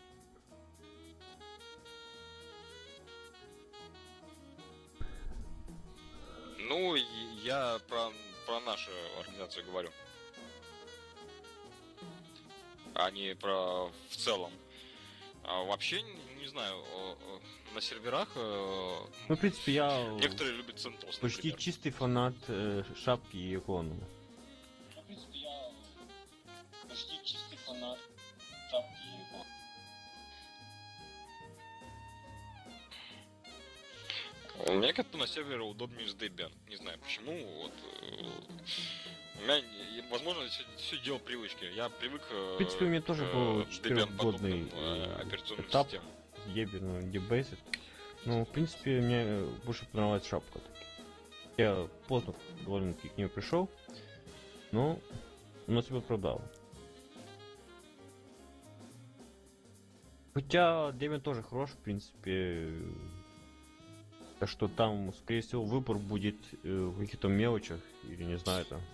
Ну, я про нашу организацию говорю. А не про в целом. Вообще, не знаю, на серверах Ну, в принципе, я некоторые любят CentOS, почти например. чистый фанат шапки и иконы. Мне как-то на сервере удобнее с Debian. Не знаю почему. Вот, у меня, возможно, все дело привычки. Я привык В принципе, мне тоже был Debian годный подобным операционным этап системам. Debian, Debased. Но, в принципе, мне больше понравилась шапка. Я поздно довольно-таки к нему пришел, но она себя оправдала. Хотя Debian тоже хорош, в принципе. Так что там, скорее всего, выбор будет в каких-то мелочах, или не знаю там.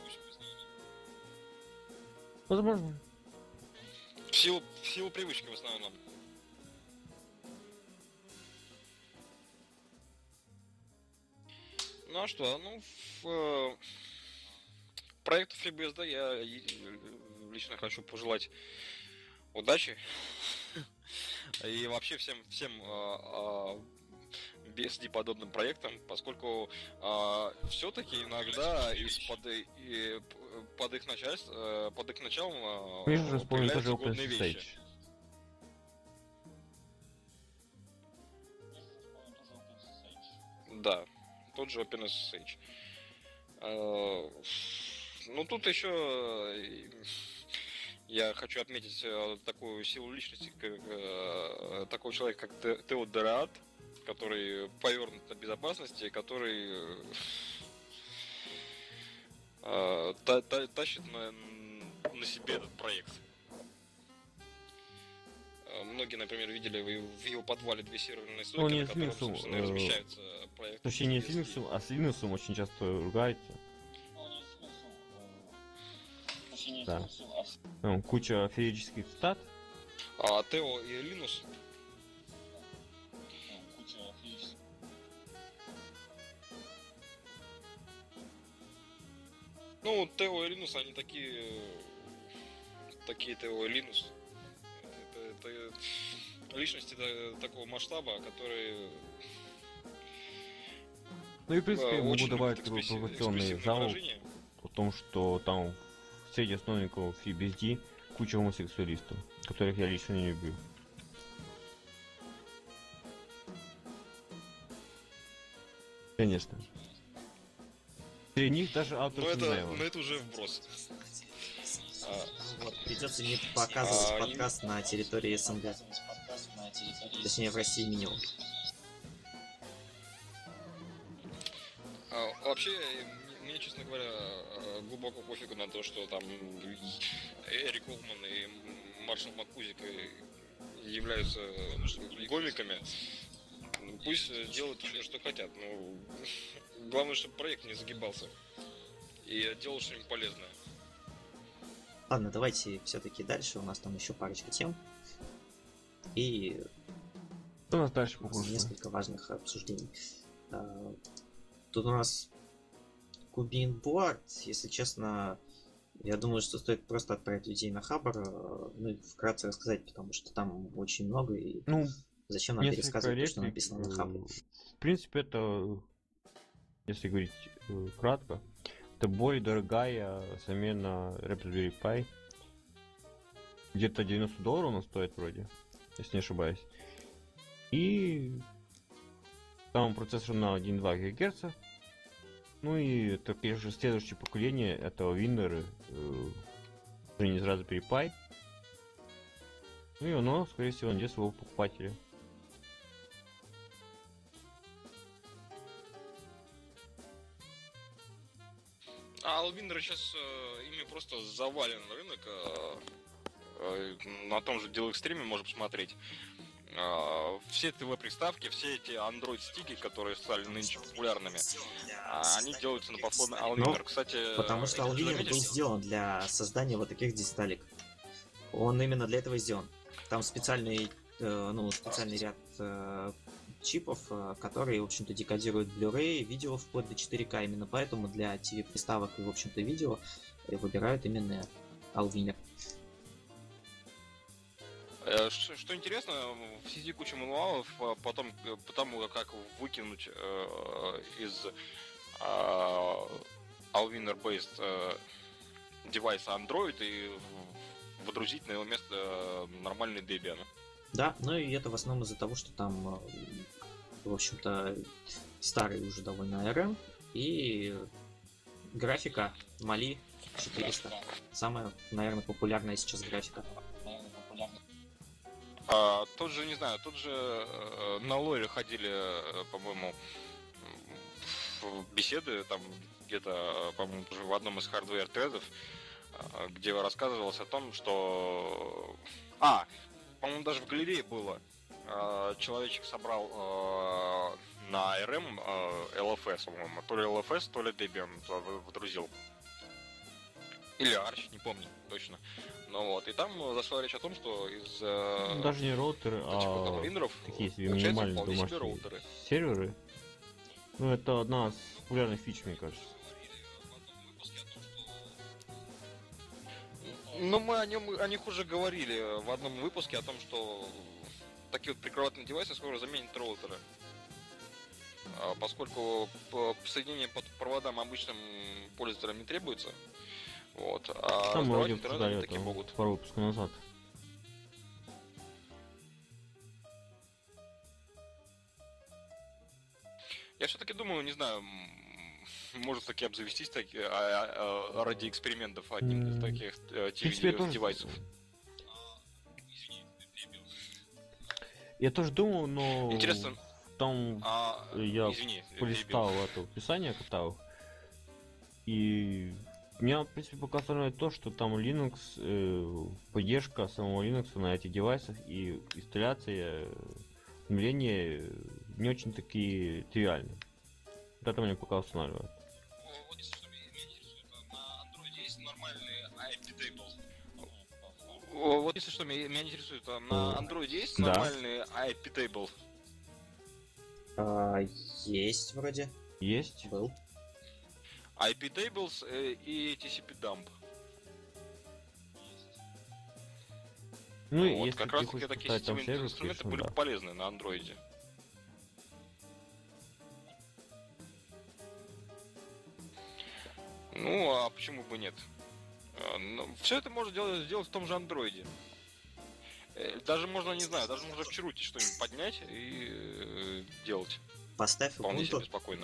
Возможно. В силу привычки в основном. Ну а что, в проекту FreeBSD я лично хочу пожелать удачи. И вообще всем BSD подобным проектам, поскольку все-таки иногда под их началом Конечно же, вспомнил тоже появляются годные вещи. OpenSSH. Да, тот же OpenSSH. Ну тут еще я хочу отметить такую силу личности, как такого человека, как Тео Дораат, который повернут на безопасности, который тащит на себе этот проект. Многие, например, видели в его подвале две серверные стойки, на которых, собственно, и размещаются проекты. Точнее, не с Linux, а с Linux очень часто ругается. Да. Там куча аферических цитат. Тео и Linux. Ну, Тео и Linux, они такие такие-то его Linux. Это личности такого масштаба, которые Ну и в принципе могу очень добавить любят провокационный экспрессивное зал выражение. о том, что там среди основников FreeBSD куча гомосексуалистов, которых я лично не люблю. Конечно. Среди них даже автор Но Синеева. это уже вброс. Вот, придется мне показывать подкаст на территории СНГ. Точнее, в России минимум. Вообще, мне, честно говоря, глубоко пофигу на то, что там Эрик Олман и Маршал Маккузик являются гомиками. Пусть делают все, что хотят. Но главное, чтобы проект не загибался. И делал что-нибудь полезное. Ладно, давайте все-таки дальше. У нас там еще парочка тем. И Что у нас дальше по курсу? несколько важных обсуждений. Тут у нас Кубин Board, если честно, я думаю, что стоит просто отправить людей на Хабр, ну и вкратце рассказать, потому что там очень много, и Ну, зачем нам несколько пересказывать то, что реплик. написано на Хабре. В принципе, это, если говорить кратко, это более дорогая замена Raspberry Pi. Где-то $90 она стоит вроде, если не ошибаюсь. И там процессор на 1,2 ГГц. Ну и это, конечно, следующее поколение этого Winner не из Raspberry Pi. Ну и оно, скорее всего, найдет своего покупателя. А Alvindra сейчас ими просто завален рынок. На том же DealXtreme можно посмотреть. Все ТВ-приставки, все эти Android-стики, которые стали нынче популярными, они делаются на платформе Alvindra. Кстати, Потому что если ты Alviner заметишь, был сделан для создания вот таких деталек. Он именно для этого сделан. Там специальный ряд чипов, которые, в общем-то, декодируют Blu-ray, видео вплоть до 4К. Именно поэтому для TV-приставок и, в общем-то, видео выбирают именно Alviner. Что интересно, в сети куча мануалов потому как выкинуть из Alviner-based девайса Android и водрузить на его место нормальный Debian. Да, ну и это в основном из-за того, что там, в общем-то, старый уже довольно ARM и графика Mali 400. Самая, наверное, популярная сейчас графика. Тот же, не знаю, на Лоре ходили, по-моему, в беседы, там где-то, по-моему, в одном из хардвер-тредов, где рассказывалось о том, что... по-моему, даже в галерее было. Человечек собрал на ARM LFS, по-моему, то ли LFS, то ли Debian водрузил. Или Arch, не помню точно. Ну вот, и там зашла речь о том, что из... Даже не роутеры, а такие себе минимальные домашние серверы. Ну, это одна из популярных фич, мне кажется. Ну, мы о них уже говорили в одном выпуске, о том, что такие вот прикроватные девайсы скоро заменят роутеры. Поскольку соединение по проводам обычным пользователям не требуется. Вот. Там мы вроде интернет обсуждали такие могут. пару выпусков назад. Я все-таки думаю, не знаю, может таки обзавестись ради экспериментов одним из таких TV-девайсов. Я тоже думал, но Интересно. там я полистал Debian. это описание катал. И меня, в принципе, пока устраивает то, что там Linux, поддержка самого Linux на этих девайсах и инсталляция, обновление не очень такие тривиальны. Вот это меня пока устанавливает. Вот если что, меня интересует, на Android есть нормальный IP-table. Вот если что, меня интересует, на Android есть нормальный IP-table? Есть вроде. Есть. Был. IP tables и TCP dump. Ну, и Вот, если как ты раз таки хочешь такие поставить там системные сервис, инструменты конечно, были да. бы полезны на андроиде. Ну, а почему бы нет? Все это можно сделать в том же андроиде. Даже можно, не знаю, даже можно в Чаруте что-нибудь поднять и делать. Поставь Вполне себе Ubuntu. спокойно.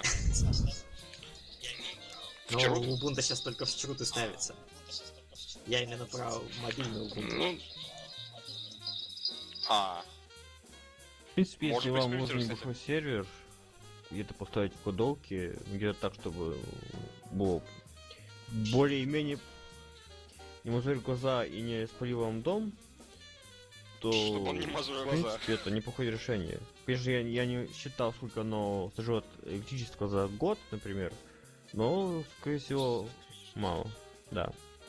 В Но Чарут? Ubuntu сейчас только в чруты ставится. Я именно про мобильный Ubuntu. Ну, В принципе, Может если быть, вам нужен экспериментируй с небольшой сервер, где-то поставить кодовки, где-то так, чтобы было более-менее не мозоль глаза и не спалил вам дом, то чтобы он не мазал в глаза. принципе это неплохое решение. Конечно, я не считал, сколько оно сожжет электричество за год, например, но, скорее всего, мало, да.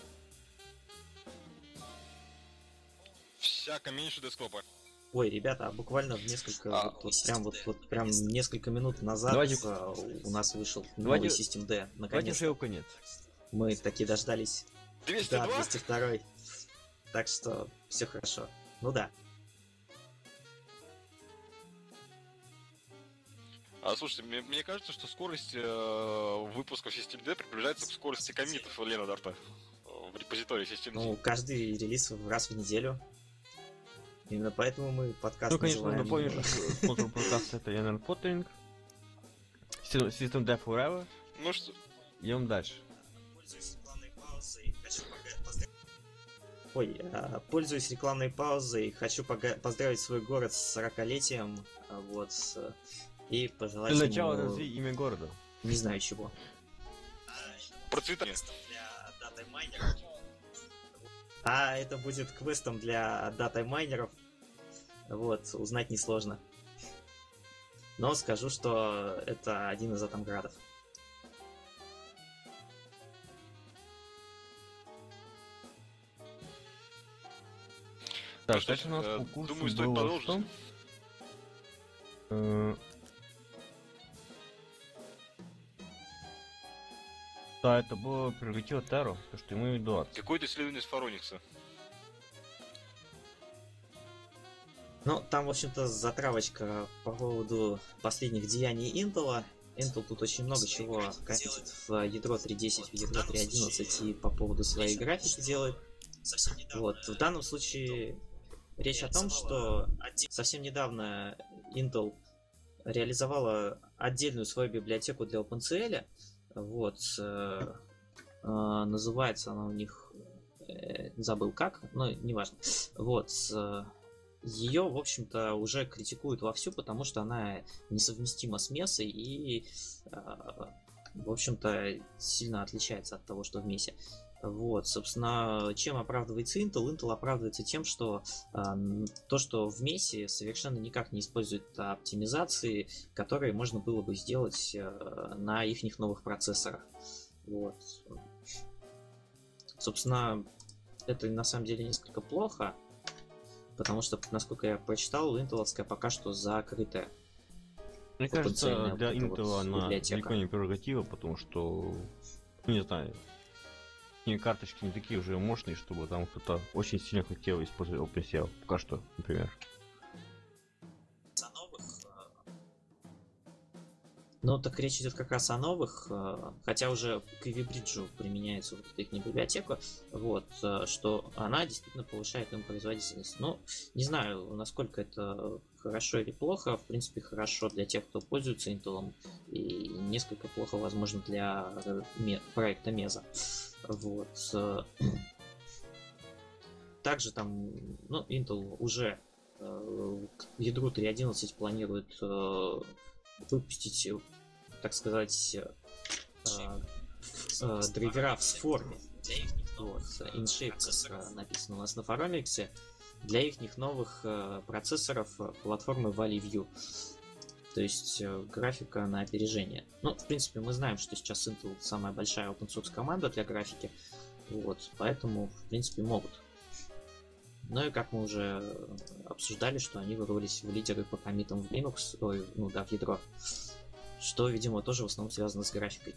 Всяко меньше десктопа. Ой, ребята, а буквально в несколько, А. вот прям несколько минут назад Давайте- у нас вышел Давайте- новый System D. Давайте Наконец, уже его конец. мы таки дождались. 202? Да, 202. Так что все хорошо. Ну да. Слушайте, мне кажется, что скорость выпуска System D приближается к скорости коммитов Ленодарта в репозитории System D. Ну, каждый релиз раз в неделю. Именно поэтому мы подкаст Ну, конечно, называем... напомню, что спонсор подкаста это Янер Поттеринг, System Dev Forever. Ну что, Идем дальше. Ой, пользуясь рекламной паузой, хочу поздравить свой город с 40-летием, вот, и пожелать Для начала ему, назови имя города. не знаю чего. процветание. А это будет квестом для дата-майнеров, вот, узнать несложно. Но скажу, что это один из атомградов. Так, Ну что ж, дальше у нас по курсу думаю, стоит было продолжить. что? Да, это было прерогатива Таро, то что ему и 20. Какое-то исследование с Фароникса. Ну, там, в общем-то, затравочка по поводу последних деяний Intel. Intel тут очень много чего коммитит в ядро 3.10, в ядро 3.11 и по поводу своей графики делает. Вот, в данном случае речь о том, что совсем недавно Intel реализовала отдельную свою библиотеку для OpenCL. Вот, называется она у них, забыл как, но неважно. Вот, ее, в общем-то, уже критикуют вовсю, потому что она несовместима с месой и, в общем-то, сильно отличается от того, что в месе. Вот, собственно, чем оправдывается Intel? Intel оправдывается тем, что то, что в месе совершенно никак не использует оптимизации, которые можно было бы сделать на их новых процессорах. Вот. Собственно, это на самом деле несколько плохо, потому что, насколько я прочитал, интеловская пока что закрытая. Мне кажется, потенциальная для вот эта Intel вот она библиотека. далеко не прерогатива, потому что, ну, не знаю, и карточки не такие уже мощные, чтобы там кто-то очень сильно хотел использовать OpenCL. Пока что, например. Ну, так речь идет как раз о новых, хотя уже к Ivy Bridge применяется вот эта их библиотека, вот, что она действительно повышает им производительность. Ну, не знаю, насколько это хорошо или плохо, в принципе, хорошо для тех, кто пользуется Intel, и несколько плохо, возможно, для проекта Mesa. Вот. Также там, ну, Intel уже к ядру 3.11 планирует выпустить, так сказать, драйвера в форме. Вот, InShape, как написано у нас на Faromix, для их новых процессоров платформы Valley View. То есть графика на опережение. Ну, в принципе, мы знаем, что сейчас Intel самая большая open source команда для графики. Вот, поэтому, в принципе, могут. Ну и как мы уже обсуждали, что они вырвались в лидеры по коммитам в Linux, ой, ну да, в ядро. Что, видимо, тоже в основном связано с графикой.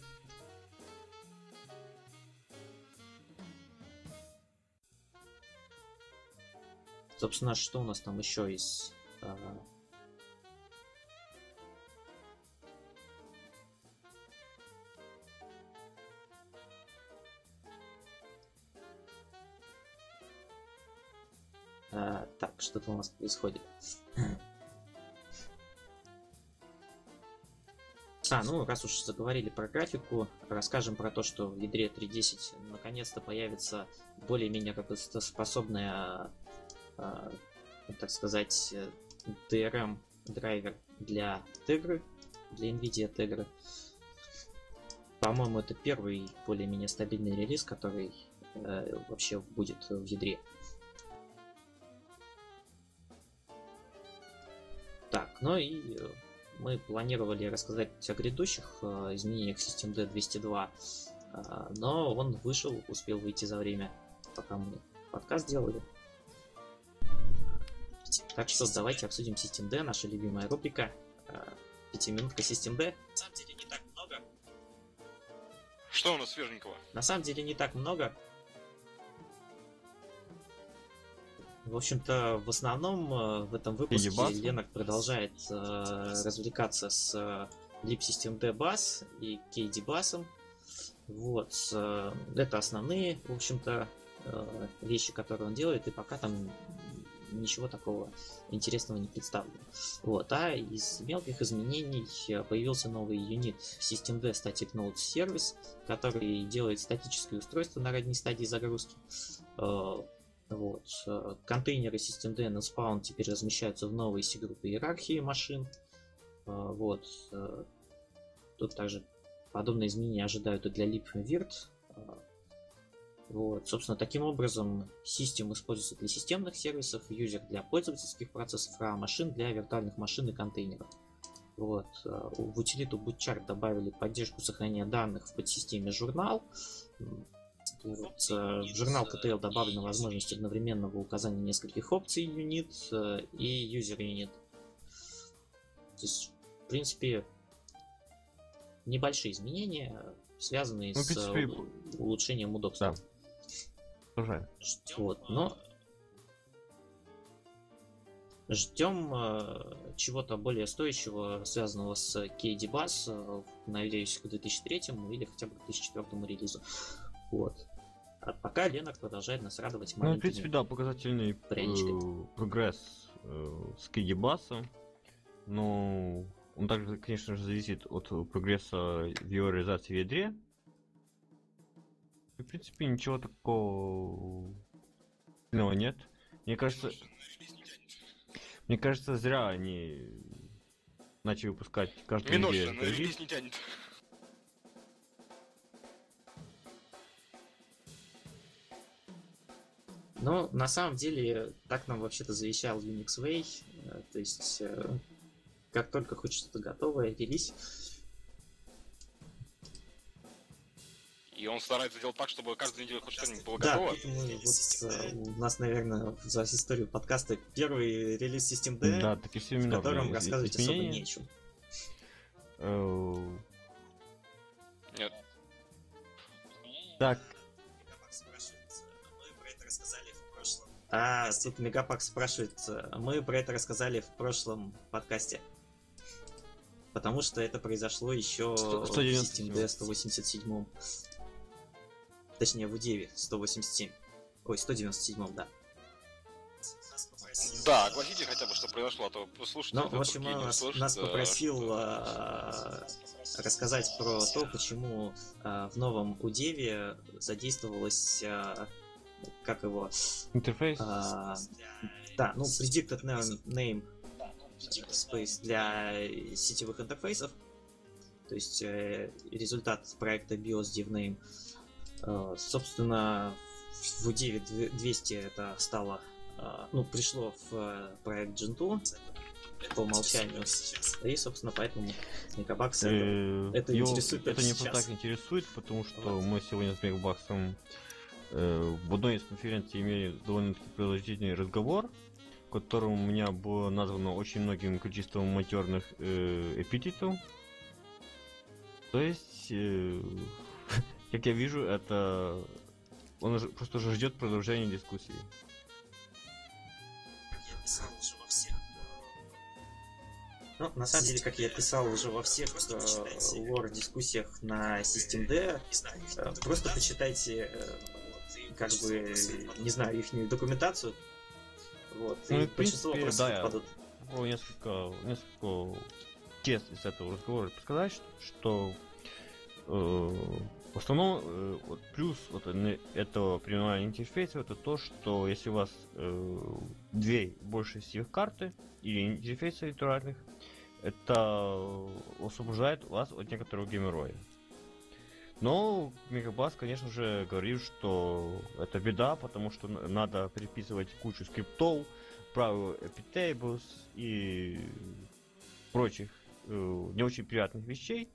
Собственно, что у нас там еще из... Так, что-то у нас происходит. Ну, раз уж заговорили про графику, расскажем про то, что в ядре 3.10 наконец-то появится более-менее работоспособная, так сказать, DRM драйвер для Tegra, для NVIDIA Tegra. По-моему, это первый более-менее стабильный релиз, который вообще будет в ядре. Так, ну и мы планировали рассказать о грядущих изменениях в Systemd 202, но он вышел, успел выйти за время, пока мы подкаст делали. Так что давайте обсудим Systemd, наша любимая рубрика. 5-минутка Systemd. На самом деле не так много. Что у нас свеженького? На самом деле не так много. В общем-то, в основном в этом выпуске Ленок продолжает развлекаться с libsystemd Bass и KD Bass. Вот. Это основные, в общем-то, вещи, которые он делает, и пока там ничего такого интересного не представлено. Вот. А из мелких изменений появился новый юнит Systemd Static Node Service, который делает статические устройства на ранней стадии загрузки. Вот. Контейнеры Systemd на Spawn теперь размещаются в новой C-группе иерархии машин. Вот. Тут также подобные изменения ожидают и для libvirt. Вот. Собственно, таким образом, System используется для системных сервисов, юзер для пользовательских процессов, а машин для виртуальных машин и контейнеров. Вот. В утилиту bootchart добавили поддержку сохранения данных в подсистеме журнал. Вот, в журнал KTL добавлена возможность одновременного указания нескольких опций юнит и user unit. Здесь, в принципе, небольшие изменения, связанные с улучшением удобства. Да. Продолжаем. Вот, но ждем чего-то более стоящего, связанного с KD Bass, надеюсь, к 2003 или хотя бы к 2004 релизу. Вот. А пока Ленок продолжает нас радовать маленькими... Ну, в принципе, да, показательный прогресс с KD Bass, но он также, конечно же, зависит от прогресса в его реализации в ядре. И, в принципе, ничего такого нет. Мне кажется, зря они начали выпускать каждую неделю. Минуту, релиз не тянет. Но на самом деле так нам вообще-то завещал Unix Way. То есть как только хоть что-то готовое, релиз. И он старается делать так, чтобы каждую неделю хоть что-нибудь было да, готово. У нас, наверное, за историю подкаста первый релиз Systemd, да, так и в котором рассказывать особо нечего. Нет. Так. Тут Мегапак спрашивает, мы про это рассказали в прошлом подкасте. Потому что это произошло еще в Systemd 187. Точнее, в UDEV 187. Ой, 197, да. Да, огласите хотя бы, что произошло, а то послушайте. Ну, в общем, он нас попросил рассказать про то, почему в новом UDEV задействовалось... как его... Интерфейс? Да, ну, Predicted Name Space для сетевых интерфейсов. То есть результат проекта BIOS DevName. Собственно, в UDEV 200 это стало... пришло в проект Gentoo по умолчанию. И, собственно, поэтому Мегабакс это интересует. Это не просто так интересует, потому что мы сегодня с Мегабаксом в одной из конференций имели довольно-таки продолжительный разговор, в котором у меня было названо очень многим количеством матерных эпитетов. То есть, как я вижу, это он просто уже ждет продолжения дискуссии. Ну, на самом деле, как я писал уже во всех лор-дискуссиях на Systemd, просто почитайте, как бы, не знаю, их документацию. Вот, Ну, и в большинство принципе, вопросов да, отпадут. несколько тез из этого разговора сказать, что в основном вот плюс вот этого переименования интерфейса это то, что если у вас две больше сетевых карты или интерфейсов натуральных, это освобождает вас от некоторого геморроя. Но Мегабласт, конечно же, говорит, что это беда, потому что надо переписывать кучу скриптов, правил epitables и прочих не очень приятных вещей.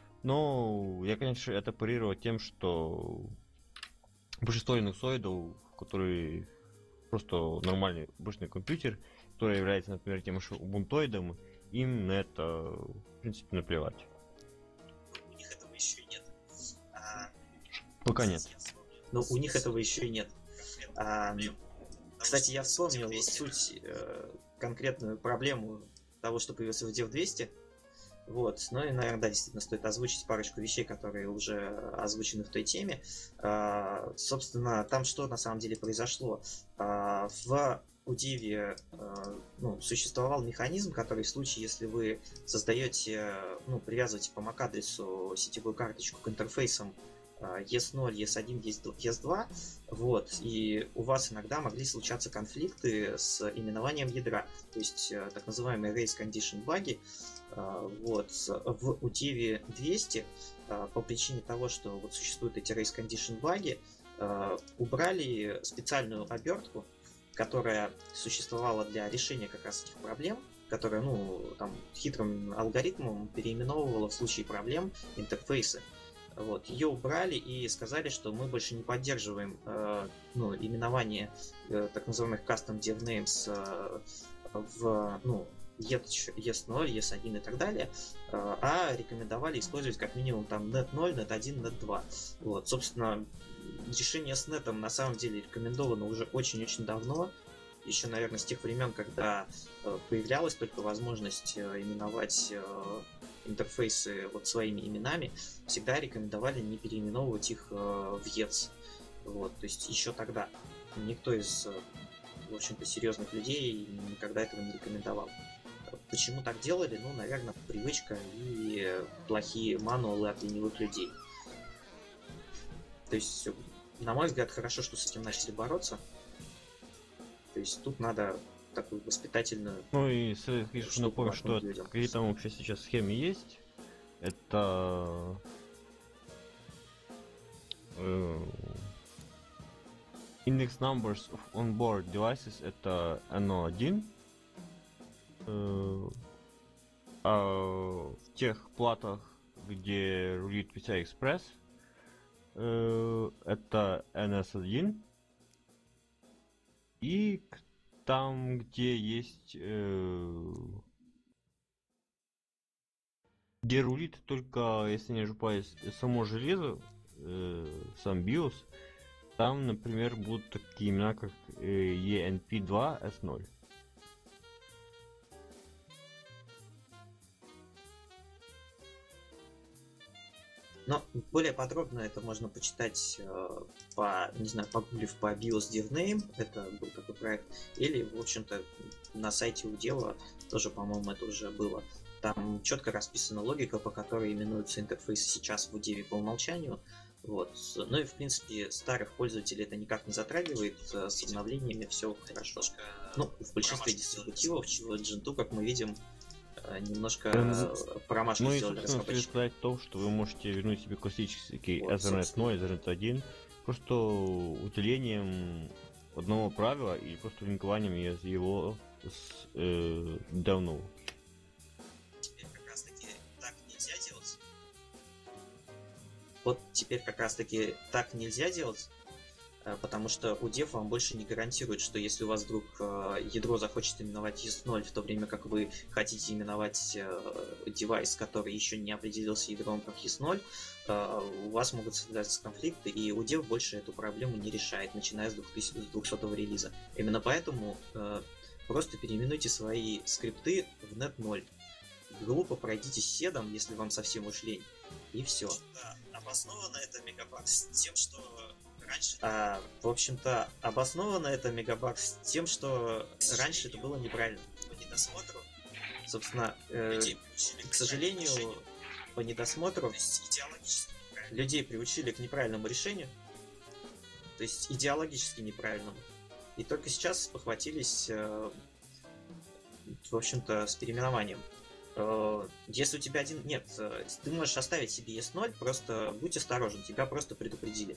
Но я, конечно, это парирую тем, что большинство инуксоидов, которые просто нормальный обычный компьютер, который является, например, тем же убунтоидом, им на это, в принципе, наплевать. У них этого еще и нет. Пока нет. Но у них этого еще и нет. Кстати, я вспомнил суть, конкретную проблему того, что появился в Dev 200. Вот, ну и, наверное, да, действительно стоит озвучить парочку вещей, которые уже озвучены в той теме. Собственно, там что на самом деле произошло? В UDIV существовал механизм, который в случае, если вы создаете, привязываете по MAC-адресу сетевую карточку к интерфейсам ES0, ES1, ES2, вот, и у вас иногда могли случаться конфликты с именованием ядра, то есть так называемые race condition баги. Вот, в UDIV 200 по причине того, что вот существуют эти race condition баги, убрали специальную обертку, которая существовала для решения как раз этих проблем, которая, хитрым алгоритмом переименовывала в случае проблем интерфейсы. Вот, ее убрали и сказали, что мы больше не поддерживаем именование так называемых custom dev names в ES0, ES1 и так далее, а рекомендовали использовать как минимум там net 0, net 1, net 2. Вот, собственно, решение с нетом на самом деле рекомендовано уже очень-очень давно, еще, наверное, с тех времен, когда появлялась только возможность именовать интерфейсы вот своими именами, всегда рекомендовали не переименовывать их в ETS. Вот, то есть еще тогда никто из, в общем-то, серьезных людей никогда этого не рекомендовал. Почему так делали? Ну, наверное, привычка и плохие мануалы от ленивых людей. То есть, на мой взгляд, хорошо, что с этим начали бороться. То есть тут надо такую воспитательную... Ну и конечно, напомню, что какие там вообще сейчас схемы есть. Это index numbers of onboard devices это NO1. А в тех платах, где рулит PCI Express, это NS1. И там, где есть, где рулит только, если не ошибаюсь, само железо, сам BIOS, там, например, будут такие имена, как ENP2S0. Но более подробно это можно почитать погуглив по BIOS DevName, это был такой проект, или, в общем-то, на сайте у Deva тоже, по-моему, это уже было. Там четко расписана логика, по которой именуются интерфейсы сейчас в UDIV по умолчанию. Вот. Ну и, в принципе, старых пользователей это никак не затрагивает, с обновлениями все хорошо. Ну, в большинстве дистрибутивов, Gentoo, как мы видим, немножко промашку сделали разработчики. Ну и, сказать то, что вы можете вернуть себе классический Ethernet 0, Ethernet 1, просто уделением одного правила и просто линкованием его с давно. Теперь как раз таки так нельзя делать. Вот теперь как раз таки так нельзя делать, потому что UDEV вам больше не гарантирует, что если у вас вдруг ядро захочет именовать ES0, в то время как вы хотите именовать девайс, который еще не определился ядром как ES0, у вас могут создаться конфликты, и UDEV больше эту проблему не решает, начиная с 200-го релиза. Именно поэтому просто переименуйте свои скрипты в net 0. Глупо пройдите седом, если вам совсем уж лень. И все. Да, обосновано это мегабакс тем, что раньше... В общем-то, обосновано это мегабакс тем, что раньше это было неправильно. по недосмотру Собственно, людей приучили к сожалению, решению, по недосмотру то есть идеологически неправильно. людей приучили к неправильному решению, то есть идеологически неправильному. И только сейчас спохватились, в общем-то, с переименованием. Если у тебя один... Нет, ты можешь оставить себе ES0, просто будь осторожен, тебя просто предупредили.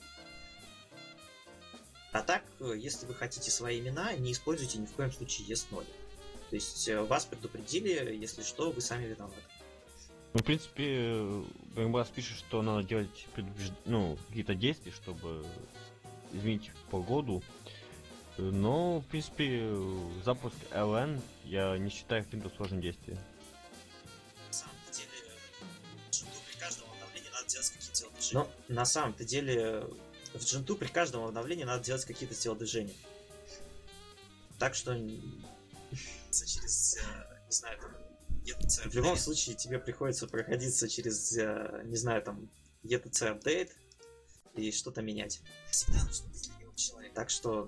А так, если вы хотите свои имена, не используйте ни в коем случае ES0. То есть вас предупредили, если что, вы сами виноваты. Ну, в принципе, Бэнгбас пишет, что надо делать какие-то действия, чтобы изменить погоду. Но, в принципе, запуск LN я не считаю каким-то сложным действием. На самом деле, при каждом обновлении надо делать какие-то телодвижения. Но на самом-то деле в Gentoo при каждом обновлении надо делать какие-то телодвижения. Так что Через, не знаю, там, ETC в любом случае тебе приходится проходиться через, не знаю, там, ETC апдейт и что-то менять. всегда нужно быть ленивым человеком. Так что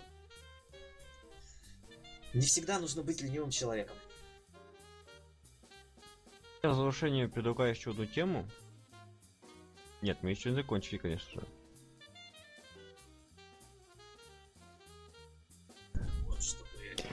не всегда нужно быть ленивым человеком. Я в завершение предлагаю еще одну тему. Нет, мы еще не закончили, конечно же. Вот, чтобы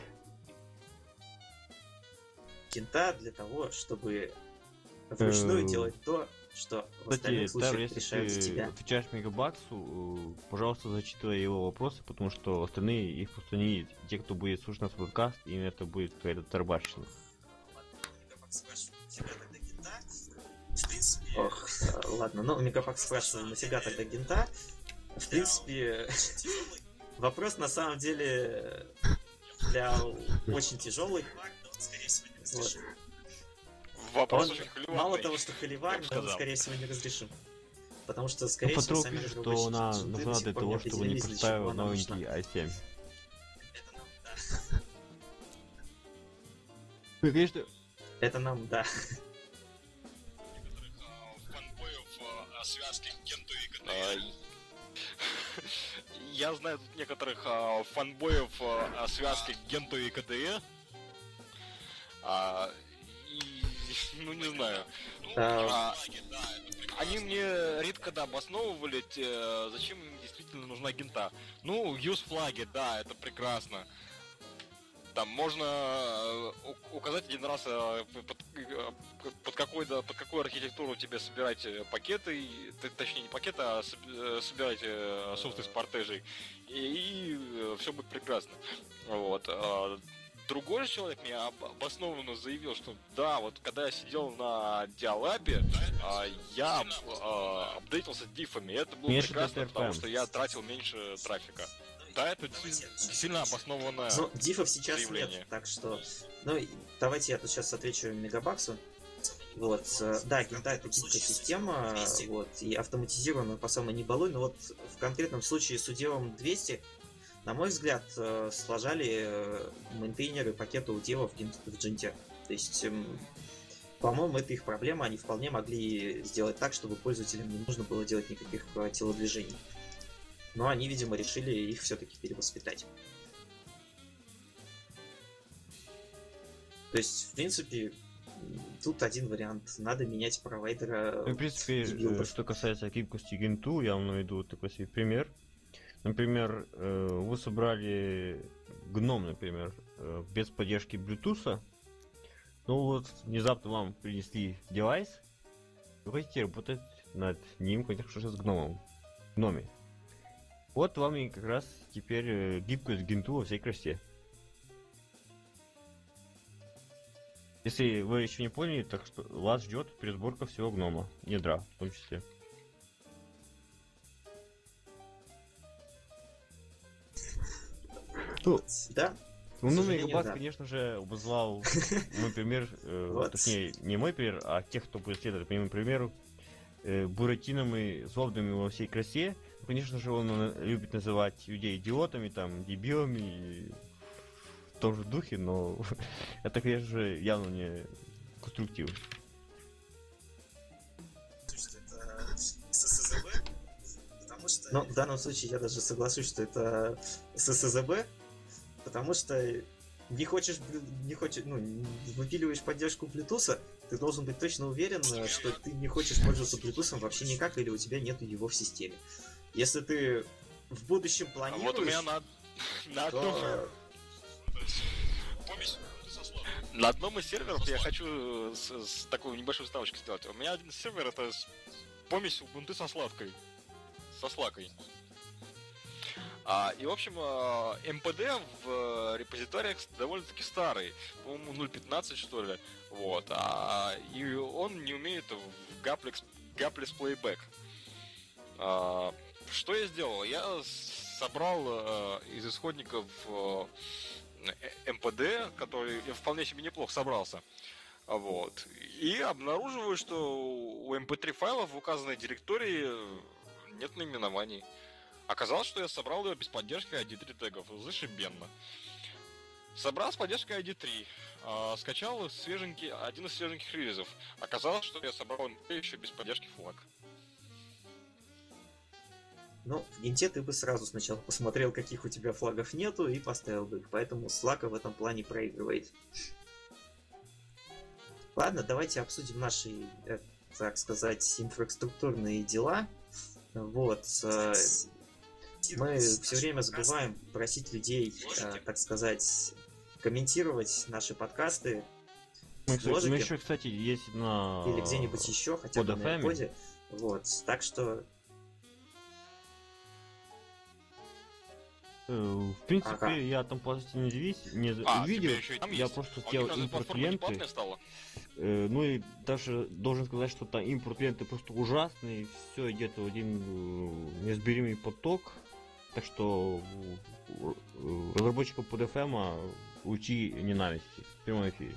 Кента для того, чтобы вручную делать то, что в остальных Кстати, Тар, случаях если решают за ты тебя. отвечаешь Мегабаксу, пожалуйста, зачитывай его вопросы, потому что остальные их просто не видят. Те, кто будет слушать наш подкаст, им это будет какая-то тарбарщина. Мегапак спрашивает, тебя тогда гента? В принципе, Ох, ладно, ну Мегапак спрашивал, нафига тогда Гента? В принципе, очень тяжелый вопрос на самом деле для очень тяжелый. баг, но он, скорее всего, не разрешит. Вопрос Он очень холиварный. мало того, что холивар, я бы но он, сказал. скорее всего, не разрешим. Потому что, скорее всего, Патрул сами пишет, что разработчики она Gentoo нужна до сих для пор того, чтобы не определились, для чего поставил она нужна. новенький i7. Это нам, да. Ну, конечно, Это нам, да. Некоторых фанбоев о связке Генту и КТ. Я знаю тут некоторых фанбоев о связке Генту и КДЕ. Ну не знаю. А, Они мне редко обосновывали, зачем им действительно нужна гента. Ну, use флаги, да, это прекрасно. Там можно указать один раз, под какую архитектуру тебе собирать пакеты, точнее не пакеты, а собирать софт из портежей, и все будет прекрасно. Вот. Другой же человек мне обоснованно заявил, что да, вот когда я сидел на диалабе, я апдейтился диффами, и это было Меньше прекрасно, потому DTRPM. что я тратил меньше трафика. Да, это сильно обоснованное ну, дифов сейчас заявление. нет, так что... Ну, давайте я тут сейчас отвечу Мегабаксу. Вот, да, Гента это гибкая система, вот, и автоматизированная по самой не балуй, но вот в конкретном случае с уделом 200, на мой взгляд, сложали мейнтейнеры пакета удилов в Дженте. То есть, по-моему, это их проблема, они вполне могли сделать так, чтобы пользователям не нужно было делать никаких телодвижений. Но они, видимо, решили их все-таки перевоспитать. То есть, в принципе, тут один вариант. Надо менять провайдера. ну, в принципе, дебилов. что касается гибкости Генту, я вам наведу такой себе пример. Например, вы собрали гном, например, без поддержки Bluetooth. Ну вот, внезапно вам принесли девайс. Вы хотите работать над ним, конечно же, с гноме. Вот вам и как раз теперь гибкость Генту во всей красе. Если вы еще не поняли, так что вас ждет пересборка всего гнома, ядра в том числе. Ну, Да, ну, сожалению, Мегабас, да. конечно же, обозвал мой пример, Вот. точнее, не мой пример, а тех, кто будет следовать по моему примеру, буратинами, злобными во всей красе. Конечно же, он любит называть людей идиотами, там, дебилами, том же духе, но это, конечно же, явно не конструктив. Это ССЗБ, потому что... Но в данном случае я даже соглашусь, что это ССЗБ, потому что не хочешь, ну, выпиливаешь поддержку Bluetooth, ты должен быть точно уверен, что ты не хочешь пользоваться Bluetooth вообще никак, или у тебя нету его в системе. Если ты в будущем А планируешь, вот у меня на одном... то Помесь со слов. На одном из серверов я хочу с такой небольшой вставочкой сделать. У меня один сервер это помесь Ubuntu со Славкой. Со Слакой. И, в общем, MPD в репозиториях довольно-таки старый. По-моему, 0.15, что ли. Вот. И он не умеет в Gapless Playback. Что я сделал? Я собрал из исходников MPD, который вполне себе неплохо собрался. Вот. И обнаруживаю, что у MP3 файлов в указанной директории нет наименований. Оказалось, что я собрал ее без поддержки ID3 тегов. Зашибенно. Собрал с поддержкой ID3. Скачал один из свеженьких релизов. Оказалось, что я собрал MP еще без поддержки флаг. ну, в Генте ты бы сразу сначала посмотрел, каких у тебя флагов нету, и поставил бы их. Поэтому Slack в этом плане проигрывает. Ладно, давайте обсудим наши, так сказать, инфраструктурные дела. Вот. Мы все время забываем просить людей, так сказать, комментировать наши подкасты Мы в Ложике еще, кстати, есть на... или где-нибудь еще, хотя бы под на FM. AirPod'е. Вот. Так что В принципе, Ага. я там полностью не видел, тебе еще и там я есть? просто А у сделал них разве импорт платформа не ленты. платная стала? Ну и даже должен сказать, что там импорт ленты просто ужасный, все идет в один неизберимый поток. Так что разработчикам под FM учи ненависти в прямом эфире.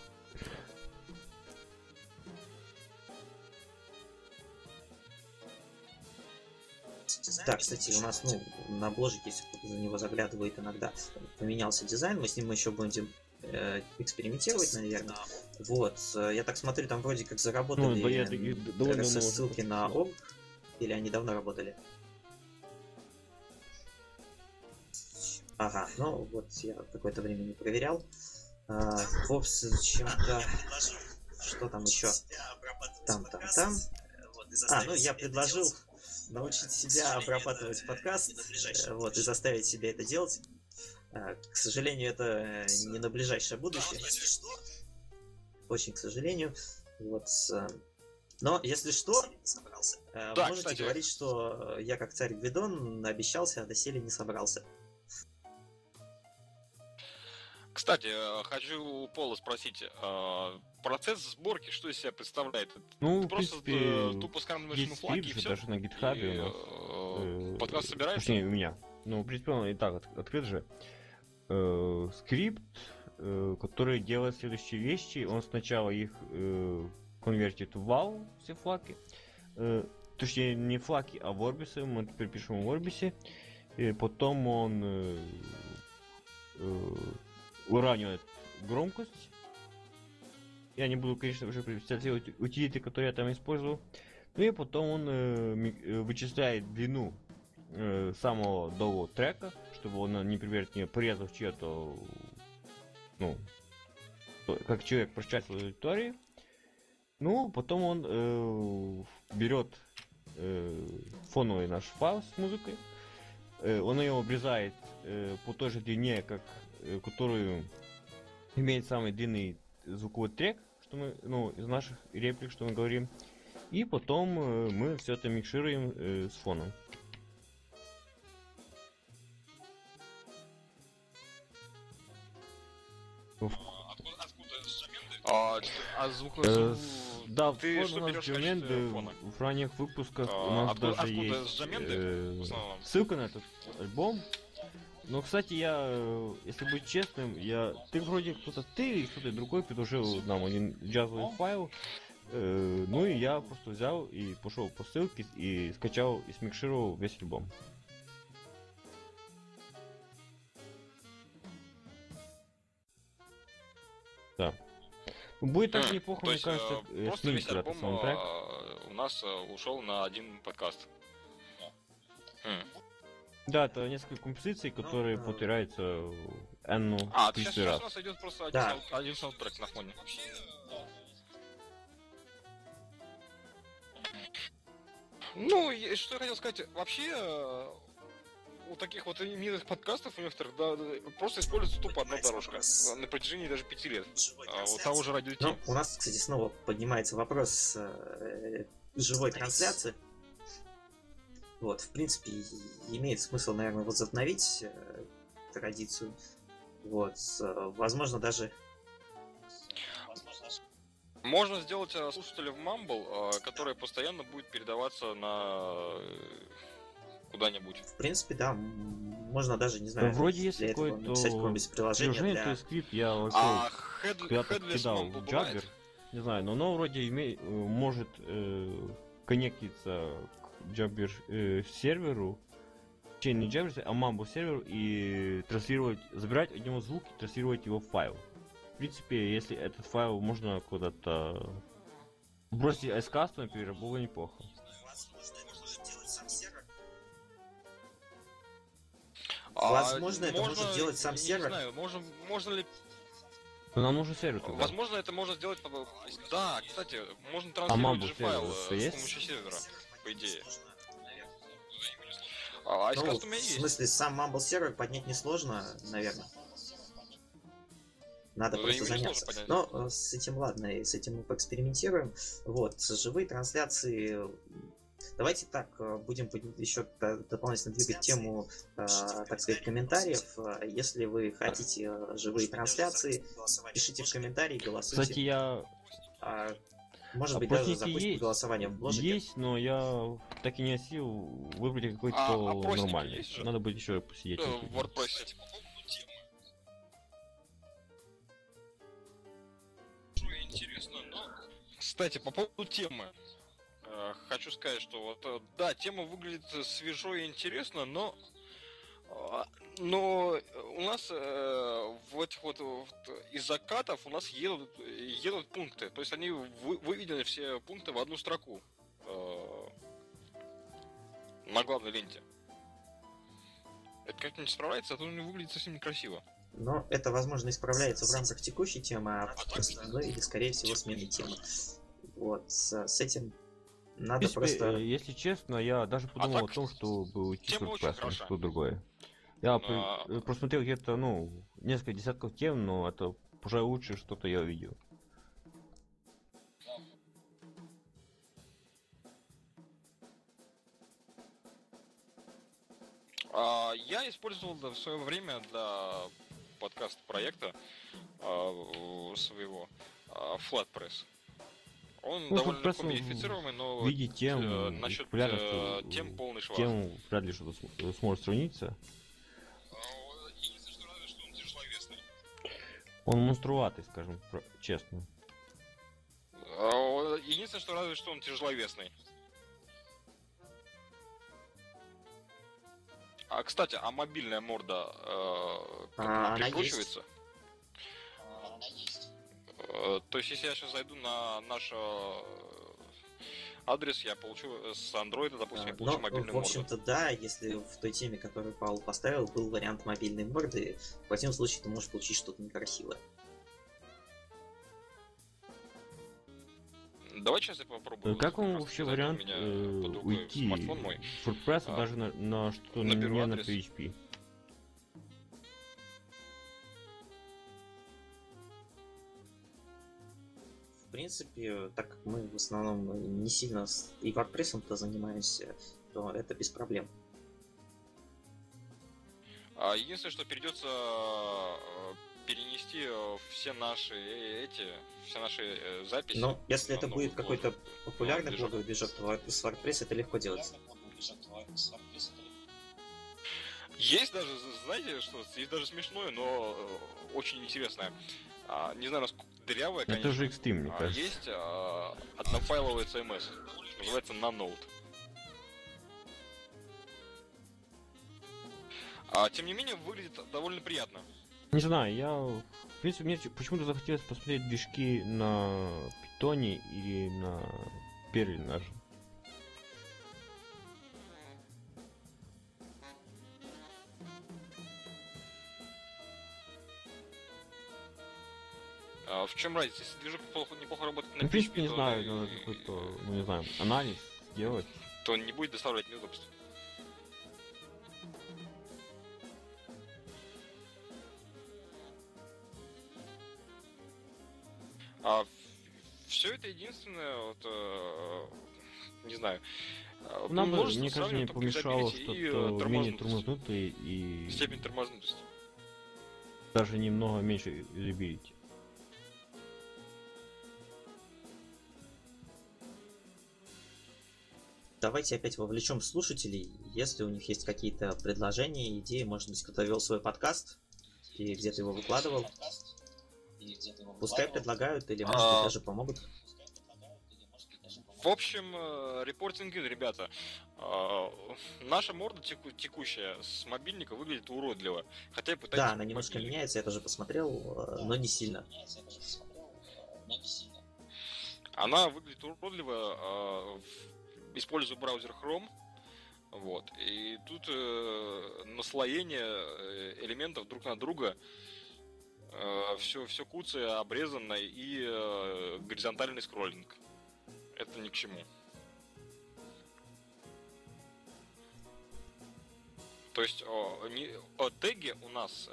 да, кстати, у нас, ну, на бложике, если кто-то за него заглядывает иногда, поменялся дизайн, мы с ним еще будем экспериментировать, наверное. Вот, я так смотрю, там вроде как заработали Ну, да, я довольно давно уже ссылки на ОГ, или они давно работали? Ага, ну вот я какое-то время не проверял. В общем-то, что там еще? Там. Ну я предложил научить себя обрабатывать подкаст, вот, и заставить себя это делать. К сожалению, это не на ближайшее будущее. Очень к сожалению. Вот. Но, если что, Да, можете кстати. говорить, что я как царь Гвидон обещался, а доселе не собрался. Кстати, хочу у Пола спросить, процесс сборки что из себя представляет? Ну, Ты в просто принципе, тупо скармливаешь ему есть флаги и скрипт же все? даже на гитхабе у нас. Подкаст собираешь? Точнее, у меня. Ну, в принципе, он и так открыт же. Скрипт, который делает следующие вещи. Он сначала их конвертит в WoW, все флаги. Точнее, не флаги, а ворбисы. Мы теперь пишем в ворбисе. И потом он уравнивает громкость. Я не буду, конечно, уже перечислять все утилиты, которые я там использовал. Ну и потом он вычисляет длину самого долгого трека, чтобы он, например, не порезал чье-то, ну, как человек прочитает свою аудиторию. Ну, потом он берет фоновый наш файл с музыкой, он ее обрезает по той же длине, как которую имеет самый длинный звуковой трек, что мы, ну, из наших реплик, что мы говорим, и потом мы все это микшируем с фоном. Откуда Джаменды? Звук... Да, Ты фон что у нас берешь в качестве Джаменды фона? в ранних выпусках у нас откуда даже с есть Джаменды в основном? ссылка на этот альбом. Но, кстати, я, если быть честным, ты вроде ты и кто-то другой предложил нам один джазовый файл. Ну и я просто взял и пошел по ссылке и скачал и смикшировал весь альбом. Да. Будет также неплохо, То мне есть, кажется, просто сменить весь куда-то альбом саундтрек. у нас ушел на один подкаст. Да, это несколько композиций, которые повторяются N А, тысячу сейчас раз. у нас идет просто Да. один саундтрек на фоне. Ну, что я хотел сказать, вообще у таких вот именитых подкастов у некоторых просто используется тупо одна дорожка на протяжении даже 5 лет. У того же Радио Ти. Ну, у нас, кстати, снова поднимается вопрос живой трансляции. Вот, в принципе, имеет смысл, наверное, возобновить традицию. Вот, возможно, даже... Можно сделать слушателя в Mumble, который постоянно будет передаваться на куда-нибудь. В принципе, да, можно даже, не знаю, Вроде есть для этого какое-то написать какое-нибудь приложение приложение, для... то скрипт, я вообще когда-то Headless кидал Mumble в Jabber, бывает? не знаю, но оно вроде может коннектиться к Jabber серверу, не Jabber, а Mumble серверу и транслировать, забирать от него звук и транслировать его в файл. В принципе, если этот файл можно куда-то бросить SCAST, например, было бы неплохо. Возможно, это может делать сам сервер. Не знаю, можно ли... Но нам нужен сервер тогда. Возможно, это можно сделать... Да, кстати, можно Mumble транслировать же сервер файл с есть? помощью сервера, по идее. А Ну, SCAST у меня в есть. смысле, сам Mumble сервер поднять несложно, наверное. Надо Ну, просто его несложно заняться. поднять. Но с этим ладно, и с этим мы поэкспериментируем. Вот, живые трансляции. Давайте так, будем еще дополнительно двигать тему, так сказать, комментариев. Если вы хотите живые трансляции, пишите в комментарии, голосуйте. Кстати, я Может быть, опросники даже запустим есть, голосование в бложике. есть, но я так и не осил выбрать какой-то опросники нормальный. есть же? Надо будет еще посидеть. В WordPress. Кстати, по поводу темы. Хочу сказать, что вот да, тема выглядит свежо и интересно, но у нас в этих вот из закатов у нас едут пункты. То есть они выведены все пункты в одну строку на главной ленте. Это как-то не справляется, а то не выглядит совсем некрасиво. Но это, возможно, исправляется в рамках текущей темы, ну или, скорее всего, смены темы. Вот, с этим надо В принципе, просто... если честно, я даже подумал так, о том, чтобы уйти с тема очень WordPress, хороша. что другое. Я А. просмотрел где-то, несколько десятков тем, но это, пожалуй, лучше что-то я увидел. Я использовал в свое время для подкаст-проекта своего FlatPress. Он довольно легко модифицируемый, но в виде тем, насчет популярности тем полный швах. тем вряд ли что-то сможет сравниться. Единственное, что разве что он тяжеловесный. Он монструватый, скажем честно. Единственное, что разве что он тяжеловесный. Кстати, мобильная морда она прикручивается? То есть, если я сейчас зайду на наш адрес, я получу с андроида, допустим, я получу мобильную в общем-то, да, если в той теме, которую Павел поставил, был вариант мобильной морды, в противном случае ты можешь получить что-то некрасивое. Давай сейчас я попробую. Как вам вообще вариант уйти смартфон мой. с WordPress даже на что-то не на PHP? В принципе, так как мы в основном не сильно и WordPress-то занимаемся, то это без проблем. Единственное, что придется перенести все наши записи. Но если это будет какой-то популярный блоговый движок, то с WordPress это легко делать. Есть даже, знаете, что есть даже смешное, но очень интересное. Не знаю, насколько дырявое, конечно. Это же экстрим, мне кажется. Есть однофайловый CMS. Называется Nanote. Тем не менее, выглядит довольно приятно. Не знаю, я В принципе, мне почему-то захотелось посмотреть движки на питоне или на Perl даже. В чем разница? Если движок неплохо работает на Ну, в принципе, не PHP, знаю, надо какой-то, ну не знаю, анализ делать. то не будет доставлять неудобств. Все это единственное, вот, не знаю. Нам, множество мне кажется, мне сравнивают только помешало юзабилити и, что-то умение тормознутость. тормознутый и Степень тормознутости. даже немного меньше юзабилити. Давайте опять вовлечем слушателей. Если у них есть какие-то предложения, идеи, может быть, кто-то вел свой подкаст и где-то его выкладывал. Пускай предлагают или, может быть, даже помогут. В общем, репортинги, ребята, наша морда текущая с мобильника выглядит уродливо. Хотя я пытаюсь... Да, она немножко меняется, я тоже посмотрел, но не сильно. Она выглядит уродливо, используя браузер Chrome. Вот. И тут наслоение элементов друг на друга, все куцое, обрезано и горизонтальный скроллинг. Это ни к чему. То есть теги у нас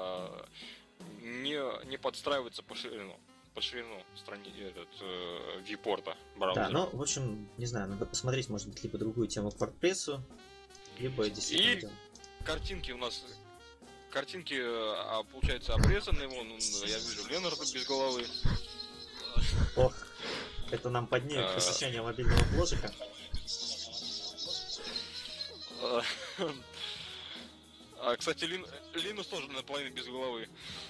не подстраиваются под ширину вьюпорта браузера. Да, ну, в общем, не знаю, надо посмотреть, может быть, либо другую тему к WordPress, либо действительно... Картинки у нас... Картинки, получается, обрезаны. Вон, я вижу Ленарда без головы. Ох, это нам поднимет посещение мобильного бложика. Кстати, Линус тоже наполовину без головы.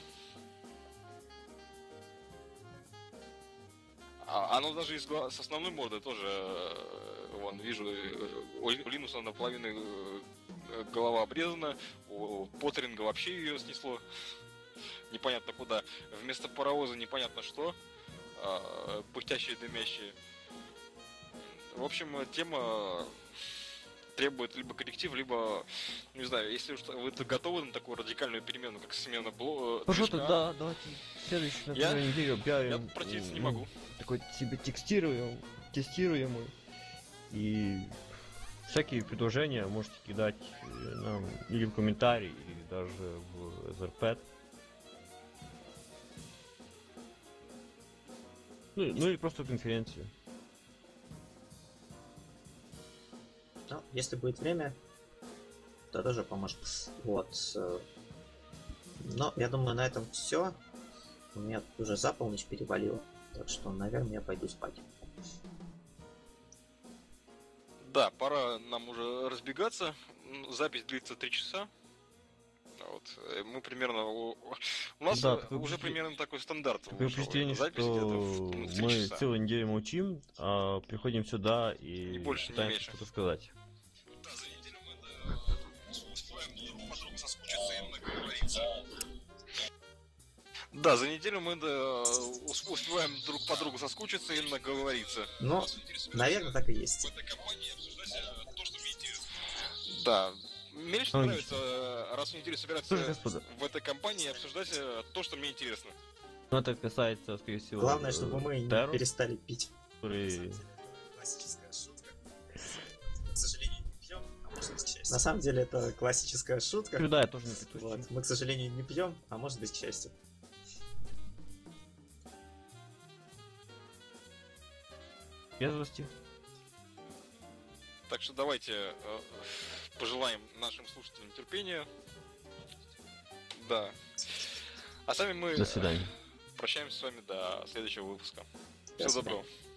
Оно даже с основной мордой тоже, вон, вижу, у Линуса наполовину голова обрезана, у Поттеринга вообще ее снесло непонятно куда. Вместо паровоза непонятно что, пыхтящие, дымящие. В общем, тема требует либо корректив, либо, не знаю, если уж вы готовы на такую радикальную перемену, как смена Пожалуйста, да, давайте следующую неделю объявим. Я противиться не могу. Такой себе тестируемый. И всякие предложения можете кидать нам или в комментарии, или даже в Etherpad. Ну или просто в конференцию. Ну, если будет время, то тоже поможет. Вот. Но я думаю, на этом все. У меня уже за полночь перевалило. Так что, наверное, я пойду спать. Да, пора нам уже разбегаться. Запись длится 3 часа. Вот. Мы примерно... У нас да, уже примерно такой стандарт. Такое впечатление, что мы целую неделю молчим, а приходим сюда и больше, пытаемся что-то сказать. Да, за неделю мы успеваем друг по другу соскучиться и наговориться. Ну, наверное, так и есть. Да. Мне лично нравится раз в неделю собираться в этой компании и обсуждать то, что мне интересно. Ну, это касается, скорее всего... Главное, чтобы мы не перестали пить. Который... Классическая шутка. К сожалению, не пьем, а может быть, к счастью. На самом деле, это классическая шутка. Да, я тоже не пью. Вот. Мы, к сожалению, не пьем, а может быть, к счастью. Трезвости. Так что давайте пожелаем нашим слушателям терпения. Да. А сами мы До свидания. прощаемся с вами до следующего выпуска. До Всего свидания. доброго.